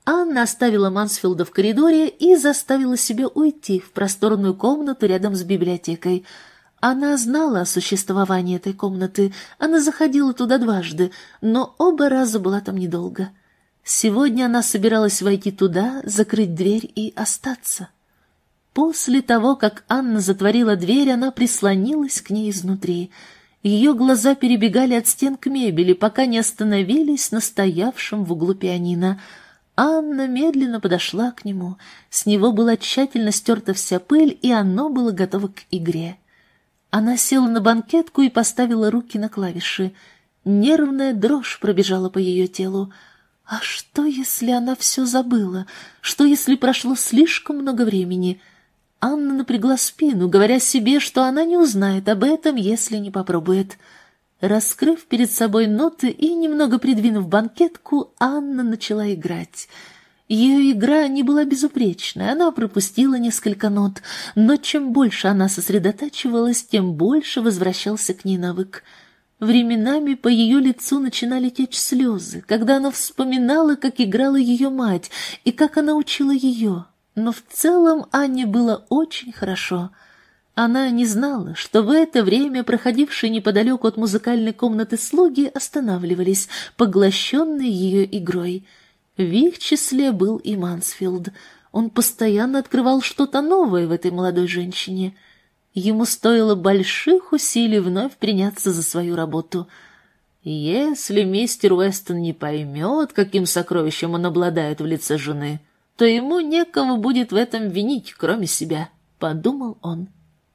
Анна оставила Мансфилда в коридоре и заставила себя уйти в просторную комнату рядом с библиотекой. Она знала о существовании этой комнаты, она заходила туда дважды, но оба раза была там недолго. Сегодня она собиралась войти туда, закрыть дверь и остаться. После того, как Анна затворила дверь, она прислонилась к ней изнутри. Ее глаза перебегали от стен к мебели, пока не остановились на стоявшем в углу пианино. Анна медленно подошла к нему. С него была тщательно стерта вся пыль, и оно было готово к игре. Она села на банкетку и поставила руки на клавиши. Нервная дрожь пробежала по ее телу. А что, если она все забыла? Что, если прошло слишком много времени? Анна напрягла спину, говоря себе, что она не узнает об этом, если не попробует. Раскрыв перед собой ноты и немного придвинув банкетку, Анна начала играть. Ее игра не была безупречной, она пропустила несколько нот, но чем больше она сосредотачивалась, тем больше возвращался к ней навык. Временами по ее лицу начинали течь слезы, когда она вспоминала, как играла ее мать и как она учила ее. Но в целом Анне было очень хорошо. Она не знала, что в это время проходившие неподалеку от музыкальной комнаты слуги останавливались, поглощенные ее игрой. В их числе был и Мансфилд. Он постоянно открывал что-то новое в этой молодой женщине. Ему стоило больших усилий вновь приняться за свою работу. Если мистер Уэстон не поймет, каким сокровищем он обладает в лице жены, то ему некого будет в этом винить, кроме себя, — подумал он.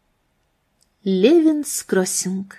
Левинс Кроссинг.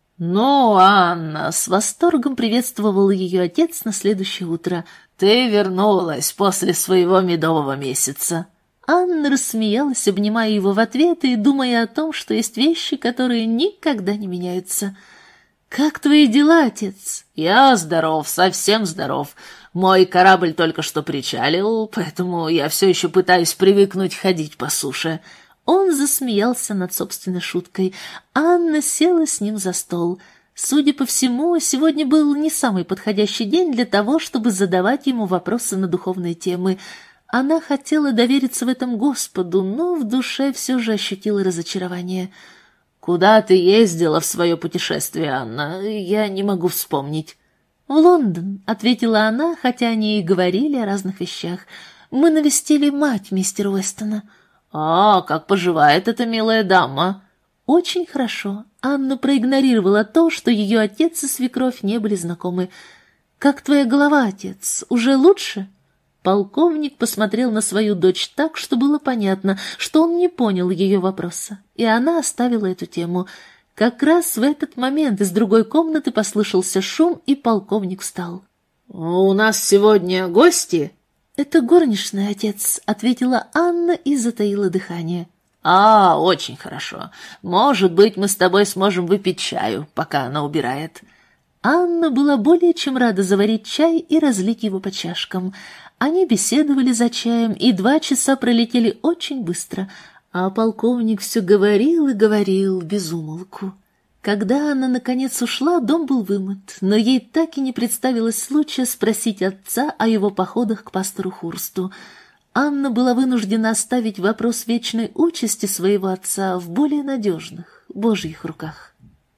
«Ну, Анна!» — с восторгом приветствовал ее отец на следующее утро. «Ты вернулась после своего медового месяца!» Анна рассмеялась, обнимая его в ответ и думая о том, что есть вещи, которые никогда не меняются. «Как твои дела, отец?» «Я здоров, совсем здоров. Мой корабль только что причалил, поэтому я все еще пытаюсь привыкнуть ходить по суше». Он засмеялся над собственной шуткой. Анна села с ним за стол. Судя по всему, сегодня был не самый подходящий день для того, чтобы задавать ему вопросы на духовные темы. Она хотела довериться в этом Господу, но в душе все же ощутила разочарование. «Куда ты ездила в свое путешествие, Анна? Я не могу вспомнить». «В Лондон», — ответила она, хотя они и говорили о разных вещах. «Мы навестили мать мистера Уэстона». «А, как поживает эта милая дама?» «Очень хорошо». Анна проигнорировала то, что ее отец и свекровь не были знакомы. «Как твоя голова, отец? Уже лучше?» Полковник посмотрел на свою дочь так, что было понятно, что он не понял ее вопроса, и она оставила эту тему. Как раз в этот момент из другой комнаты послышался шум, и полковник встал. «У нас сегодня гости?» «Это горничная, отец», — ответила Анна и затаила дыхание. «А, очень хорошо. Может быть, мы с тобой сможем выпить чаю, пока она убирает». Анна была более чем рада заварить чай и разлить его по чашкам. Они беседовали за чаем, и два часа пролетели очень быстро, а полковник все говорил и говорил без умолку. Когда она, наконец, ушла, дом был вымыт, но ей так и не представилось случая спросить отца о его походах к пастору Хурсту. Анна была вынуждена оставить вопрос вечной участи своего отца в более надежных, Божьих руках.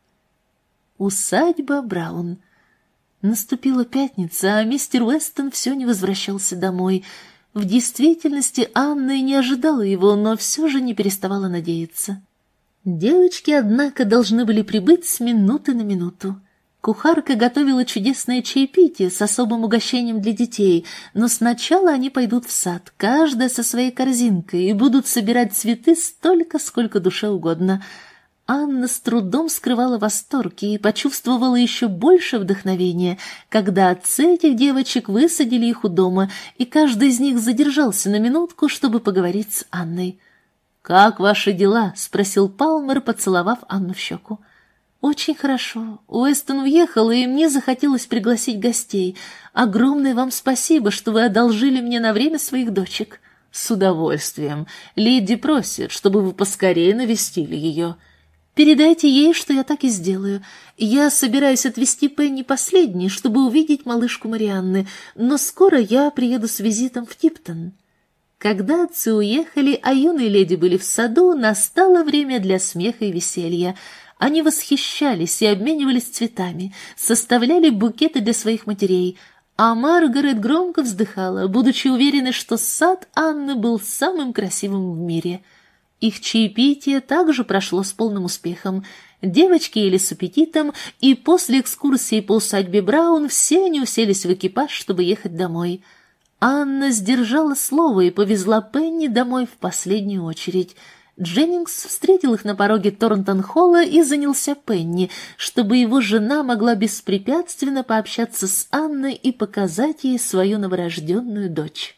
Усадьба Браун. Наступила пятница, а мистер Уэстон все не возвращался домой. В действительности Анна и не ожидала его, но все же не переставала надеяться. Девочки, однако, должны были прибыть с минуты на минуту. Кухарка готовила чудесное чаепитие с особым угощением для детей, но сначала они пойдут в сад, каждая со своей корзинкой, и будут собирать цветы столько, сколько душе угодно. Анна с трудом скрывала восторг и почувствовала еще больше вдохновения, когда отцы этих девочек высадили их у дома, и каждый из них задержался на минутку, чтобы поговорить с Анной. «Как ваши дела?» — спросил Палмер, поцеловав Анну в щеку. «Очень хорошо. Уэстон уехал, и мне захотелось пригласить гостей. Огромное вам спасибо, что вы одолжили мне на время своих дочек». «С удовольствием. Леди просит, чтобы вы поскорее навестили ее». Передайте ей, что я так и сделаю. Я собираюсь отвезти Пенни последней, чтобы увидеть малышку Марианны, но скоро я приеду с визитом в Типтон». Когда отцы уехали, а юные леди были в саду, настало время для смеха и веселья. Они восхищались и обменивались цветами, составляли букеты для своих матерей, а Маргарет громко вздыхала, будучи уверенной, что сад Анны был самым красивым в мире. Их чаепитие также прошло с полным успехом. Девочки ели с аппетитом, и после экскурсии по усадьбе Браун все они уселись в экипаж, чтобы ехать домой. Анна сдержала слово и повезла Пенни домой в последнюю очередь. Дженнингс встретил их на пороге Торнтон-холла и занялся Пенни, чтобы его жена могла беспрепятственно пообщаться с Анной и показать ей свою новорожденную дочь.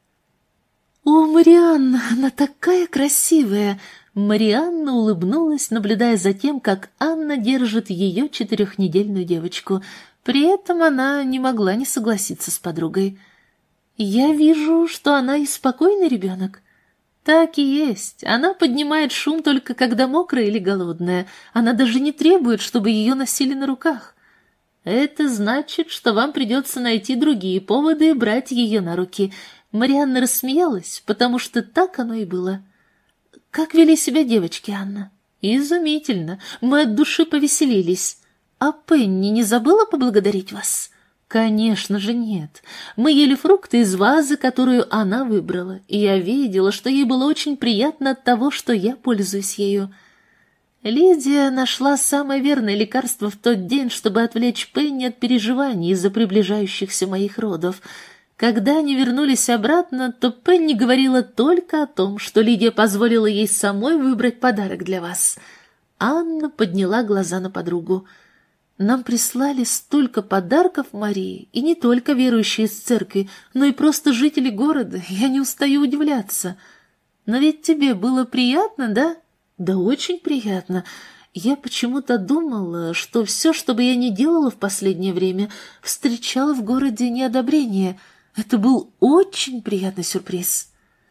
«О, Марианна, она такая красивая!» Марианна улыбнулась, наблюдая за тем, как Анна держит ее четырехнедельную девочку. При этом она не могла не согласиться с подругой. «Я вижу, что она и спокойный ребенок». «Так и есть. Она поднимает шум только когда мокрая или голодная. Она даже не требует, чтобы ее носили на руках». «Это значит, что вам придется найти другие поводы и брать ее на руки». Марианна рассмеялась, потому что так оно и было. «Как вели себя девочки, Анна?» «Изумительно. Мы от души повеселились. А Пенни не забыла поблагодарить вас?» «Конечно же нет. Мы ели фрукты из вазы, которую она выбрала, и я видела, что ей было очень приятно от того, что я пользуюсь ею». Лидия нашла самое верное лекарство в тот день, чтобы отвлечь Пенни от переживаний из-за приближающихся моих родов. Когда они вернулись обратно, то Пенни говорила только о том, что Лидия позволила ей самой выбрать подарок для вас. Анна подняла глаза на подругу. «Нам прислали столько подарков, Марии, и не только верующие из церкви, но и просто жители города, я не устаю удивляться. Но ведь тебе было приятно, да?» «Да очень приятно. Я почему-то думала, что все, что бы я ни делала в последнее время, встречала в городе неодобрение. Это был очень приятный сюрприз».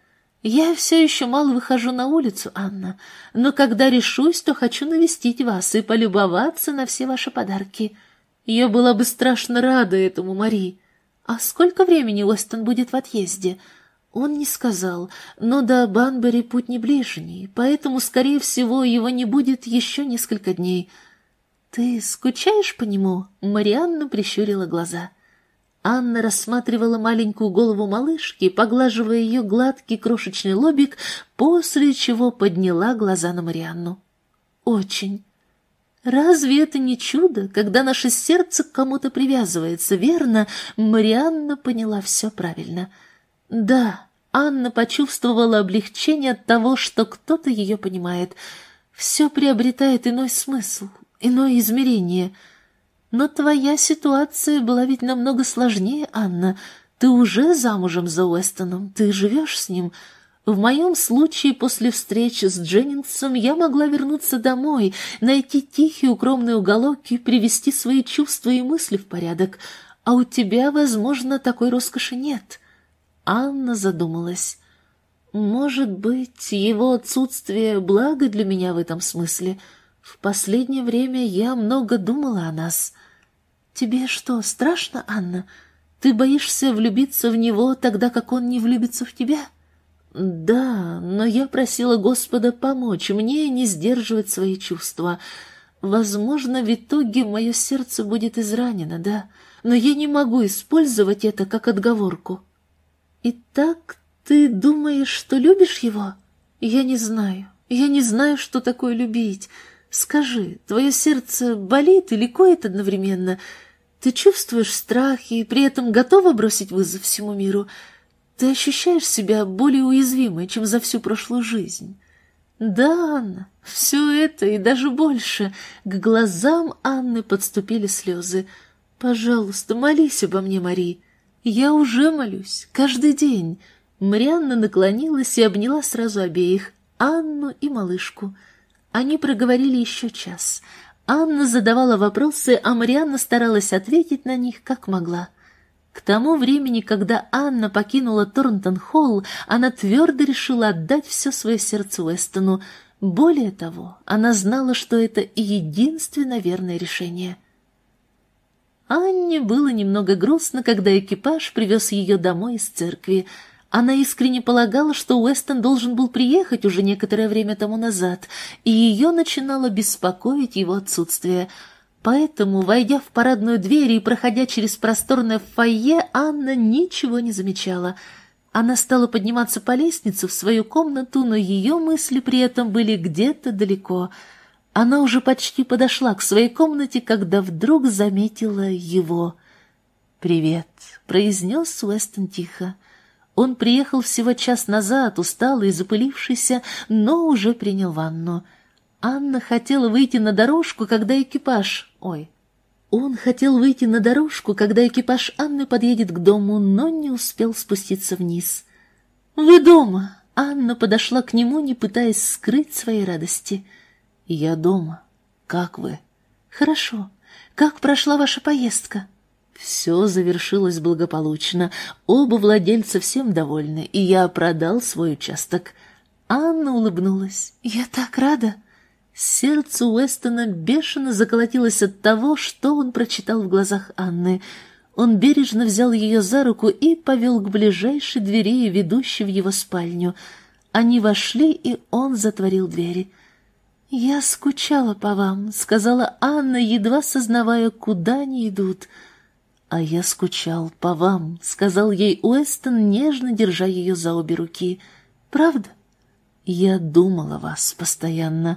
«Я все еще мало выхожу на улицу, Анна, но когда решусь, то хочу навестить вас и полюбоваться на все ваши подарки. Я была бы страшно рада этому, Мари. А сколько времени Уэстон будет в отъезде?» Он не сказал, но до Банбери путь не ближний, поэтому, скорее всего, его не будет еще несколько дней. «Ты скучаешь по нему?» Марианна прищурила глаза. Анна рассматривала маленькую голову малышки, поглаживая ее гладкий крошечный лобик, после чего подняла глаза на Марианну. «Очень. Разве это не чудо, когда наше сердце к кому-то привязывается, верно?» Марианна поняла все правильно. «Да». Анна почувствовала облегчение от того, что кто-то ее понимает. Все приобретает иной смысл, иное измерение. Но твоя ситуация была ведь намного сложнее, Анна. Ты уже замужем за Уэстоном, ты живешь с ним. В моем случае, после встречи с Дженнингсом, я могла вернуться домой, найти тихий укромный уголок и привести свои чувства и мысли в порядок. А у тебя, возможно, такой роскоши нет». Анна задумалась. «Может быть, его отсутствие — благо для меня в этом смысле. В последнее время я много думала о нас». «Тебе что, страшно, Анна? Ты боишься влюбиться в него, тогда как он не влюбится в тебя?» «Да, но я просила Господа помочь мне не сдерживать свои чувства. Возможно, в итоге мое сердце будет изранено, да, но я не могу использовать это как отговорку». «Итак, ты думаешь, что любишь его?» «Я не знаю. Я не знаю, что такое любить. Скажи, твое сердце болит или коет одновременно? Ты чувствуешь страх и при этом готова бросить вызов всему миру? Ты ощущаешь себя более уязвимой, чем за всю прошлую жизнь?» «Да, Анна, все это и даже больше». К глазам Анны подступили слезы. «Пожалуйста, молись обо мне, Мари». «Я уже молюсь, каждый день». Марианна наклонилась и обняла сразу обеих, Анну и малышку. Они проговорили еще час. Анна задавала вопросы, а Марианна старалась ответить на них, как могла. К тому времени, когда Анна покинула Торнтон-холл, она твердо решила отдать все свое сердце Уэстону. Более того, она знала, что это и единственно верное решение. Анне было немного грустно, когда экипаж привез ее домой из церкви. Она искренне полагала, что Уэстон должен был приехать уже некоторое время тому назад, и ее начинало беспокоить его отсутствие. Поэтому, войдя в парадную дверь и проходя через просторное фойе, Анна ничего не замечала. Она стала подниматься по лестнице в свою комнату, но ее мысли при этом были где-то далеко. Она уже почти подошла к своей комнате, когда вдруг заметила его. «Привет», — произнес Уэстон тихо. Он приехал всего час назад, усталый и запылившийся, но уже принял ванну. Анна хотела выйти на дорожку, когда экипаж... Ой. Он хотел выйти на дорожку, когда экипаж Анны подъедет к дому, но не успел спуститься вниз. «Вы дома?» Анна подошла к нему, не пытаясь скрыть своей радости. «Я дома. Как вы?» «Хорошо. Как прошла ваша поездка?» Все завершилось благополучно. Оба владельца всем довольны, и я продал свой участок. Анна улыбнулась. «Я так рада!» Сердце Уэстона бешено заколотилось от того, что он прочитал в глазах Анны. Он бережно взял ее за руку и повел к ближайшей двери, ведущей в его спальню. Они вошли, и он затворил двери. «Я скучала по вам», — сказала Анна, едва сознавая, куда они идут. «А я скучал по вам», — сказал ей Уэстон, нежно держа ее за обе руки. «Правда?» «Я думал о вас постоянно».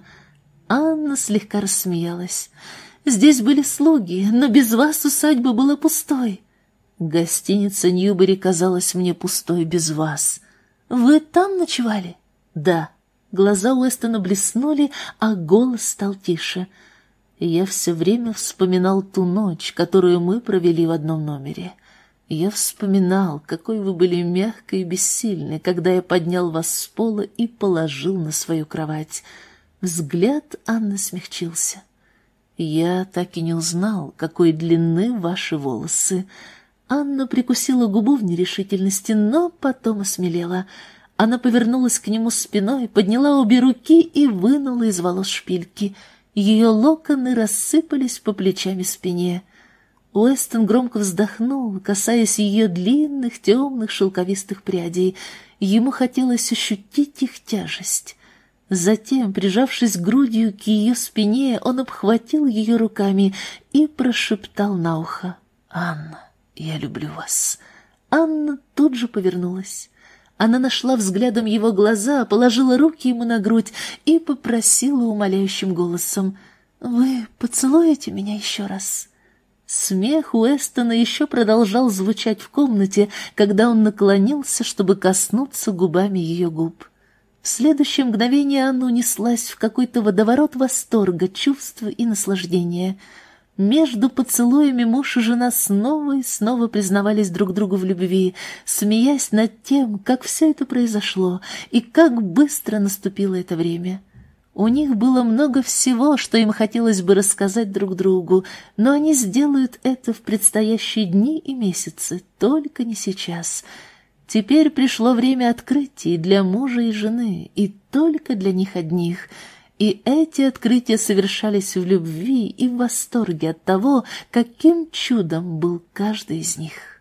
Анна слегка рассмеялась. «Здесь были слуги, но без вас усадьба была пустой». «Гостиница Ньюбери казалась мне пустой без вас». «Вы там ночевали?» «Да». Глаза Уэстона блеснули, а голос стал тише. Я все время вспоминал ту ночь, которую мы провели в одном номере. Я вспоминал, какой вы были мягкой и бессильной, когда я поднял вас с пола и положил на свою кровать. Взгляд Анны смягчился. Я так и не узнал, какой длины ваши волосы. Анна прикусила губу в нерешительности, но потом осмелела. Она повернулась к нему спиной, подняла обе руки и вынула из волос шпильки. Ее локоны рассыпались по плечам и спине. Уэстон громко вздохнул, касаясь ее длинных, темных, шелковистых прядей. Ему хотелось ощутить их тяжесть. Затем, прижавшись грудью к ее спине, он обхватил ее руками и прошептал на ухо: «Анна, я люблю вас». Анна тут же повернулась. Она нашла взглядом его глаза, положила руки ему на грудь и попросила умоляющим голосом: «Вы поцелуете меня еще раз?» Смех Уэстона еще продолжал звучать в комнате, когда он наклонился, чтобы коснуться губами ее губ. В следующее мгновение Анна унеслась в какой-то водоворот восторга, чувства и наслаждения. Между поцелуями муж и жена снова и снова признавались друг другу в любви, смеясь над тем, как все это произошло и как быстро наступило это время. У них было много всего, что им хотелось бы рассказать друг другу, но они сделают это в предстоящие дни и месяцы, только не сейчас. Теперь пришло время открытий для мужа и жены, и только для них одних — и эти открытия совершались в любви и в восторге от того, каким чудом был каждый из них.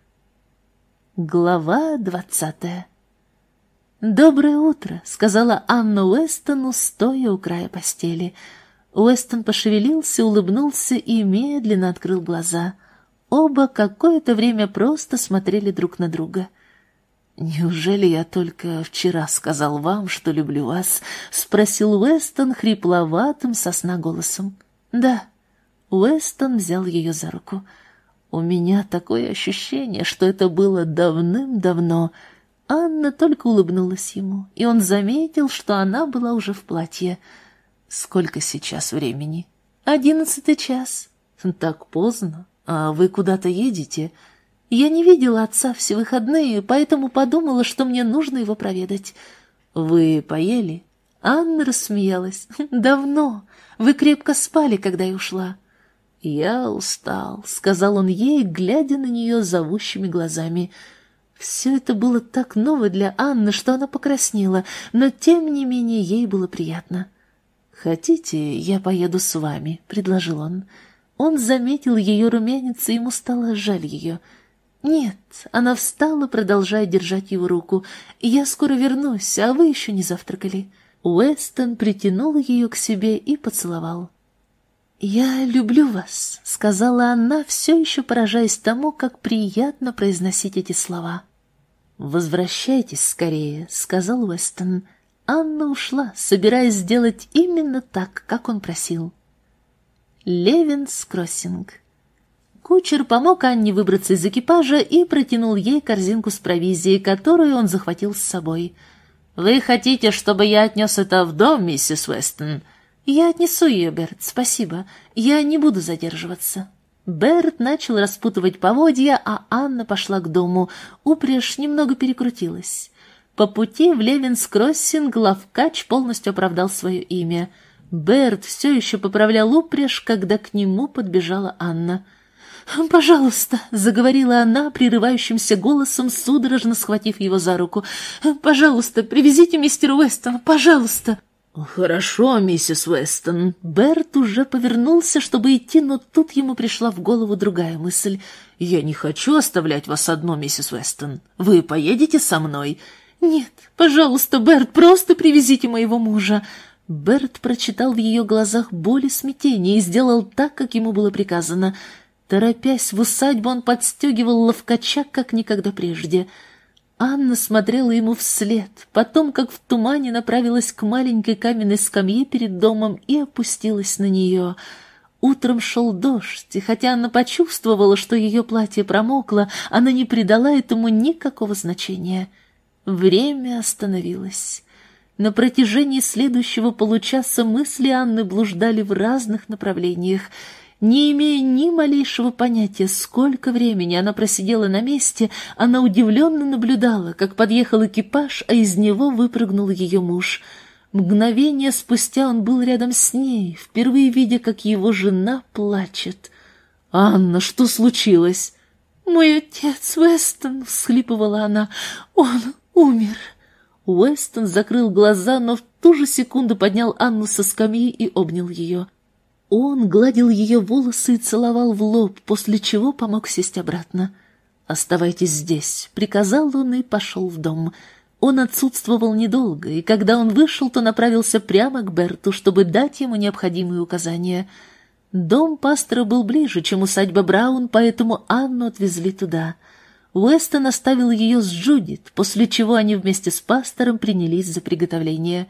Глава двадцатая. «Доброе утро», — сказала Анна Уэстону, стоя у края постели. Уэстон пошевелился, улыбнулся и медленно открыл глаза. Оба какое-то время просто смотрели друг на друга. «Неужели я только вчера сказал вам, что люблю вас?» — спросил Уэстон хрипловатым со сна голосом. «Да». Уэстон взял ее за руку. «У меня такое ощущение, что это было давным-давно». Анна только улыбнулась ему, и он заметил, что она была уже в платье. «Сколько сейчас времени?» «Одиннадцатый час». «Так поздно. А вы куда-то едете?» «Я не видела отца все выходные, поэтому подумала, что мне нужно его проведать». «Вы поели?» Анна рассмеялась. «Давно. Вы крепко спали, когда я ушла». «Я устал», — сказал он ей, глядя на нее зовущими глазами. Все это было так ново для Анны, что она покраснела, но тем не менее ей было приятно. «Хотите, я поеду с вами?» — предложил он. Он заметил ее румянец, и ему стало жаль ее. «Нет», — она встала, продолжая держать его руку. «Я скоро вернусь, а вы еще не завтракали». Уэстон притянул ее к себе и поцеловал. «Я люблю вас», — сказала она, все еще поражаясь тому, как приятно произносить эти слова. «Возвращайтесь скорее», — сказал Уэстон. Анна ушла, собираясь сделать именно так, как он просил. Левинс-Кроссинг. Кучер помог Анне выбраться из экипажа и протянул ей корзинку с провизией, которую он захватил с собой. «Вы хотите, чтобы я отнес это в дом, миссис Уэстон?» «Я отнесу ее, Берт, спасибо. Я не буду задерживаться». Берт начал распутывать поводья, а Анна пошла к дому. Упряжь немного перекрутилась. По пути в Левинс-Кроссинг лавкач полностью оправдал свое имя. Берт все еще поправлял упряжь, когда к нему подбежала Анна. «Пожалуйста», — заговорила она прерывающимся голосом, судорожно схватив его за руку. «Пожалуйста, привезите мистера Уэстона, пожалуйста». «Хорошо, миссис Уэстон». Берт уже повернулся, чтобы идти, но тут ему пришла в голову другая мысль. «Я не хочу оставлять вас одну, миссис Уэстон. Вы поедете со мной?» «Нет, пожалуйста, Берт, просто привезите моего мужа». Берт прочитал в ее глазах боль и смятение и сделал так, как ему было приказано. Торопясь в усадьбу, он подстегивал ловкача, как никогда прежде. Анна смотрела ему вслед, потом, как в тумане, направилась к маленькой каменной скамье перед домом и опустилась на нее. Утром шел дождь, и хотя Анна почувствовала, что ее платье промокло, она не придала этому никакого значения. Время остановилось. На протяжении следующего получаса мысли Анны блуждали в разных направлениях. Не имея ни малейшего понятия, сколько времени она просидела на месте, она удивленно наблюдала, как подъехал экипаж, а из него выпрыгнул ее муж. Мгновение спустя он был рядом с ней, впервые видя, как его жена плачет. «Анна, что случилось?» «Мой отец, Уэстон», — всхлипывала она, — «он умер». Уэстон закрыл глаза, но в ту же секунду поднял Анну со скамьи и обнял ее. Он гладил ее волосы и целовал в лоб, после чего помог сесть обратно. «Оставайтесь здесь», — приказал он и пошел в дом. Он отсутствовал недолго, и когда он вышел, то направился прямо к Берту, чтобы дать ему необходимые указания. Дом пастора был ближе, чем усадьба Браун, поэтому Анну отвезли туда. Уэстон оставил ее с Джудит, после чего они вместе с пастором принялись за приготовление.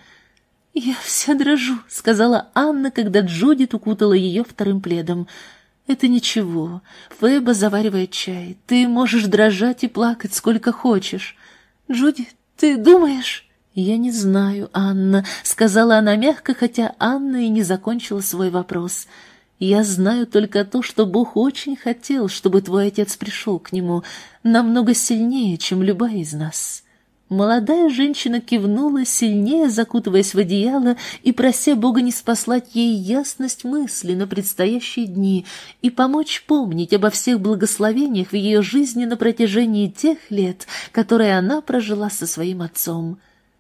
«Я вся дрожу», — сказала Анна, когда Джудит укутала ее вторым пледом. «Это ничего. Феба заваривает чай. Ты можешь дрожать и плакать сколько хочешь. Джудит, ты думаешь?» «Я не знаю, Анна», — сказала она мягко, хотя Анна и не закончила свой вопрос. «Я знаю только то, что Бог очень хотел, чтобы твой отец пришел к нему, намного сильнее, чем любая из нас». Молодая женщина кивнула, сильнее закутываясь в одеяло и прося Бога не спаслать ей ясность мысли на предстоящие дни и помочь помнить обо всех благословениях в ее жизни на протяжении тех лет, которые она прожила со своим отцом.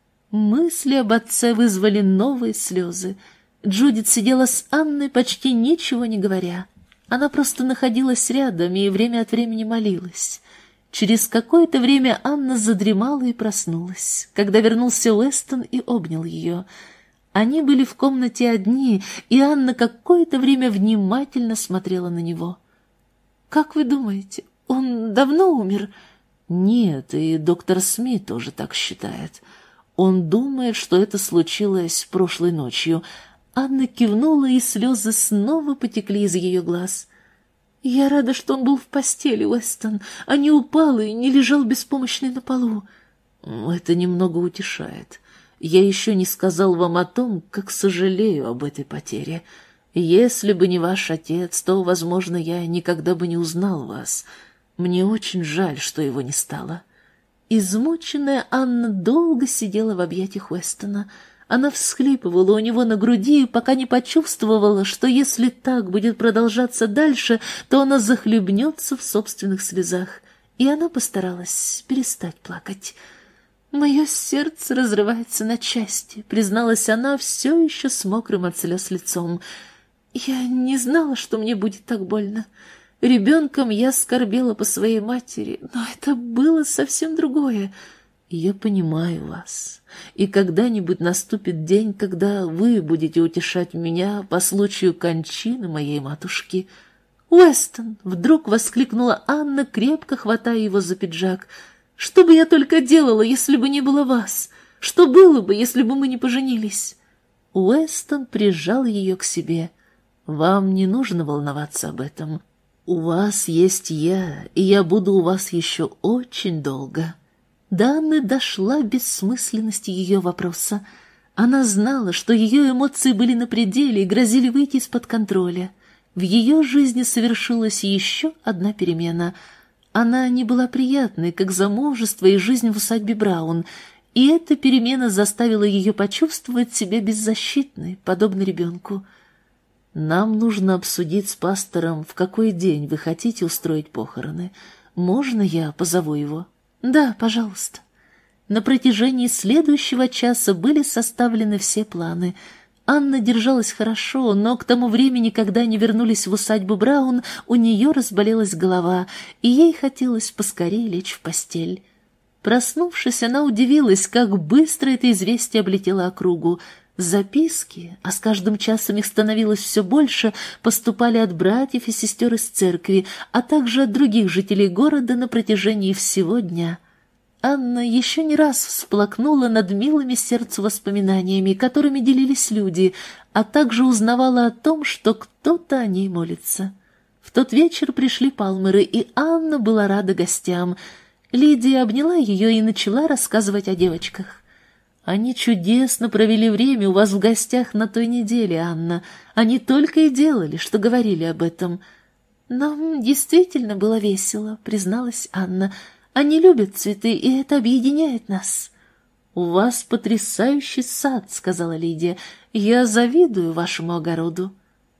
Мысли об отце вызвали новые слезы. Джудит сидела с Анной, почти ничего не говоря. Она просто находилась рядом и время от времени молилась. Через какое-то время Анна задремала и проснулась, когда вернулся Уэстон и обнял ее. Они были в комнате одни, и Анна какое-то время внимательно смотрела на него. «Как вы думаете, он давно умер?» «Нет, и доктор Смит тоже так считает. Он думает, что это случилось прошлой ночью». Анна кивнула, и слезы снова потекли из ее глаз. «Я рада, что он был в постели, Уэстон, а не упал и не лежал беспомощный на полу». «Это немного утешает. Я еще не сказал вам о том, как сожалею об этой потере. Если бы не ваш отец, то, возможно, я никогда бы не узнал вас. Мне очень жаль, что его не стало». Измученная Анна долго сидела в объятиях Уэстона. Она всхлипывала у него на груди, пока не почувствовала, что если так будет продолжаться дальше, то она захлебнется в собственных слезах, и она постаралась перестать плакать. «Мое сердце разрывается на части», — призналась она все еще с мокрым от слез лицом. «Я не знала, что мне будет так больно. Ребенком я скорбела по своей матери, но это было совсем другое. Я понимаю вас, и когда-нибудь наступит день, когда вы будете утешать меня по случаю кончины моей матушки». «Уэстон!» — вдруг воскликнула Анна, крепко хватая его за пиджак. «Что бы я только делала, если бы не было вас? Что было бы, если бы мы не поженились?» Уэстон прижал ее к себе. «Вам не нужно волноваться об этом. У вас есть я, и я буду у вас еще очень долго». До Анны дошла бессмысленность ее вопроса. Она знала, что ее эмоции были на пределе и грозили выйти из-под контроля. В ее жизни совершилась еще одна перемена. Она не была приятной, как замужество и жизнь в усадьбе Браун, и эта перемена заставила ее почувствовать себя беззащитной, подобно ребенку. «Нам нужно обсудить с пастором, в какой день вы хотите устроить похороны. Можно я позову его?» «Да, пожалуйста». На протяжении следующего часа были составлены все планы. Анна держалась хорошо, но к тому времени, когда они вернулись в усадьбу Браун, у нее разболелась голова, и ей хотелось поскорее лечь в постель. Проснувшись, она удивилась, как быстро это известие облетело округу. Записки, а с каждым часом их становилось все больше, поступали от братьев и сестер из церкви, а также от других жителей города на протяжении всего дня. Анна еще не раз всплакнула над милыми сердцу воспоминаниями, которыми делились люди, а также узнавала о том, что кто-то о ней молится. В тот вечер пришли Палмеры, и Анна была рада гостям. Лидия обняла ее и начала рассказывать о девочках. «Они чудесно провели время у вас в гостях на той неделе, Анна. Они только и делали, что говорили об этом». «Нам действительно было весело», — призналась Анна. «Они любят цветы, и это объединяет нас». «У вас потрясающий сад», — сказала Лидия. «Я завидую вашему огороду».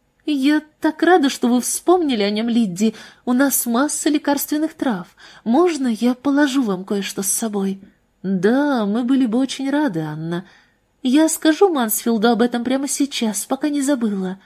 «Я так рада, что вы вспомнили о нем, Лидди. У нас масса лекарственных трав. Можно я положу вам кое-что с собой?» «Да, мы были бы очень рады, Анна. Я скажу Мансфилду об этом прямо сейчас, пока не забыла».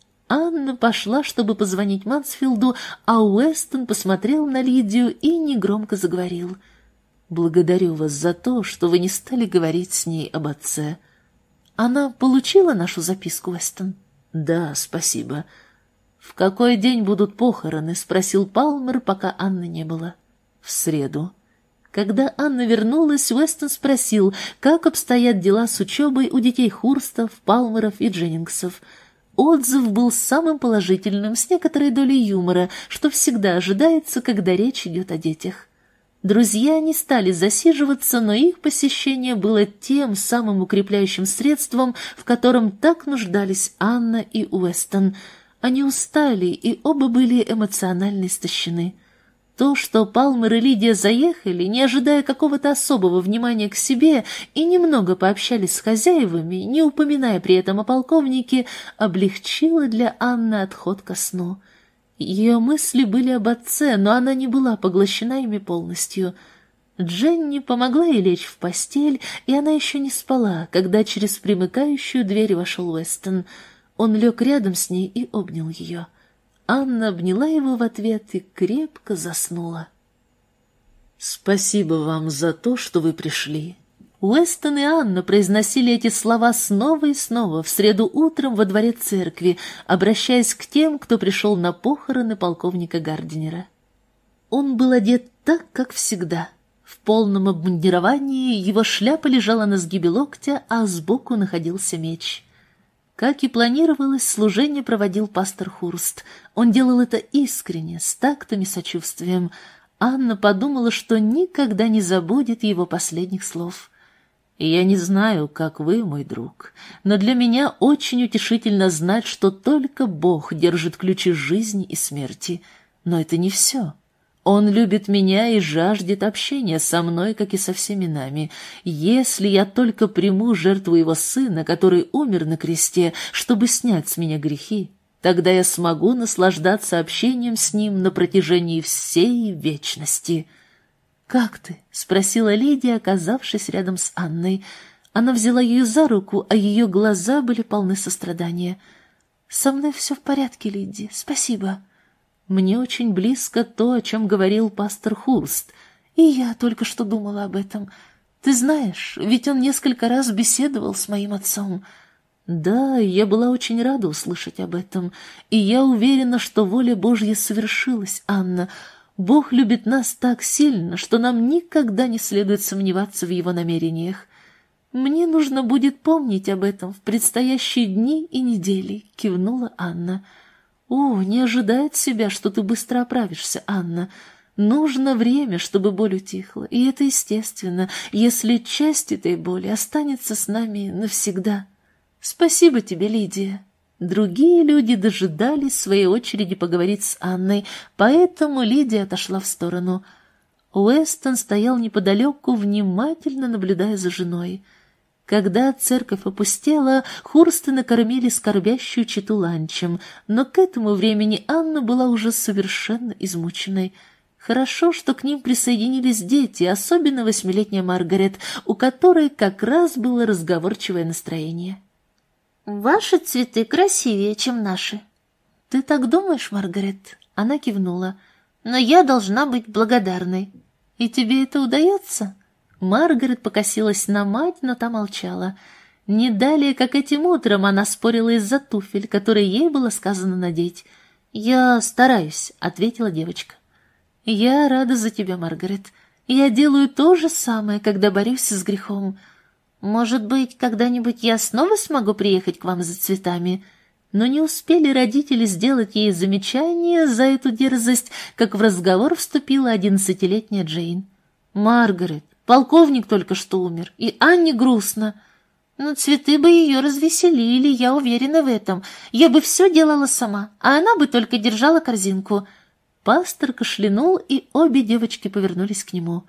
Анна пошла, чтобы позвонить Мансфилду, а Уэстон посмотрел на Лидию и негромко заговорил. «Благодарю вас за то, что вы не стали говорить с ней об отце». «Она получила нашу записку, Уэстон?» «Да, спасибо». «В какой день будут похороны?» — спросил Палмер, пока Анны не было. «В среду». Когда Анна вернулась, Уэстон спросил, как обстоят дела с учебой у детей Хурстов, Палмеров и Дженнингсов. Отзыв был самым положительным, с некоторой долей юмора, что всегда ожидается, когда речь идет о детях. Друзья не стали засиживаться, но их посещение было тем самым укрепляющим средством, в котором так нуждались Анна и Уэстон. Они устали, и оба были эмоционально истощены. То, что Палмер и Лидия заехали, не ожидая какого-то особого внимания к себе, и немного пообщались с хозяевами, не упоминая при этом о полковнике, облегчило для Анны отход ко сну. Ее мысли были об отце, но она не была поглощена ими полностью. Дженни помогла ей лечь в постель, и она еще не спала, когда через примыкающую дверь вошел Уэстон. Он лег рядом с ней и обнял ее. Анна обняла его в ответ и крепко заснула. «Спасибо вам за то, что вы пришли». Уэстон и Анна произносили эти слова снова и снова в среду утром во дворе церкви, обращаясь к тем, кто пришел на похороны полковника Гардинера. Он был одет так, как всегда. В полном обмундировании, его шляпа лежала на сгибе локтя, а сбоку находился меч. Как и планировалось, служение проводил пастор Хурст. Он делал это искренне, с тактом и сочувствием. Анна подумала, что никогда не забудет его последних слов. «Я не знаю, как вы, мой друг, но для меня очень утешительно знать, что только Бог держит ключи жизни и смерти. Но это не все. Он любит меня и жаждет общения со мной, как и со всеми нами. Если я только приму жертву его сына, который умер на кресте, чтобы снять с меня грехи, тогда я смогу наслаждаться общением с ним на протяжении всей вечности». «Как ты?» — спросила Лидия, оказавшись рядом с Анной. Она взяла ее за руку, а ее глаза были полны сострадания. «Со мной все в порядке, Лидия, спасибо». «Мне очень близко то, о чем говорил пастор Хурст, и я только что думала об этом. Ты знаешь, ведь он несколько раз беседовал с моим отцом». «Да, я была очень рада услышать об этом, и я уверена, что воля Божья совершилась, Анна. Бог любит нас так сильно, что нам никогда не следует сомневаться в Его намерениях. Мне нужно будет помнить об этом в предстоящие дни и недели», — кивнула Анна. «О, не ожидай от себя, что ты быстро оправишься, Анна. Нужно время, чтобы боль утихла, и это естественно, если часть этой боли останется с нами навсегда». «Спасибо тебе, Лидия». Другие люди дожидались своей очереди поговорить с Анной, поэтому Лидия отошла в сторону. Уэстон стоял неподалеку, внимательно наблюдая за женой. Когда церковь опустела, Хурсты накормили скорбящую чету ланчем, но к этому времени Анна была уже совершенно измученной. Хорошо, что к ним присоединились дети, особенно восьмилетняя Маргарет, у которой как раз было разговорчивое настроение. «Ваши цветы красивее, чем наши». «Ты так думаешь, Маргарет?» Она кивнула. «Но я должна быть благодарной». «И тебе это удается?» Маргарет покосилась на мать, но та молчала. Не далее, как этим утром, она спорила из-за туфель, которые ей было сказано надеть. «Я стараюсь», — ответила девочка. «Я рада за тебя, Маргарет. Я делаю то же самое, когда борюсь с грехом. Может быть, когда-нибудь я снова смогу приехать к вам за цветами?» Но не успели родители сделать ей замечание за эту дерзость, как в разговор вступила одиннадцатилетняя Джейн. «Маргарет, полковник только что умер, и Анне грустно». «Но цветы бы ее развеселили, я уверена в этом. Я бы все делала сама, а она бы только держала корзинку». Пастор кашлянул, и обе девочки повернулись к нему.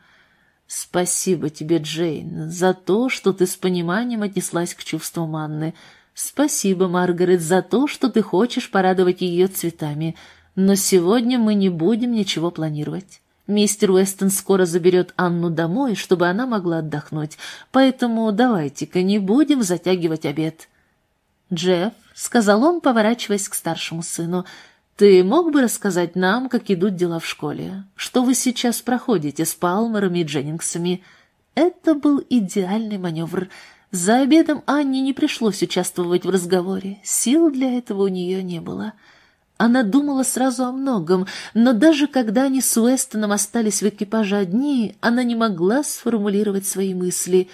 «Спасибо тебе, Джейн, за то, что ты с пониманием отнеслась к чувствам Анны. Спасибо, Маргарет, за то, что ты хочешь порадовать ее цветами. Но сегодня мы не будем ничего планировать. Мистер Уэстон скоро заберет Анну домой, чтобы она могла отдохнуть, поэтому давайте-ка не будем затягивать обед». «Джефф», — сказал он, поворачиваясь к старшему сыну, — «ты мог бы рассказать нам, как идут дела в школе? Что вы сейчас проходите с Палмерами и Дженнингсами?» Это был идеальный маневр. За обедом Анне не пришлось участвовать в разговоре, сил для этого у нее не было. Она думала сразу о многом, но даже когда они с Уэстоном остались в экипаже одни, она не могла сформулировать свои мысли.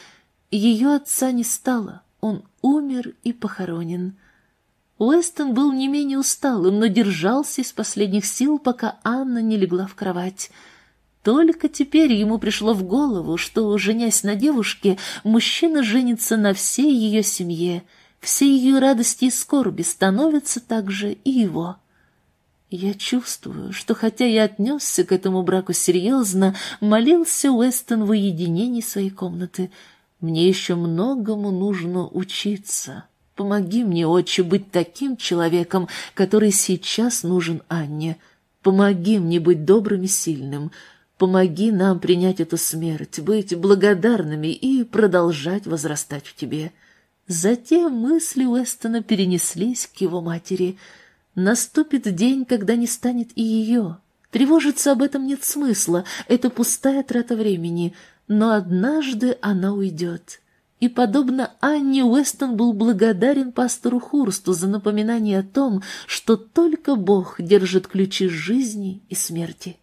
Ее отца не стало, он умер и похоронен. Уэстон был не менее усталым, но держался из последних сил, пока Анна не легла в кровать. Только теперь ему пришло в голову, что, женясь на девушке, мужчина женится на всей ее семье, все ее радости и скорби становятся также и его. Я чувствую, что хотя я отнесся к этому браку серьезно, молился Уэстон в уединении своей комнаты. Мне еще многому нужно учиться. Помоги мне, отче, быть таким человеком, который сейчас нужен Анне. Помоги мне быть добрым и сильным. Помоги нам принять эту смерть, быть благодарными и продолжать возрастать в тебе». Затем мысли Уэстона перенеслись к его матери. Наступит день, когда не станет и ее. Тревожиться об этом нет смысла, это пустая трата времени, но однажды она уйдет. И, подобно Анне, Уэстон был благодарен пастору Хурсту за напоминание о том, что только Бог держит ключи жизни и смерти.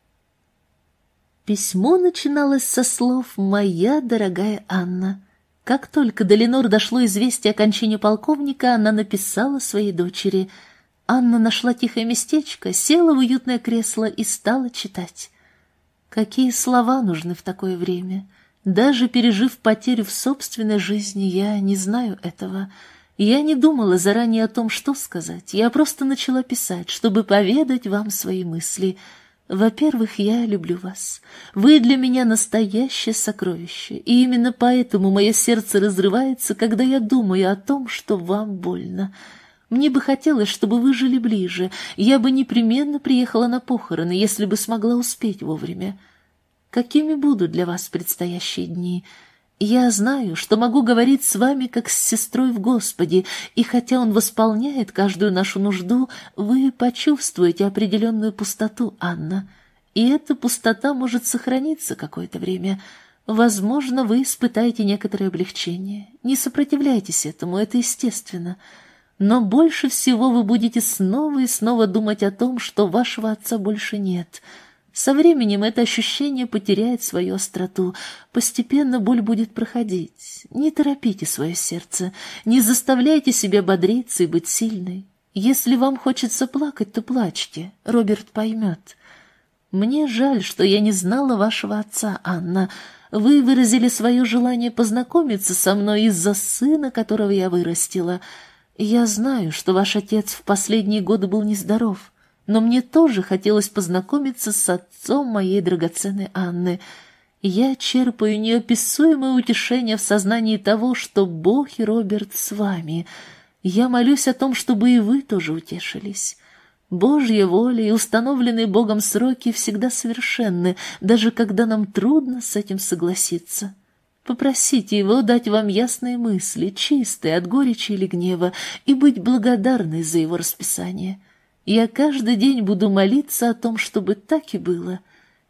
Письмо начиналось со слов «Моя дорогая Анна». Как только до Ленор дошло известие о кончине полковника, она написала своей дочери. Анна нашла тихое местечко, села в уютное кресло и стала читать. Какие слова нужны в такое время? Даже пережив потерю в собственной жизни, я не знаю этого. Я не думала заранее о том, что сказать. Я просто начала писать, чтобы поведать вам свои мысли. Во-первых, я люблю вас. Вы для меня настоящее сокровище, и именно поэтому мое сердце разрывается, когда я думаю о том, что вам больно. Мне бы хотелось, чтобы вы жили ближе. Я бы непременно приехала на похороны, если бы смогла успеть вовремя. какими будут для вас предстоящие дни. Я знаю, что могу говорить с вами как с сестрой в Господе, и хотя Он восполняет каждую нашу нужду, вы почувствуете определенную пустоту, Анна, и эта пустота может сохраниться какое-то время. Возможно, вы испытаете некоторое облегчение. Не сопротивляйтесь этому, это естественно. Но больше всего вы будете снова и снова думать о том, что вашего отца больше нет. Со временем это ощущение потеряет свою остроту. Постепенно боль будет проходить. Не торопите свое сердце, не заставляйте себя бодриться и быть сильной. Если вам хочется плакать, то плачьте, Роберт поймет. Мне жаль, что я не знала вашего отца, Анна. Вы выразили свое желание познакомиться со мной из-за сына, которого я вырастила. Я знаю, что ваш отец в последние годы был нездоров, но мне тоже хотелось познакомиться с отцом моей драгоценной Анны. Я черпаю неописуемое утешение в сознании того, что Бог и Роберт с вами. Я молюсь о том, чтобы и вы тоже утешились. Божья воля и установленные Богом сроки всегда совершенны, даже когда нам трудно с этим согласиться. Попросите Его дать вам ясные мысли, чистые от горечи или гнева, и быть благодарной за Его расписание. Я каждый день буду молиться о том, чтобы так и было.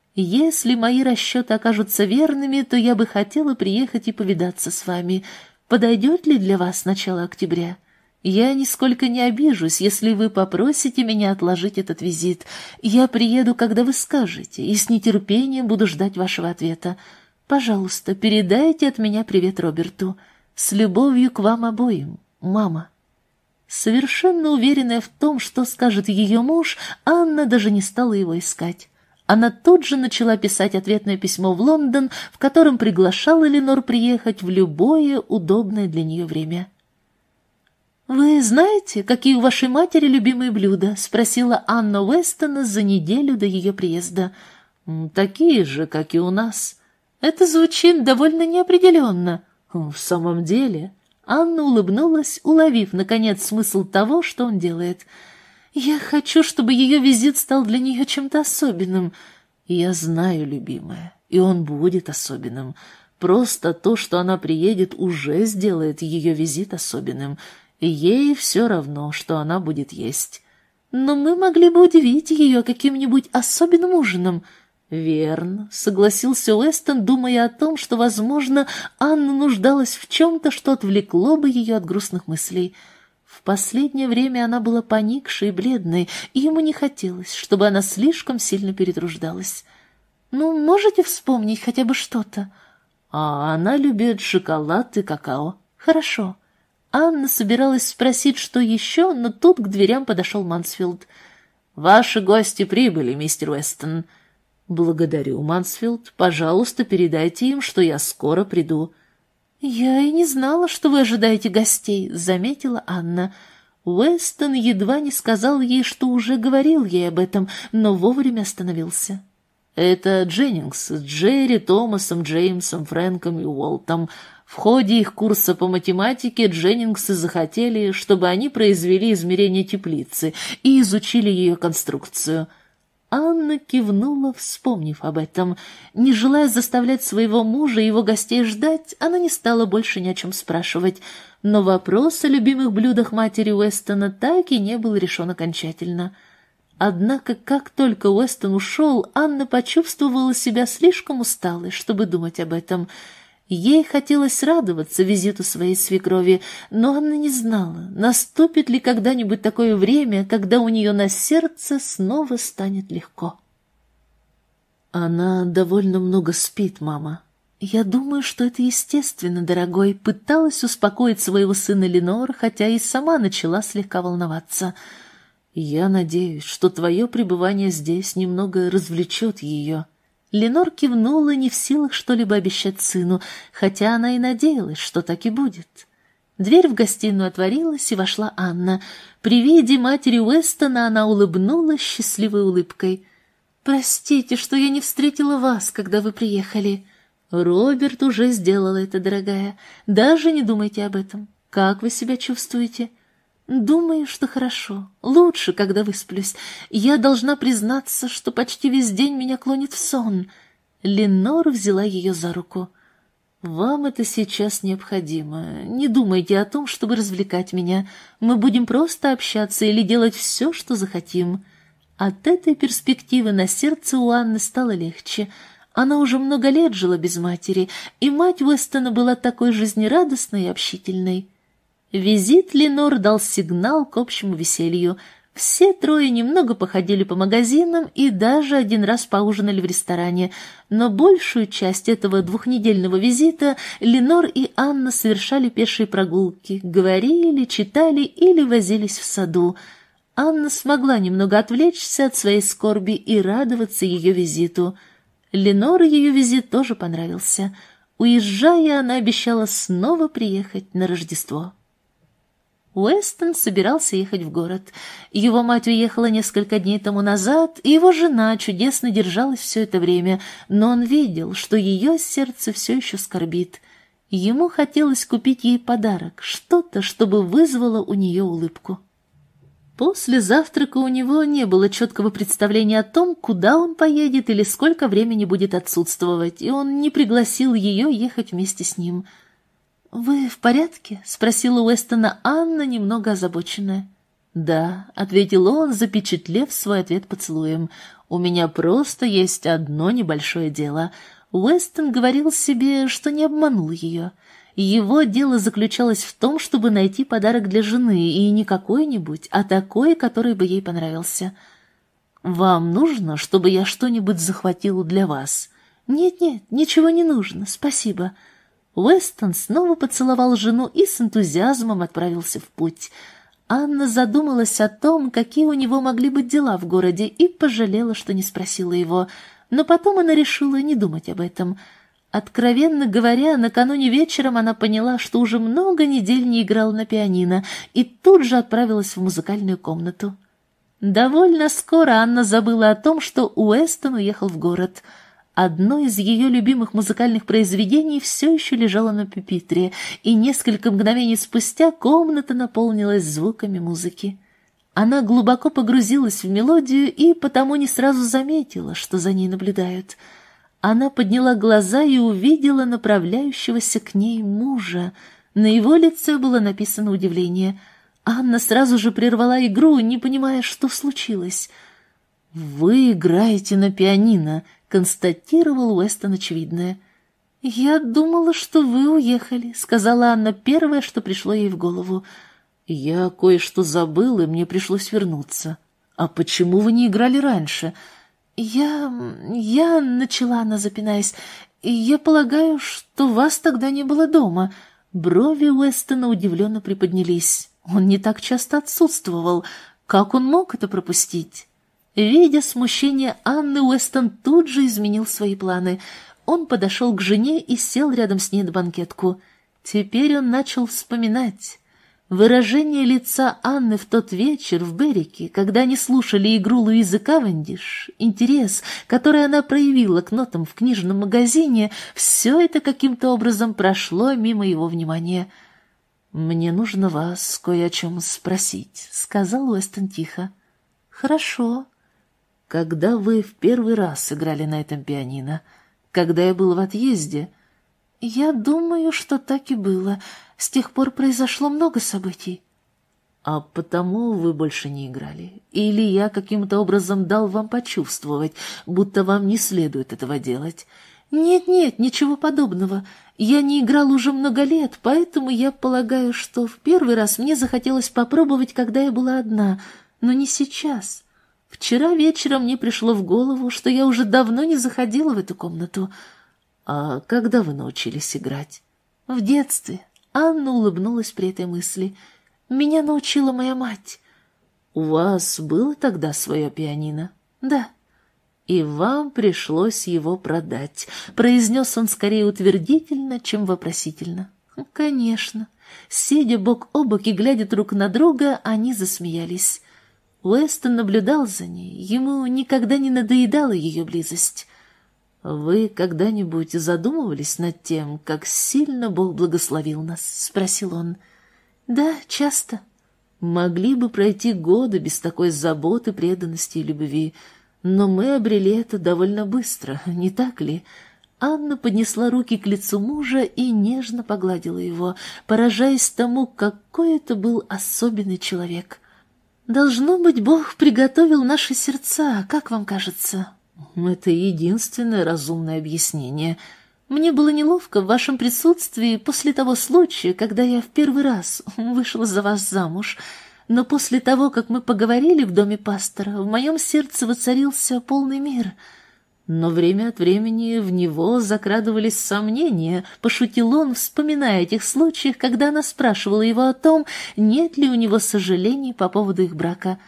Если мои расчеты окажутся верными, то я бы хотела приехать и повидаться с вами. Подойдет ли для вас начало октября? Я нисколько не обижусь, если вы попросите меня отложить этот визит. Я приеду, когда вы скажете, и с нетерпением буду ждать вашего ответа. Пожалуйста, передайте от меня привет Роберту. С любовью к вам обоим, мама». Совершенно уверенная в том, что скажет ее муж, Анна даже не стала его искать. Она тут же начала писать ответное письмо в Лондон, в котором приглашала Ленор приехать в любое удобное для нее время. «Вы знаете, какие у вашей матери любимые блюда?» — спросила Анна Уэстона за неделю до ее приезда. «Такие же, как и у нас». «Это звучит довольно неопределенно». «В самом деле...» Анна улыбнулась, уловив, наконец, смысл того, что он делает. «Я хочу, чтобы ее визит стал для нее чем-то особенным». «Я знаю, любимая, и он будет особенным. Просто то, что она приедет, уже сделает ее визит особенным. И ей все равно, что она будет есть». «Но мы могли бы удивить ее каким-нибудь особенным ужином». «Верно», — согласился Уэстон, думая о том, что, возможно, Анна нуждалась в чем-то, что отвлекло бы ее от грустных мыслей. В последнее время она была поникшей и бледной, и ему не хотелось, чтобы она слишком сильно перетруждалась. «Ну, можете вспомнить хотя бы что-то?» «А она любит шоколад и какао». «Хорошо». Анна собиралась спросить, что еще, но тут к дверям подошел Мансфилд. «Ваши гости прибыли, мистер Уэстон». «Благодарю, Мансфилд. Пожалуйста, передайте им, что я скоро приду». «Я и не знала, что вы ожидаете гостей», — заметила Анна. Уэстон едва не сказал ей, что уже говорил ей об этом, но вовремя остановился. «Это Дженнингс с Джерри, Томасом, Джеймсом, Фрэнком и Уолтом. В ходе их курса по математике Дженнингсы захотели, чтобы они произвели измерение теплицы и изучили ее конструкцию». Анна кивнула, вспомнив об этом. Не желая заставлять своего мужа и его гостей ждать, она не стала больше ни о чем спрашивать. Но вопрос о любимых блюдах матери Уэстона так и не был решен окончательно. Однако, как только Уэстон ушел, Анна почувствовала себя слишком усталой, чтобы думать об этом. Ей хотелось радоваться визиту своей свекрови, но она не знала, наступит ли когда-нибудь такое время, когда у нее на сердце снова станет легко. «Она довольно много спит, мама». «Я думаю, что это естественно, дорогой», — пыталась успокоить своего сына Ленор, хотя и сама начала слегка волноваться. «Я надеюсь, что твое пребывание здесь немного развлечет ее». Ленор кивнула, не в силах что-либо обещать сыну, хотя она и надеялась, что так и будет. Дверь в гостиную отворилась, и вошла Анна. При виде матери Уэстона она улыбнулась счастливой улыбкой. «Простите, что я не встретила вас, когда вы приехали». «Роберт уже сделал это, дорогая. Даже не думайте об этом. Как вы себя чувствуете?» «Думаю, что хорошо. Лучше, когда высплюсь. Я должна признаться, что почти весь день меня клонит в сон». Ленор взяла ее за руку. «Вам это сейчас необходимо. Не думайте о том, чтобы развлекать меня. Мы будем просто общаться или делать все, что захотим». От этой перспективы на сердце у Анны стало легче. Она уже много лет жила без матери, и мать Уэстона была такой жизнерадостной и общительной. Визит Ленор дал сигнал к общему веселью. Все трое немного походили по магазинам и даже один раз поужинали в ресторане, но большую часть этого двухнедельного визита Ленор и Анна совершали пешие прогулки, говорили, читали или возились в саду. Анна смогла немного отвлечься от своей скорби и радоваться ее визиту. Ленор ее визит тоже понравился. Уезжая, она обещала снова приехать на Рождество. Уэстон собирался ехать в город. Его мать уехала несколько дней тому назад, и его жена чудесно держалась все это время, но он видел, что ее сердце все еще скорбит. Ему хотелось купить ей подарок, что-то, чтобы вызвало у нее улыбку. После завтрака у него не было четкого представления о том, куда он поедет или сколько времени будет отсутствовать, и он не пригласил ее ехать вместе с ним. «Вы в порядке?» — спросила Уэстона Анна, немного озабоченная. «Да», — ответил он, запечатлев свой ответ поцелуем. «У меня просто есть одно небольшое дело». Уэстон говорил себе, что не обманул ее. Его дело заключалось в том, чтобы найти подарок для жены, и не какой-нибудь, а такой, который бы ей понравился. «Вам нужно, чтобы я что-нибудь захватил для вас?» «Нет-нет, ничего не нужно, спасибо». Уэстон снова поцеловал жену и с энтузиазмом отправился в путь. Анна задумалась о том, какие у него могли быть дела в городе, и пожалела, что не спросила его, но потом она решила не думать об этом. Откровенно говоря, накануне вечером она поняла, что уже много недель не играла на пианино, и тут же отправилась в музыкальную комнату. Довольно скоро Анна забыла о том, что Уэстон уехал в город. Одно из ее любимых музыкальных произведений все еще лежало на пюпитре, и несколько мгновений спустя комната наполнилась звуками музыки. Она глубоко погрузилась в мелодию и потому не сразу заметила, что за ней наблюдают. Она подняла глаза и увидела направляющегося к ней мужа. На его лице было написано удивление. Анна сразу же прервала игру, не понимая, что случилось. «Вы играете на пианино», — констатировал Уэстон очевидное. «Я думала, что вы уехали», — сказала Анна первое, что пришло ей в голову. «Я кое-что забыл, и мне пришлось вернуться. А почему вы не играли раньше?» «Я... я...» — начала она, запинаясь. «Я полагаю, что вас тогда не было дома». Брови Уэстона удивленно приподнялись. Он не так часто отсутствовал. Как он мог это пропустить? Видя смущение Анны, Уэстон тут же изменил свои планы. Он подошел к жене и сел рядом с ней на банкетку. Теперь он начал вспоминать. Выражение лица Анны в тот вечер в Беррике, когда они слушали игру Луизы Кавендиш, интерес, который она проявила к нотам в книжном магазине, все это каким-то образом прошло мимо его внимания. «Мне нужно вас кое о чем спросить», — сказал Уэстон тихо. «Хорошо». «Когда вы в первый раз играли на этом пианино? Когда я был в отъезде?» «Я думаю, что так и было. С тех пор произошло много событий». «А потому вы больше не играли? Или я каким-то образом дал вам почувствовать, будто вам не следует этого делать?» «Нет-нет, ничего подобного. Я не играл уже много лет, поэтому я полагаю, что в первый раз мне захотелось попробовать, когда я была одна, но не сейчас. Вчера вечером мне пришло в голову, что я уже давно не заходила в эту комнату». «А когда вы научились играть?» «В детстве». Анна улыбнулась при этой мысли. «Меня научила моя мать». «У вас было тогда свое пианино?» «Да». «И вам пришлось его продать», — произнес он скорее утвердительно, чем вопросительно. «Конечно». Сидя бок о бок и глядя друг на друга, они засмеялись. Уэстон наблюдал за ней, ему никогда не надоедала ее близость. «Вы когда-нибудь задумывались над тем, как сильно Бог благословил нас?» — спросил он. «Да, часто». «Могли бы пройти годы без такой заботы, преданности и любви. Но мы обрели это довольно быстро, не так ли? Анна поднесла руки к лицу мужа и нежно погладила его, поражаясь тому, какой это был особенный человек. «Должно быть, Бог приготовил наши сердца, как вам кажется?» «Это единственное разумное объяснение. Мне было неловко в вашем присутствии после того случая, когда я в первый раз вышла за вас замуж. Но после того, как мы поговорили в доме пастора, в моем сердце воцарился полный мир». Но время от времени в него закрадывались сомнения, пошутил он, вспоминая о тех случаях, когда она спрашивала его о том, нет ли у него сожалений по поводу их брака.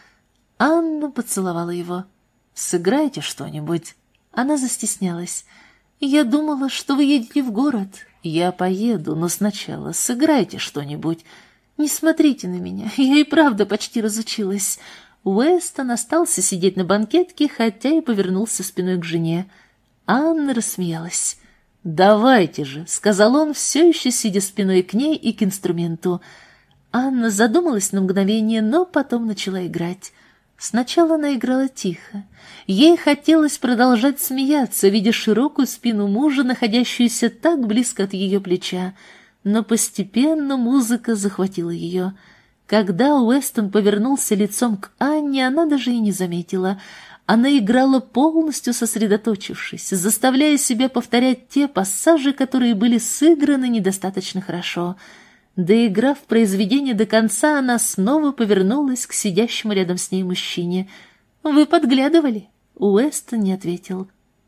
Анна поцеловала его. «Сыграйте что-нибудь». Она застеснялась. «Я думала, что вы едете в город». «Я поеду, но сначала сыграйте что-нибудь». «Не смотрите на меня, я и правда почти разучилась». Уэстон остался сидеть на банкетке, хотя и повернулся спиной к жене. Анна рассмеялась. «Давайте же», — сказал он, все еще сидя спиной к ней и к инструменту. Анна задумалась на мгновение, но потом начала играть. Сначала она играла тихо. Ей хотелось продолжать смеяться, видя широкую спину мужа, находящуюся так близко от ее плеча. Но постепенно музыка захватила ее. Когда Уэстон повернулся лицом к Анне, она даже и не заметила. Она играла полностью сосредоточившись, заставляя себя повторять те пассажи, которые были сыграны недостаточно хорошо. Доиграв произведение до конца, она снова повернулась к сидящему рядом с ней мужчине. «Вы подглядывали?» Уэстон не ответил.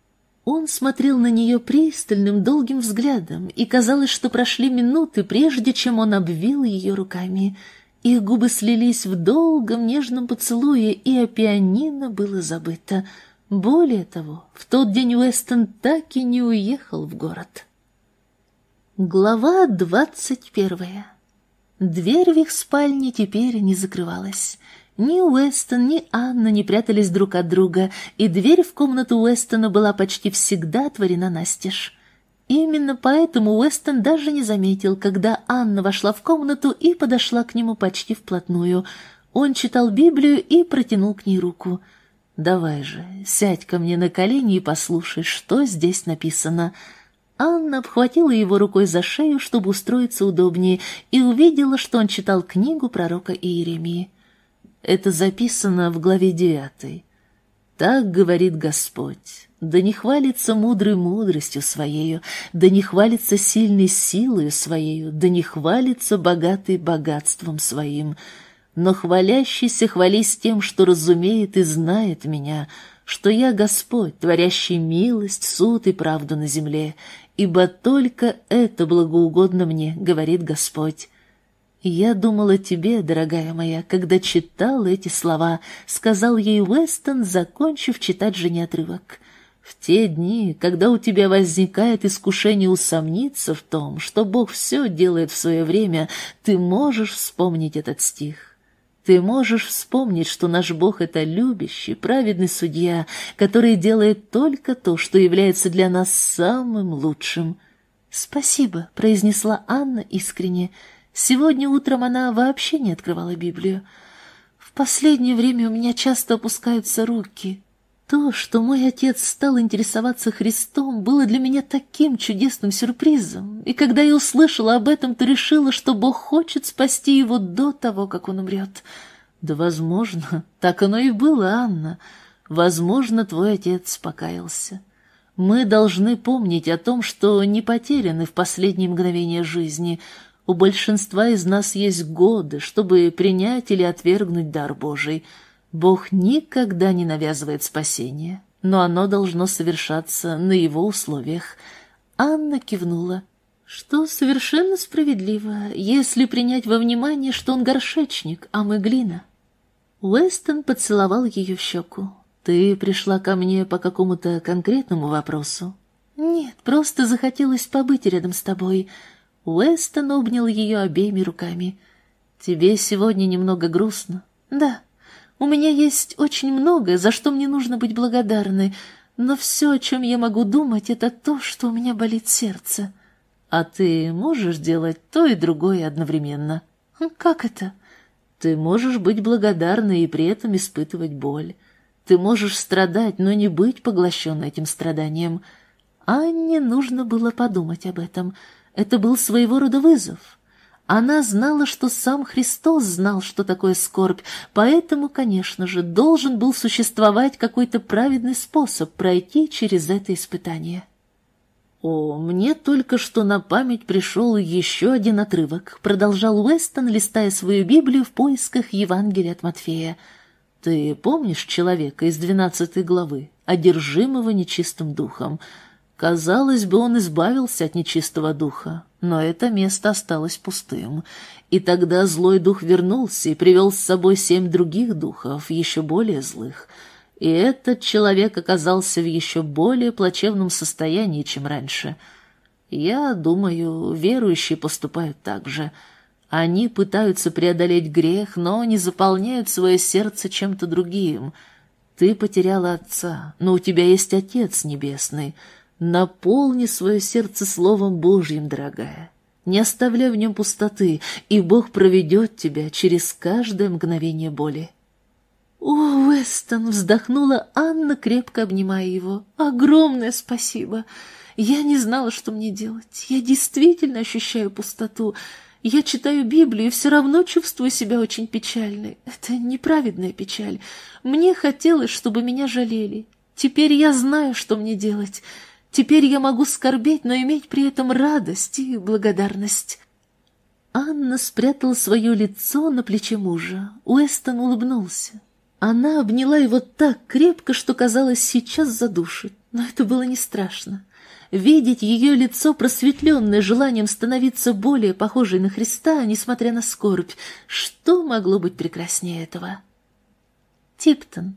Он смотрел на нее пристальным, долгим взглядом, и казалось, что прошли минуты, прежде чем он обвил ее руками. Их губы слились в долгом нежном поцелуе, и о пианино было забыто. Более того, в тот день Уэстон так и не уехал в город. Глава двадцать первая. Дверь в их спальне теперь не закрывалась. Ни Уэстон, ни Анна не прятались друг от друга, и дверь в комнату Уэстона была почти всегда отворена настежь. Именно поэтому Уэстон даже не заметил, когда Анна вошла в комнату и подошла к нему почти вплотную. Он читал Библию и протянул к ней руку. «Давай же, сядь ко мне на колени и послушай, что здесь написано». Анна обхватила его рукой за шею, чтобы устроиться удобнее, и увидела, что он читал книгу пророка Иеремии. Это записано в главе девятой. «Так говорит Господь». Да не хвалится мудрый мудростью своею, да не хвалится сильный силою своею, да не хвалится богатый богатством своим. Но хвалящийся хвались тем, что разумеет и знает меня, что я Господь, творящий милость, суд и правду на земле, ибо только это благоугодно мне, говорит Господь. «Я думал о тебе, дорогая моя, когда читал эти слова», — сказал ей Уэстон, закончив читать жене отрывок. «В те дни, когда у тебя возникает искушение усомниться в том, что Бог все делает в свое время, ты можешь вспомнить этот стих. Ты можешь вспомнить, что наш Бог — это любящий, праведный судья, который делает только то, что является для нас самым лучшим». «Спасибо», — произнесла Анна искренне. Сегодня утром она вообще не открывала Библию. «В последнее время у меня часто опускаются руки». То, что мой отец стал интересоваться Христом, было для меня таким чудесным сюрпризом, и когда я услышала об этом, то решила, что Бог хочет спасти его до того, как он умрет. Да, возможно, так оно и было, Анна. Возможно, твой отец покаялся. Мы должны помнить о том, что не потеряны в последние мгновения жизни. У большинства из нас есть годы, чтобы принять или отвергнуть дар Божий. Бог никогда не навязывает спасение, но оно должно совершаться на его условиях. Анна кивнула. Что совершенно справедливо, если принять во внимание, что он горшечник, а мы глина. Уэстон поцеловал ее в щеку. «Ты пришла ко мне по какому-то конкретному вопросу?» «Нет, просто захотелось побыть рядом с тобой». Уэстон обнял ее обеими руками. «Тебе сегодня немного грустно?» «Да». У меня есть очень многое, за что мне нужно быть благодарной, но все, о чем я могу думать, это то, что у меня болит сердце». «А ты можешь делать то и другое одновременно?» «Как это?» «Ты можешь быть благодарной и при этом испытывать боль. Ты можешь страдать, но не быть поглощен этим страданием. Анне нужно было подумать об этом. Это был своего рода вызов. Она знала, что сам Христос знал, что такое скорбь, поэтому, конечно же, должен был существовать какой-то праведный способ пройти через это испытание. «О, мне только что на память пришел еще один отрывок», — продолжал Уэстон, листая свою Библию в поисках Евангелия от Матфея. «Ты помнишь человека из двенадцатой главы, одержимого нечистым духом? Казалось бы, он избавился от нечистого духа, но это место осталось пустым. И тогда злой дух вернулся и привел с собой семь других духов, еще более злых. И этот человек оказался в еще более плачевном состоянии, чем раньше. Я думаю, верующие поступают так же. Они пытаются преодолеть грех, но не заполняют свое сердце чем-то другим. Ты потеряла отца, но у тебя есть Отец Небесный. Наполни свое сердце Словом Божьим, дорогая. Не оставляй в нем пустоты, и Бог проведет тебя через каждое мгновение боли». «О, Уэстон!» — вздохнула Анна, крепко обнимая его. «Огромное спасибо! Я не знала, что мне делать. Я действительно ощущаю пустоту. Я читаю Библию и все равно чувствую себя очень печальной. Это неправедная печаль. Мне хотелось, чтобы меня жалели. Теперь я знаю, что мне делать. Теперь я могу скорбеть, но иметь при этом радость и благодарность». Анна спрятала свое лицо на плече мужа. Уэстон улыбнулся. Она обняла его так крепко, что, казалось, сейчас задушит. Но это было не страшно. Видеть ее лицо, просветленное желанием становиться более похожей на Христа, несмотря на скорбь, что могло быть прекраснее этого? «Типтон,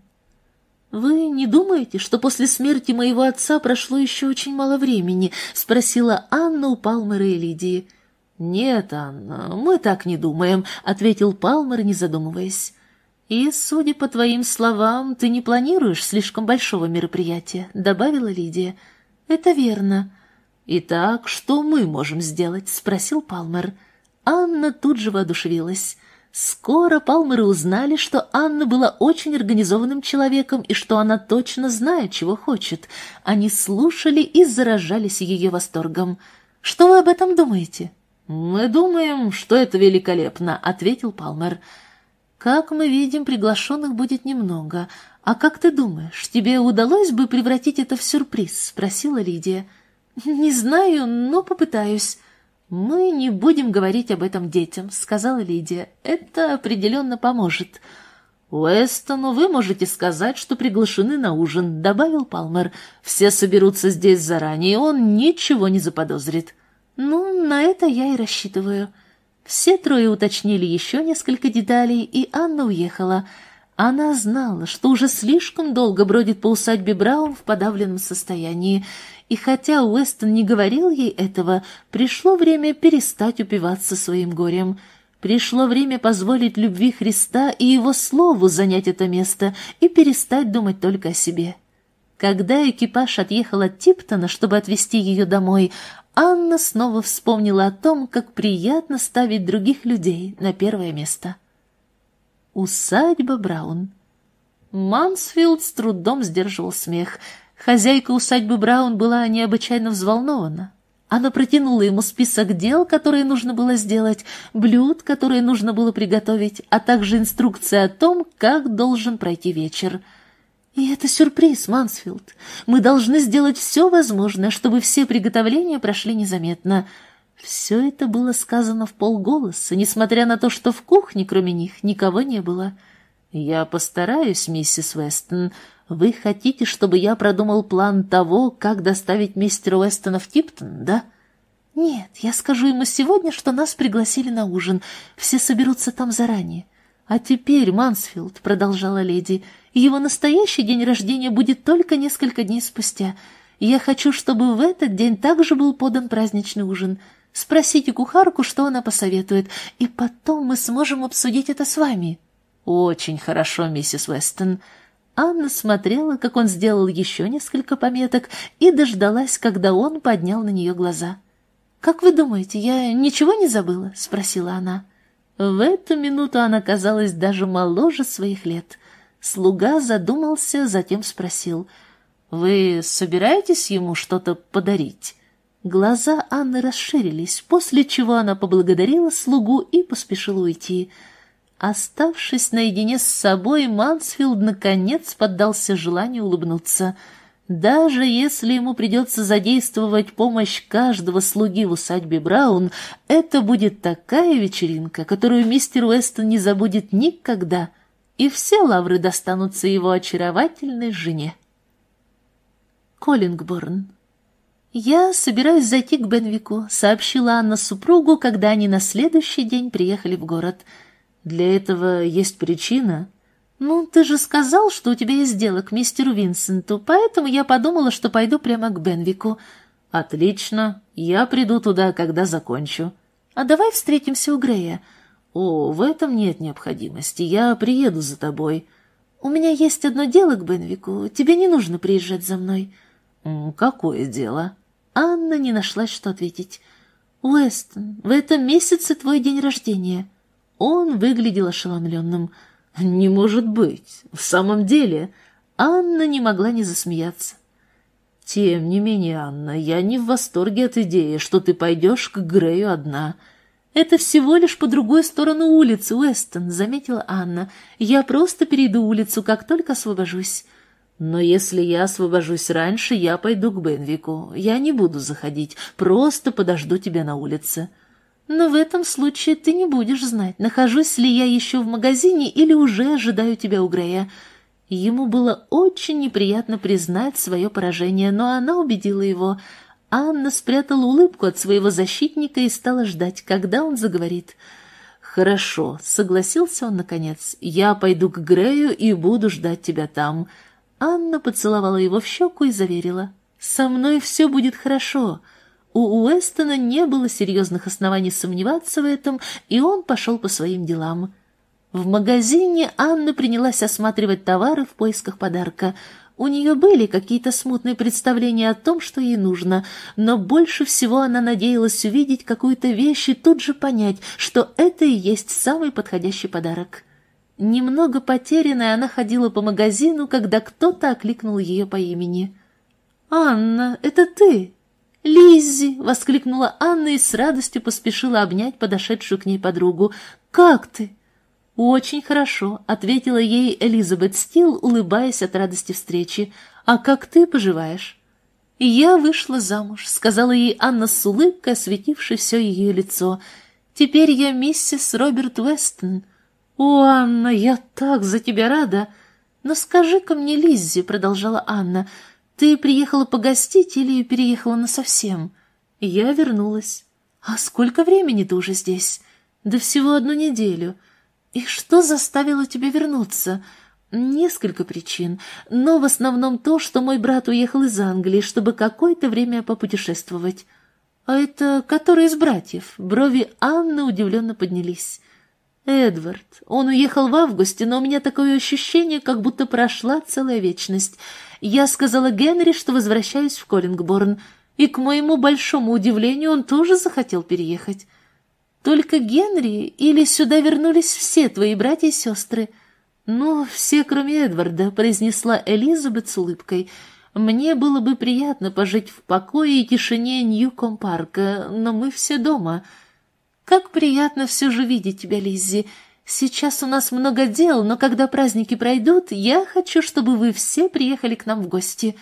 вы не думаете, что после смерти моего отца прошло еще очень мало времени?» — спросила Анна у Палмера и Лидии. «Нет, Анна, мы так не думаем», — ответил Палмер, не задумываясь. «И, судя по твоим словам, ты не планируешь слишком большого мероприятия», — добавила Лидия. «Это верно». «Итак, что мы можем сделать?» — спросил Палмер. Анна тут же воодушевилась. Скоро Палмеры узнали, что Анна была очень организованным человеком и что она точно знает, чего хочет. Они слушали и заражались ее восторгом. «Что вы об этом думаете?» «Мы думаем, что это великолепно», — ответил Палмер. «Как мы видим, приглашенных будет немного. А как ты думаешь, тебе удалось бы превратить это в сюрприз?» — спросила Лидия. «Не знаю, но попытаюсь». «Мы не будем говорить об этом детям», — сказала Лидия. «Это определенно поможет». «Уэстону вы можете сказать, что приглашены на ужин», — добавил Палмер. «Все соберутся здесь заранее, и он ничего не заподозрит». «Ну, на это я и рассчитываю». Все трое уточнили еще несколько деталей, и Анна уехала. Она знала, что уже слишком долго бродит по усадьбе Браун в подавленном состоянии, и хотя Уэстон не говорил ей этого, пришло время перестать упиваться своим горем. Пришло время позволить любви Христа и Его Слову занять это место и перестать думать только о себе. Когда экипаж отъехал от Типтона, чтобы отвезти ее домой, Анна снова вспомнила о том, как приятно ставить других людей на первое место. Усадьба Браун. Мансфилд с трудом сдерживал смех. Хозяйка усадьбы Браун была необычайно взволнована. Она протянула ему список дел, которые нужно было сделать, блюд, которые нужно было приготовить, а также инструкции о том, как должен пройти вечер. «И это сюрприз, Мансфилд. Мы должны сделать все возможное, чтобы все приготовления прошли незаметно». Все это было сказано вполголоса, несмотря на то, что в кухне, кроме них, никого не было. «Я постараюсь, миссис Уэстон. Вы хотите, чтобы я продумал план того, как доставить мистера Уэстона в Типтон, да?» «Нет, я скажу ему сегодня, что нас пригласили на ужин. Все соберутся там заранее. А теперь, Мансфилд, — продолжала леди, — его настоящий день рождения будет только несколько дней спустя. Я хочу, чтобы в этот день также был подан праздничный ужин. Спросите кухарку, что она посоветует, и потом мы сможем обсудить это с вами». «Очень хорошо, миссис Уэстон». Анна смотрела, как он сделал еще несколько пометок, и дождалась, когда он поднял на нее глаза. «Как вы думаете, я ничего не забыла?» — спросила она. В эту минуту она казалась даже моложе своих лет. Слуга задумался, затем спросил: «Вы собираетесь ему что-то подарить?» Глаза Анны расширились, после чего она поблагодарила слугу и поспешила уйти. Оставшись наедине с собой, Мансфилд наконец поддался желанию улыбнуться. Даже если ему придется задействовать помощь каждого слуги в усадьбе Браун, это будет такая вечеринка, которую мистер Уэстон не забудет никогда, и все лавры достанутся его очаровательной жене. Коллингборн. «Я собираюсь зайти к Бенвику», — сообщила Анна супругу, когда они на следующий день приехали в город. «Для этого есть причина?» «Ну, ты же сказал, что у тебя есть дело к мистеру Винсенту, поэтому я подумала, что пойду прямо к Бенвику». «Отлично, я приду туда, когда закончу». «А давай встретимся у Грея». «О, в этом нет необходимости, я приеду за тобой». «У меня есть одно дело к Бенвику, тебе не нужно приезжать за мной». «Какое дело?» Анна не нашлась, что ответить. «Уэстон, в этом месяце твой день рождения». Он выглядел ошеломленным. «Не может быть! В самом деле!» Анна не могла не засмеяться. «Тем не менее, Анна, я не в восторге от идеи, что ты пойдешь к Грею одна». «Это всего лишь по другой сторону улицы, Уэстон», — заметила Анна. «Я просто перейду улицу, как только освобожусь». «Но если я освобожусь раньше, я пойду к Бенвику. Я не буду заходить, просто подожду тебя на улице». «Но в этом случае ты не будешь знать, нахожусь ли я еще в магазине или уже ожидаю тебя у Грея». Ему было очень неприятно признать свое поражение, но она убедила его. Анна спрятала улыбку от своего защитника и стала ждать, когда он заговорит. «Хорошо», — согласился он наконец, — «я пойду к Грею и буду ждать тебя там». Анна поцеловала его в щеку и заверила: «Со мной все будет хорошо». У Уэстона не было серьезных оснований сомневаться в этом, и он пошел по своим делам. В магазине Анна принялась осматривать товары в поисках подарка. У нее были какие-то смутные представления о том, что ей нужно, но больше всего она надеялась увидеть какую-то вещь и тут же понять, что это и есть самый подходящий подарок. Немного потерянная, она ходила по магазину, когда кто-то окликнул ее по имени. «Анна, это ты?» «Лиззи!» — воскликнула Анна и с радостью поспешила обнять подошедшую к ней подругу. «Как ты?» «Очень хорошо», — ответила ей Элизабет Стил, улыбаясь от радости встречи. «А как ты поживаешь?» «Я вышла замуж», — сказала ей Анна с улыбкой, осветившей все ее лицо. «Теперь я миссис Роберт Уэстон». «О, Анна, я так за тебя рада!» «Но скажи-ка мне, Лиззи», — продолжала Анна, — «ты приехала погостить или переехала насовсем?» «Я вернулась». «А сколько времени ты уже здесь?» «Да всего одну неделю». «И что заставило тебя вернуться?» «Несколько причин, но в основном то, что мой брат уехал из Англии, чтобы какое-то время попутешествовать». «А это который из братьев?» Брови Анны удивленно поднялись. «Эдвард. Он уехал в августе, но у меня такое ощущение, как будто прошла целая вечность. Я сказала Генри, что возвращаюсь в Коллингборн, и, к моему большому удивлению, он тоже захотел переехать». «Только Генри, или сюда вернулись все твои братья и сестры?» «Ну, все, кроме Эдварда», — произнесла Элизабет с улыбкой. «Мне было бы приятно пожить в покое и тишине Ньюком-парка, но мы все дома». «Как приятно все же видеть тебя, Лиззи. Сейчас у нас много дел, но когда праздники пройдут, я хочу, чтобы вы все приехали к нам в гости».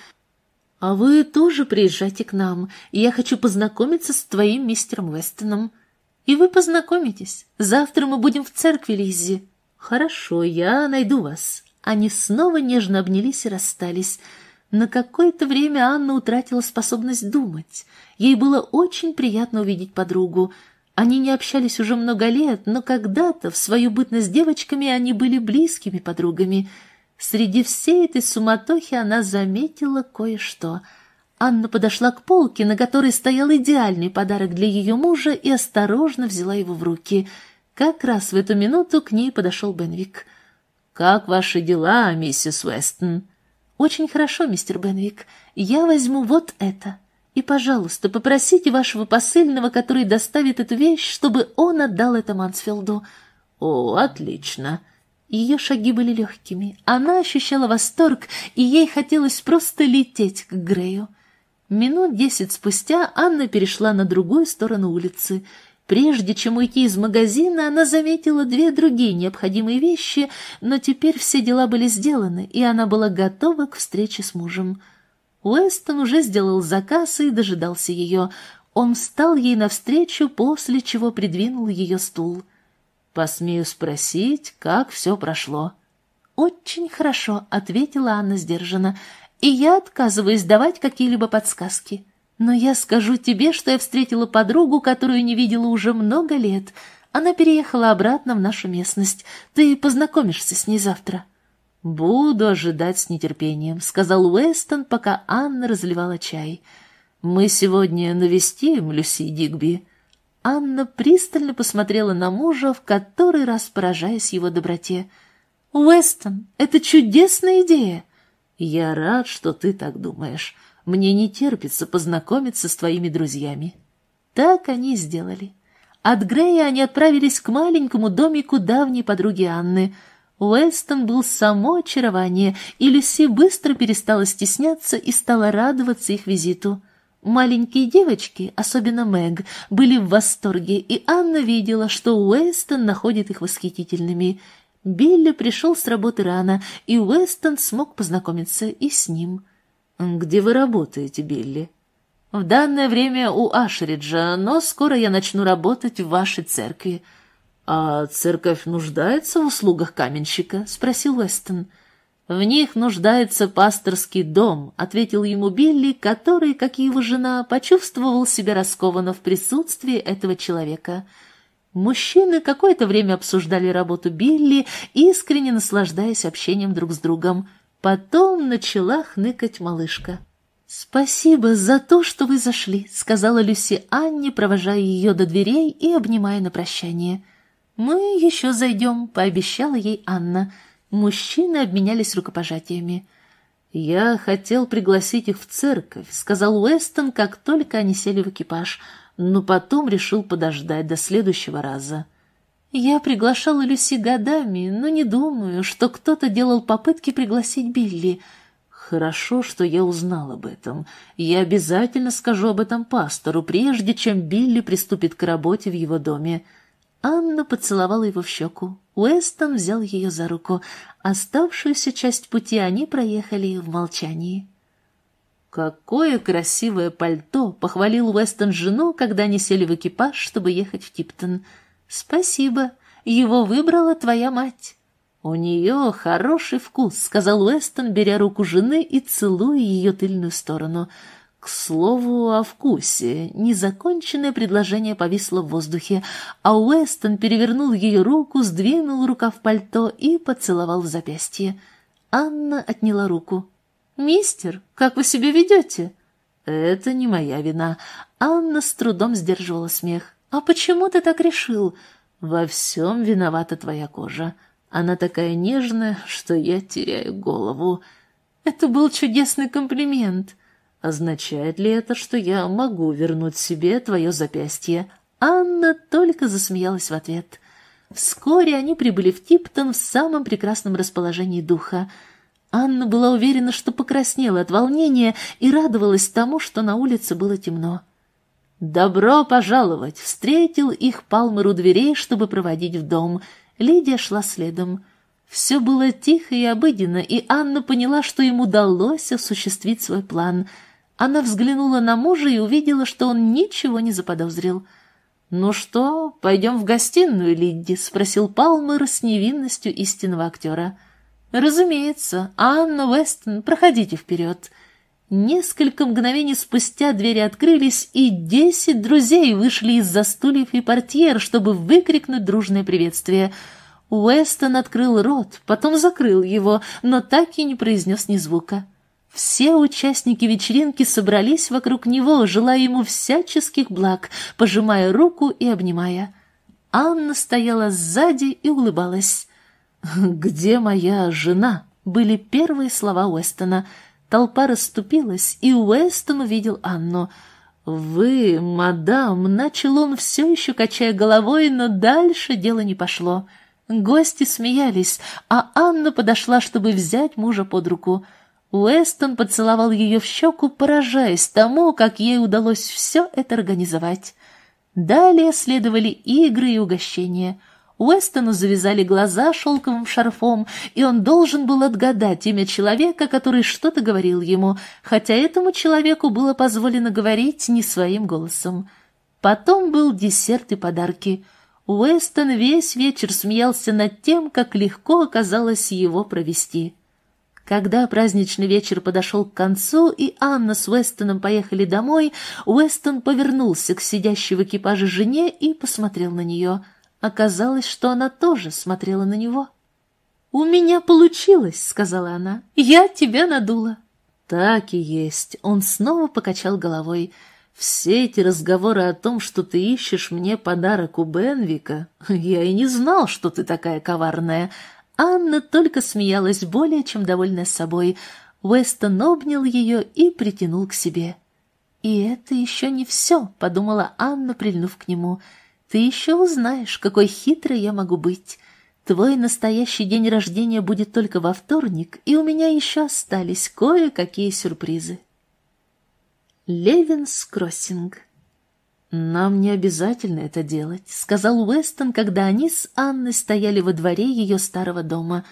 «А вы тоже приезжайте к нам, и я хочу познакомиться с твоим мистером Уэстоном». «И вы познакомитесь. Завтра мы будем в церкви, Лиззи». «Хорошо, я найду вас». Они снова нежно обнялись и расстались. На какое-то время Анна утратила способность думать. Ей было очень приятно увидеть подругу. Они не общались уже много лет, но когда-то, в свою бытность девочками, они были близкими подругами. Среди всей этой суматохи она заметила кое-что. Анна подошла к полке, на которой стоял идеальный подарок для ее мужа, и осторожно взяла его в руки. Как раз в эту минуту к ней подошел Бенвик. «Как ваши дела, миссис Уэстон?» «Очень хорошо, мистер Бенвик. Я возьму вот это. И, пожалуйста, попросите вашего посыльного, который доставит эту вещь, чтобы он отдал это Мансфилду». «О, отлично!» Ее шаги были легкими, она ощущала восторг, и ей хотелось просто лететь к Грею. Минут десять спустя Анна перешла на другую сторону улицы. Прежде чем уйти из магазина, она заметила две другие необходимые вещи, но теперь все дела были сделаны, и она была готова к встрече с мужем. Уэстон уже сделал заказ и дожидался ее. Он встал ей навстречу, после чего придвинул ее стул. «Посмею спросить, как все прошло?» «Очень хорошо», — ответила Анна сдержанно, «и я отказываюсь давать какие-либо подсказки. Но я скажу тебе, что я встретила подругу, которую не видела уже много лет. Она переехала обратно в нашу местность. Ты познакомишься с ней завтра». «Буду ожидать с нетерпением», — сказал Уэстон, пока Анна разливала чай. «Мы сегодня навестим Люси Дигби». Анна пристально посмотрела на мужа, в который раз поражаясь его доброте. «Уэстон, это чудесная идея!» «Я рад, что ты так думаешь. Мне не терпится познакомиться с твоими друзьями». Так они и сделали. От Грея они отправились к маленькому домику давней подруги Анны. Уэстон был само очарование, и Люси быстро перестала стесняться и стала радоваться их визиту. Маленькие девочки, особенно Мэг, были в восторге, и Анна видела, что Уэстон находит их восхитительными. Билли пришел с работы рано, и Уэстон смог познакомиться и с ним. «Где вы работаете, Билли?» «В данное время у Ашриджа, но скоро я начну работать в вашей церкви». «А церковь нуждается в услугах каменщика?» — спросил Уэстон. «В них нуждается пасторский дом», — ответил ему Билли, который, как и его жена, почувствовал себя раскованно в присутствии этого человека. Мужчины какое-то время обсуждали работу Билли, искренне наслаждаясь общением друг с другом. Потом начала хныкать малышка. «Спасибо за то, что вы зашли», — сказала Люси Анне, провожая ее до дверей и обнимая на прощание. «Мы еще зайдем», — пообещала ей Анна. Мужчины обменялись рукопожатиями. «Я хотел пригласить их в церковь», — сказал Уэстон, как только они сели в экипаж, но потом решил подождать до следующего раза. «Я приглашала Люси годами, но не думаю, что кто-то делал попытки пригласить Билли». «Хорошо, что я узнал об этом. Я обязательно скажу об этом пастору, прежде чем Билли приступит к работе в его доме». Анна поцеловала его в щеку. Уэстон взял ее за руку. Оставшуюся часть пути они проехали в молчании. «Какое красивое пальто!» — похвалил Уэстон жену, когда они сели в экипаж, чтобы ехать в Типтон. «Спасибо. Его выбрала твоя мать». «У нее хороший вкус», — сказал Уэстон, беря руку жены и целуя ее тыльную сторону. К слову о вкусе, незаконченное предложение повисло в воздухе, а Уэстон перевернул ее руку, сдвинул рукав пальто и поцеловал в запястье. Анна отняла руку. «Мистер, как вы себя ведете?» «Это не моя вина». Анна с трудом сдерживала смех. «А почему ты так решил?» «Во всем виновата твоя кожа. Она такая нежная, что я теряю голову». «Это был чудесный комплимент». «Означает ли это, что я могу вернуть себе твое запястье?» Анна только засмеялась в ответ. Вскоре они прибыли в Типтон в самом прекрасном расположении духа. Анна была уверена, что покраснела от волнения и радовалась тому, что на улице было темно. «Добро пожаловать!» — встретил их Палмер у дверей, чтобы проводить в дом. Лидия шла следом. Все было тихо и обыденно, и Анна поняла, что им удалось осуществить свой план. Она взглянула на мужа и увидела, что он ничего не заподозрил. «Ну что, пойдем в гостиную, Лидди?» — спросил Палмер с невинностью истинного актера. «Разумеется. Анна, Уэстон, проходите вперед». Несколько мгновений спустя двери открылись, и десять друзей вышли из-за стульев и портьер, чтобы выкрикнуть дружное приветствие. Уэстон открыл рот, потом закрыл его, но так и не произнес ни звука. Все участники вечеринки собрались вокруг него, желая ему всяческих благ, пожимая руку и обнимая. Анна стояла сзади и улыбалась. «Где моя жена?» — были первые слова Уэстона. Толпа расступилась, и Уэстон увидел Анну. «Вы, мадам», — начал он, все еще качая головой, но дальше дело не пошло. Гости смеялись, а Анна подошла, чтобы взять мужа под руку. Уэстон поцеловал ее в щеку, поражаясь тому, как ей удалось все это организовать. Далее следовали игры и угощения. Уэстону завязали глаза шелковым шарфом, и он должен был отгадать имя человека, который что-то говорил ему, хотя этому человеку было позволено говорить не своим голосом. Потом был десерт и подарки. Уэстон весь вечер смеялся над тем, как легко оказалось его провести. Когда праздничный вечер подошел к концу, и Анна с Уэстоном поехали домой, Уэстон повернулся к сидящей в экипаже жене и посмотрел на нее. Оказалось, что она тоже смотрела на него. «У меня получилось», — сказала она. «Я тебя надула». «Так и есть», — он снова покачал головой. «Все эти разговоры о том, что ты ищешь мне подарок у Бенвика, я и не знал, что ты такая коварная». Анна только смеялась, более чем довольная собой. Уэстон обнял ее и притянул к себе. «И это еще не все», — подумала Анна, прильнув к нему. «Ты еще узнаешь, какой хитрой я могу быть. Твой настоящий день рождения будет только во вторник, и у меня еще остались кое-какие сюрпризы». Левинс-Кроссинг. «Нам не обязательно это делать», — сказал Уэстон, когда они с Анной стояли во дворе ее старого дома.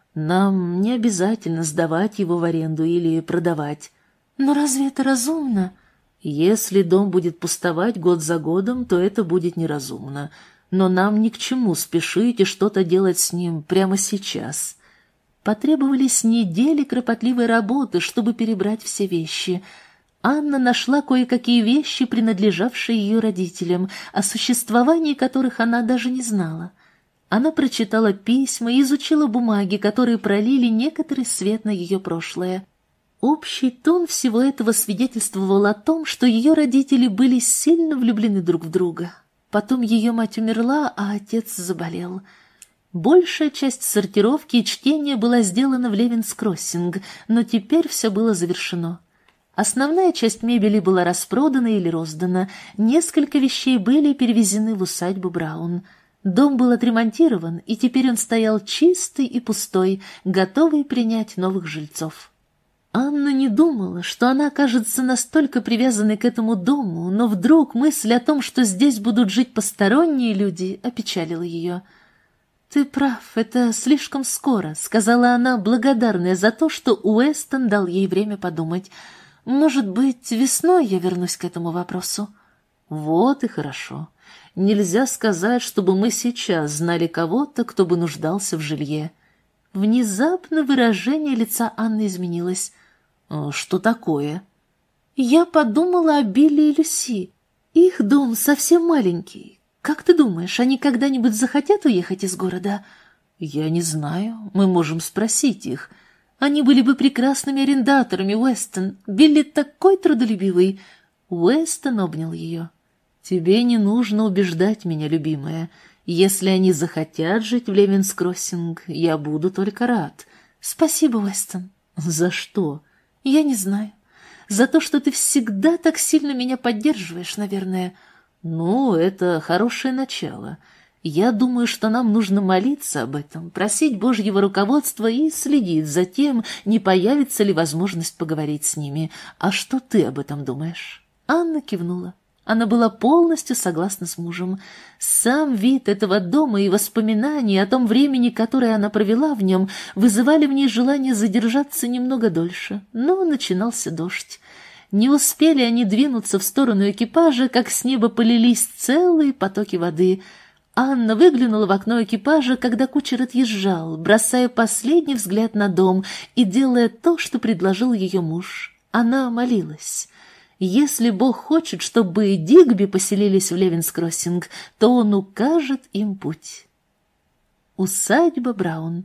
«Нам не обязательно сдавать его в аренду или продавать». «Но разве это разумно?» «Если дом будет пустовать год за годом, то это будет неразумно. Но нам ни к чему спешить и что-то делать с ним прямо сейчас». Потребовались недели кропотливой работы, чтобы перебрать все вещи. Анна нашла кое-какие вещи, принадлежавшие ее родителям, о существовании которых она даже не знала. Она прочитала письма и изучила бумаги, которые пролили некоторый свет на ее прошлое. Общий тон всего этого свидетельствовал о том, что ее родители были сильно влюблены друг в друга. Потом ее мать умерла, а отец заболел. Большая часть сортировки и чтения была сделана в Левинс-Кроссинг, но теперь все было завершено. Основная часть мебели была распродана или роздана, несколько вещей были перевезены в усадьбу Браун. Дом был отремонтирован, и теперь он стоял чистый и пустой, готовый принять новых жильцов. Анна не думала, что она окажется настолько привязанной к этому дому, но вдруг мысль о том, что здесь будут жить посторонние люди, опечалила ее. «Ты прав, это слишком скоро», — сказала она, благодарная за то, что Уэстон дал ей время подумать. «Может быть, весной я вернусь к этому вопросу». «Вот и хорошо. Нельзя сказать, чтобы мы сейчас знали кого-то, кто бы нуждался в жилье». Внезапно выражение лица Анны изменилось. «Что такое?» «Я подумала о Билли и Люси. Их дом совсем маленький. Как ты думаешь, они когда-нибудь захотят уехать из города?» «Я не знаю. Мы можем спросить их». «Они были бы прекрасными арендаторами, Уэстон. Билли такой трудолюбивый». Уэстон обнял ее. «Тебе не нужно убеждать меня, любимая. Если они захотят жить в Левинс-Кроссинг, я буду только рад». «Спасибо, Уэстон». «За что?» «Я не знаю. За то, что ты всегда так сильно меня поддерживаешь, наверное». «Ну, это хорошее начало. Я думаю, что нам нужно молиться об этом, просить Божьего руководства и следить за тем, не появится ли возможность поговорить с ними. А что ты об этом думаешь?» Анна кивнула. Она была полностью согласна с мужем. Сам вид этого дома и воспоминания о том времени, которое она провела в нем, вызывали в ней желание задержаться немного дольше. Но начинался дождь. Не успели они двинуться в сторону экипажа, как с неба полились целые потоки воды. Анна выглянула в окно экипажа, когда кучер отъезжал, бросая последний взгляд на дом и делая то, что предложил ее муж. Она молилась. Если Бог хочет, чтобы и Дигби поселились в Левинс-Кроссинг, то он укажет им путь. Усадьба Браун.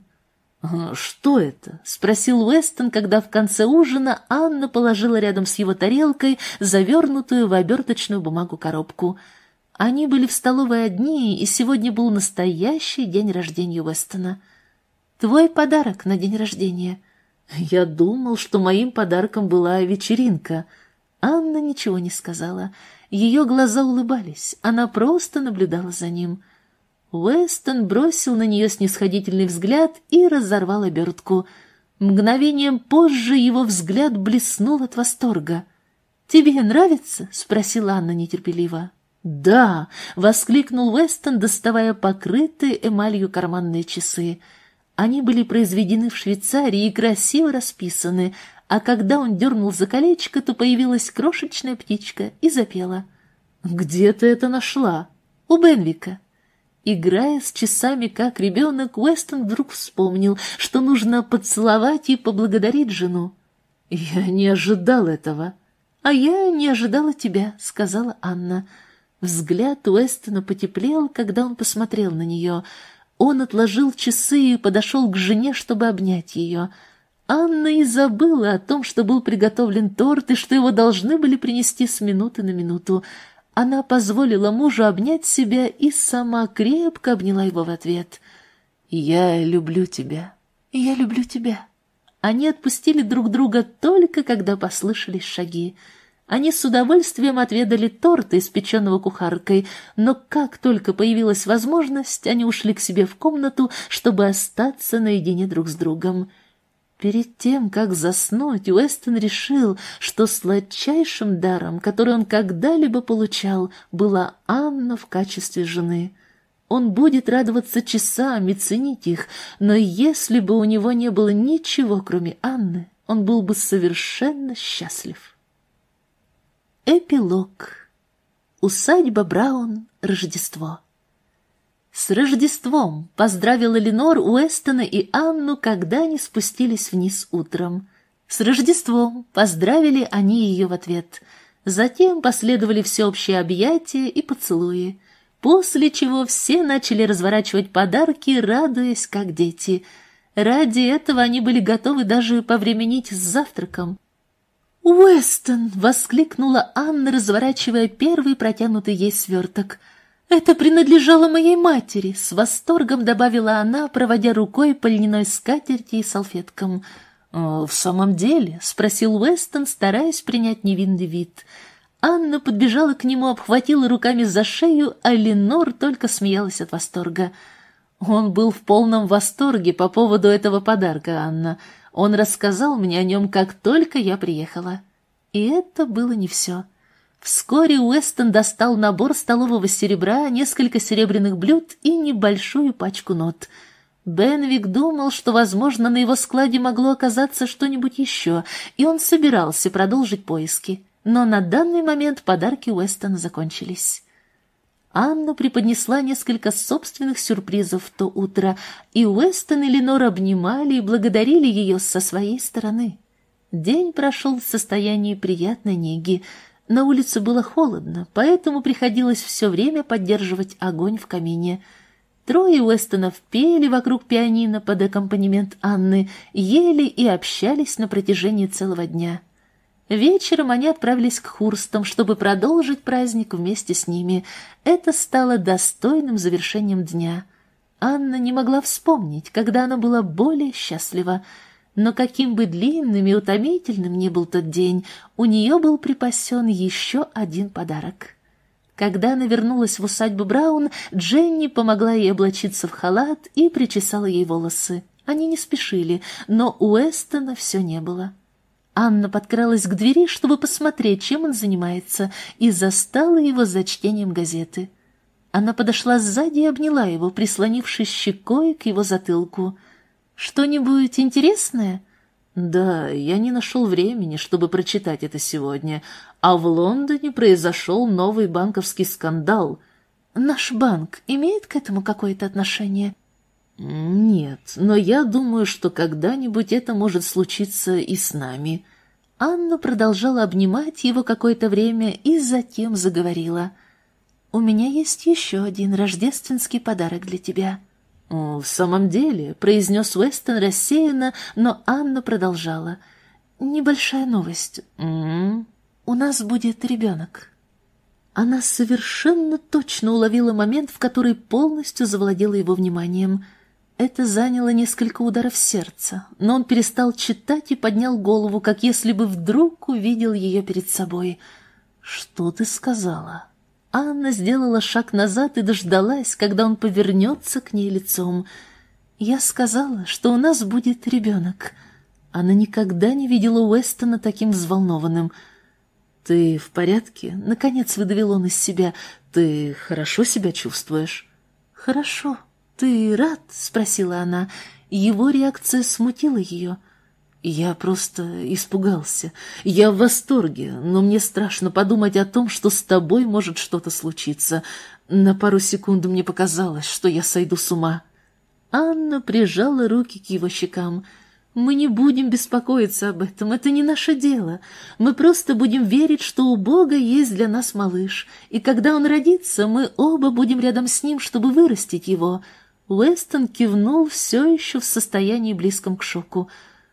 «Что это?» — спросил Уэстон, когда в конце ужина Анна положила рядом с его тарелкой завернутую в оберточную бумагу коробку. Они были в столовой одни, и сегодня был настоящий день рождения Уэстона. «Твой подарок на день рождения». «Я думал, что моим подарком была вечеринка». Анна ничего не сказала. Ее глаза улыбались, она просто наблюдала за ним. Уэстон бросил на нее снисходительный взгляд и разорвал обертку. Мгновением позже его взгляд блеснул от восторга. «Тебе нравится?» — спросила Анна нетерпеливо. «Да!» — воскликнул Уэстон, доставая покрытые эмалью карманные часы. Они были произведены в Швейцарии и красиво расписаны, а когда он дернул за колечко, то появилась крошечная птичка и запела. «Где ты это нашла?» «У Бенвика». Играя с часами как ребенок, Уэстон вдруг вспомнил, что нужно поцеловать и поблагодарить жену. «Я не ожидал этого». «А я не ожидала тебя», — сказала Анна. Взгляд Уэстона потеплел, когда он посмотрел на нее. Он отложил часы и подошел к жене, чтобы обнять ее. Анна и забыла о том, что был приготовлен торт и что его должны были принести с минуты на минуту. Она позволила мужу обнять себя и сама крепко обняла его в ответ. «Я люблю тебя. Я люблю тебя». Они отпустили друг друга только когда послышались шаги. Они с удовольствием отведали торта, испеченного кухаркой, но как только появилась возможность, они ушли к себе в комнату, чтобы остаться наедине друг с другом. Перед тем, как заснуть, Уэстон решил, что сладчайшим даром, который он когда-либо получал, была Анна в качестве жены. Он будет радоваться часами, ценить их, но если бы у него не было ничего, кроме Анны, он был бы совершенно счастлив. Эпилог. Усадьба Браун. Рождество. «С Рождеством!» — поздравила Ленор Уэстона и Анну, когда они спустились вниз утром. «С Рождеством!» — поздравили они ее в ответ. Затем последовали всеобщие объятия и поцелуи, после чего все начали разворачивать подарки, радуясь, как дети. Ради этого они были готовы даже повременить с завтраком. «Уэстон!» — воскликнула Анна, разворачивая первый протянутый ей сверток. «Это принадлежало моей матери», — с восторгом добавила она, проводя рукой по льняной скатерти и салфеткам. «В самом деле?» — спросил Уэстон, стараясь принять невинный вид. Анна подбежала к нему, обхватила руками за шею, а Ленор только смеялась от восторга. «Он был в полном восторге по поводу этого подарка, Анна. Он рассказал мне о нем, как только я приехала». И это было не все. Вскоре Уэстон достал набор столового серебра, несколько серебряных блюд и небольшую пачку нот. Бенвик думал, что, возможно, на его складе могло оказаться что-нибудь еще, и он собирался продолжить поиски. Но на данный момент подарки Уэстона закончились. Анна преподнесла несколько собственных сюрпризов в то утро, и Уэстон и Ленор обнимали и благодарили ее со своей стороны. День прошел в состоянии приятной неги. На улице было холодно, поэтому приходилось все время поддерживать огонь в камине. Трое Уэстонов пели вокруг пианино под аккомпанемент Анны, ели и общались на протяжении целого дня. Вечером они отправились к Хурстам, чтобы продолжить праздник вместе с ними. Это стало достойным завершением дня. Анна не могла вспомнить, когда она была более счастлива. Но каким бы длинным и утомительным ни был тот день, у нее был припасен еще один подарок. Когда она вернулась в усадьбу Браун, Дженни помогла ей облачиться в халат и причесала ей волосы. Они не спешили, но Уэстона все не было. Анна подкралась к двери, чтобы посмотреть, чем он занимается, и застала его за чтением газеты. Она подошла сзади и обняла его, прислонившись щекой к его затылку. «Что-нибудь интересное?» «Да, я не нашел времени, чтобы прочитать это сегодня, а в Лондоне произошел новый банковский скандал». «Наш банк имеет к этому какое-то отношение?» «Нет, но я думаю, что когда-нибудь это может случиться и с нами». Анна продолжала обнимать его какое-то время и затем заговорила. «У меня есть еще один рождественский подарок для тебя». «В самом деле», — произнес Уэстон рассеянно, но Анна продолжала. «Небольшая новость. М-м-м. У нас будет ребенок». Она совершенно точно уловила момент, в который полностью завладела его вниманием. Это заняло несколько ударов сердца, но он перестал читать и поднял голову, как если бы вдруг увидел ее перед собой. «Что ты сказала?» Анна сделала шаг назад и дождалась, когда он повернется к ней лицом. «Я сказала, что у нас будет ребенок». Она никогда не видела Уэстона таким взволнованным. «Ты в порядке?» — наконец выдавил он из себя. «Ты хорошо себя чувствуешь?» «Хорошо. Ты рад?» — спросила она. Его реакция смутила ее. «Я просто испугался. Я в восторге, но мне страшно подумать о том, что с тобой может что-то случиться. На пару секунд мне показалось, что я сойду с ума». Анна прижала руки к его щекам. «Мы не будем беспокоиться об этом, это не наше дело. Мы просто будем верить, что у Бога есть для нас малыш, и когда он родится, мы оба будем рядом с ним, чтобы вырастить его». Уэстон кивнул, все еще в состоянии близком к шоку.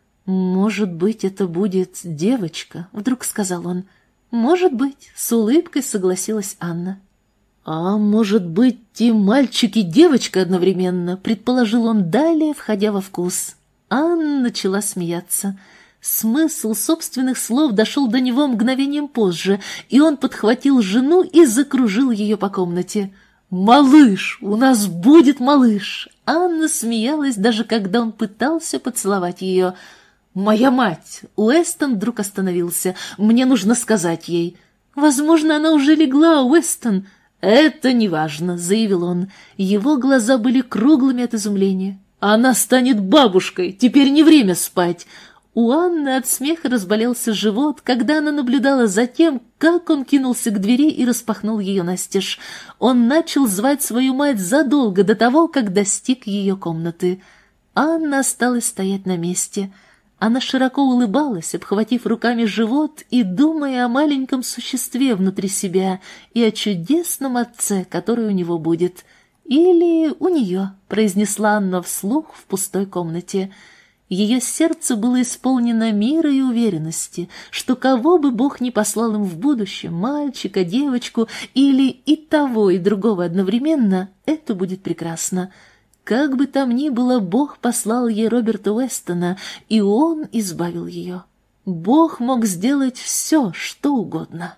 «Может быть, это будет девочка», — вдруг сказал он. «Может быть», — с улыбкой согласилась Анна. «А может быть, и мальчик, и девочка одновременно», — предположил он далее, входя во вкус. Анна начала смеяться. Смысл собственных слов дошел до него мгновением позже, и он подхватил жену и закружил ее по комнате. «Малыш! У нас будет малыш!» Анна смеялась, даже когда он пытался поцеловать ее. «Моя мать!» Уэстон вдруг остановился. «Мне нужно сказать ей». «Возможно, она уже легла, Уэстон». «Это неважно», — заявил он. Его глаза были круглыми от изумления. «Она станет бабушкой! Теперь не время спать!» У Анны от смеха разболелся живот, когда она наблюдала за тем, как он кинулся к двери и распахнул ее настежь. Он начал звать свою мать задолго до того, как достиг ее комнаты. Анна осталась стоять на месте. Она широко улыбалась, обхватив руками живот и думая о маленьком существе внутри себя и о чудесном отце, который у него будет. «Или у нее», — произнесла Анна вслух в пустой комнате. Ее сердце было исполнено мира и уверенности, что кого бы Бог ни послал им в будущем, мальчика, девочку или и того, и другого одновременно, это будет прекрасно. Как бы там ни было, Бог послал ей Роберта Уэстона, и он избавил ее. Бог мог сделать все, что угодно.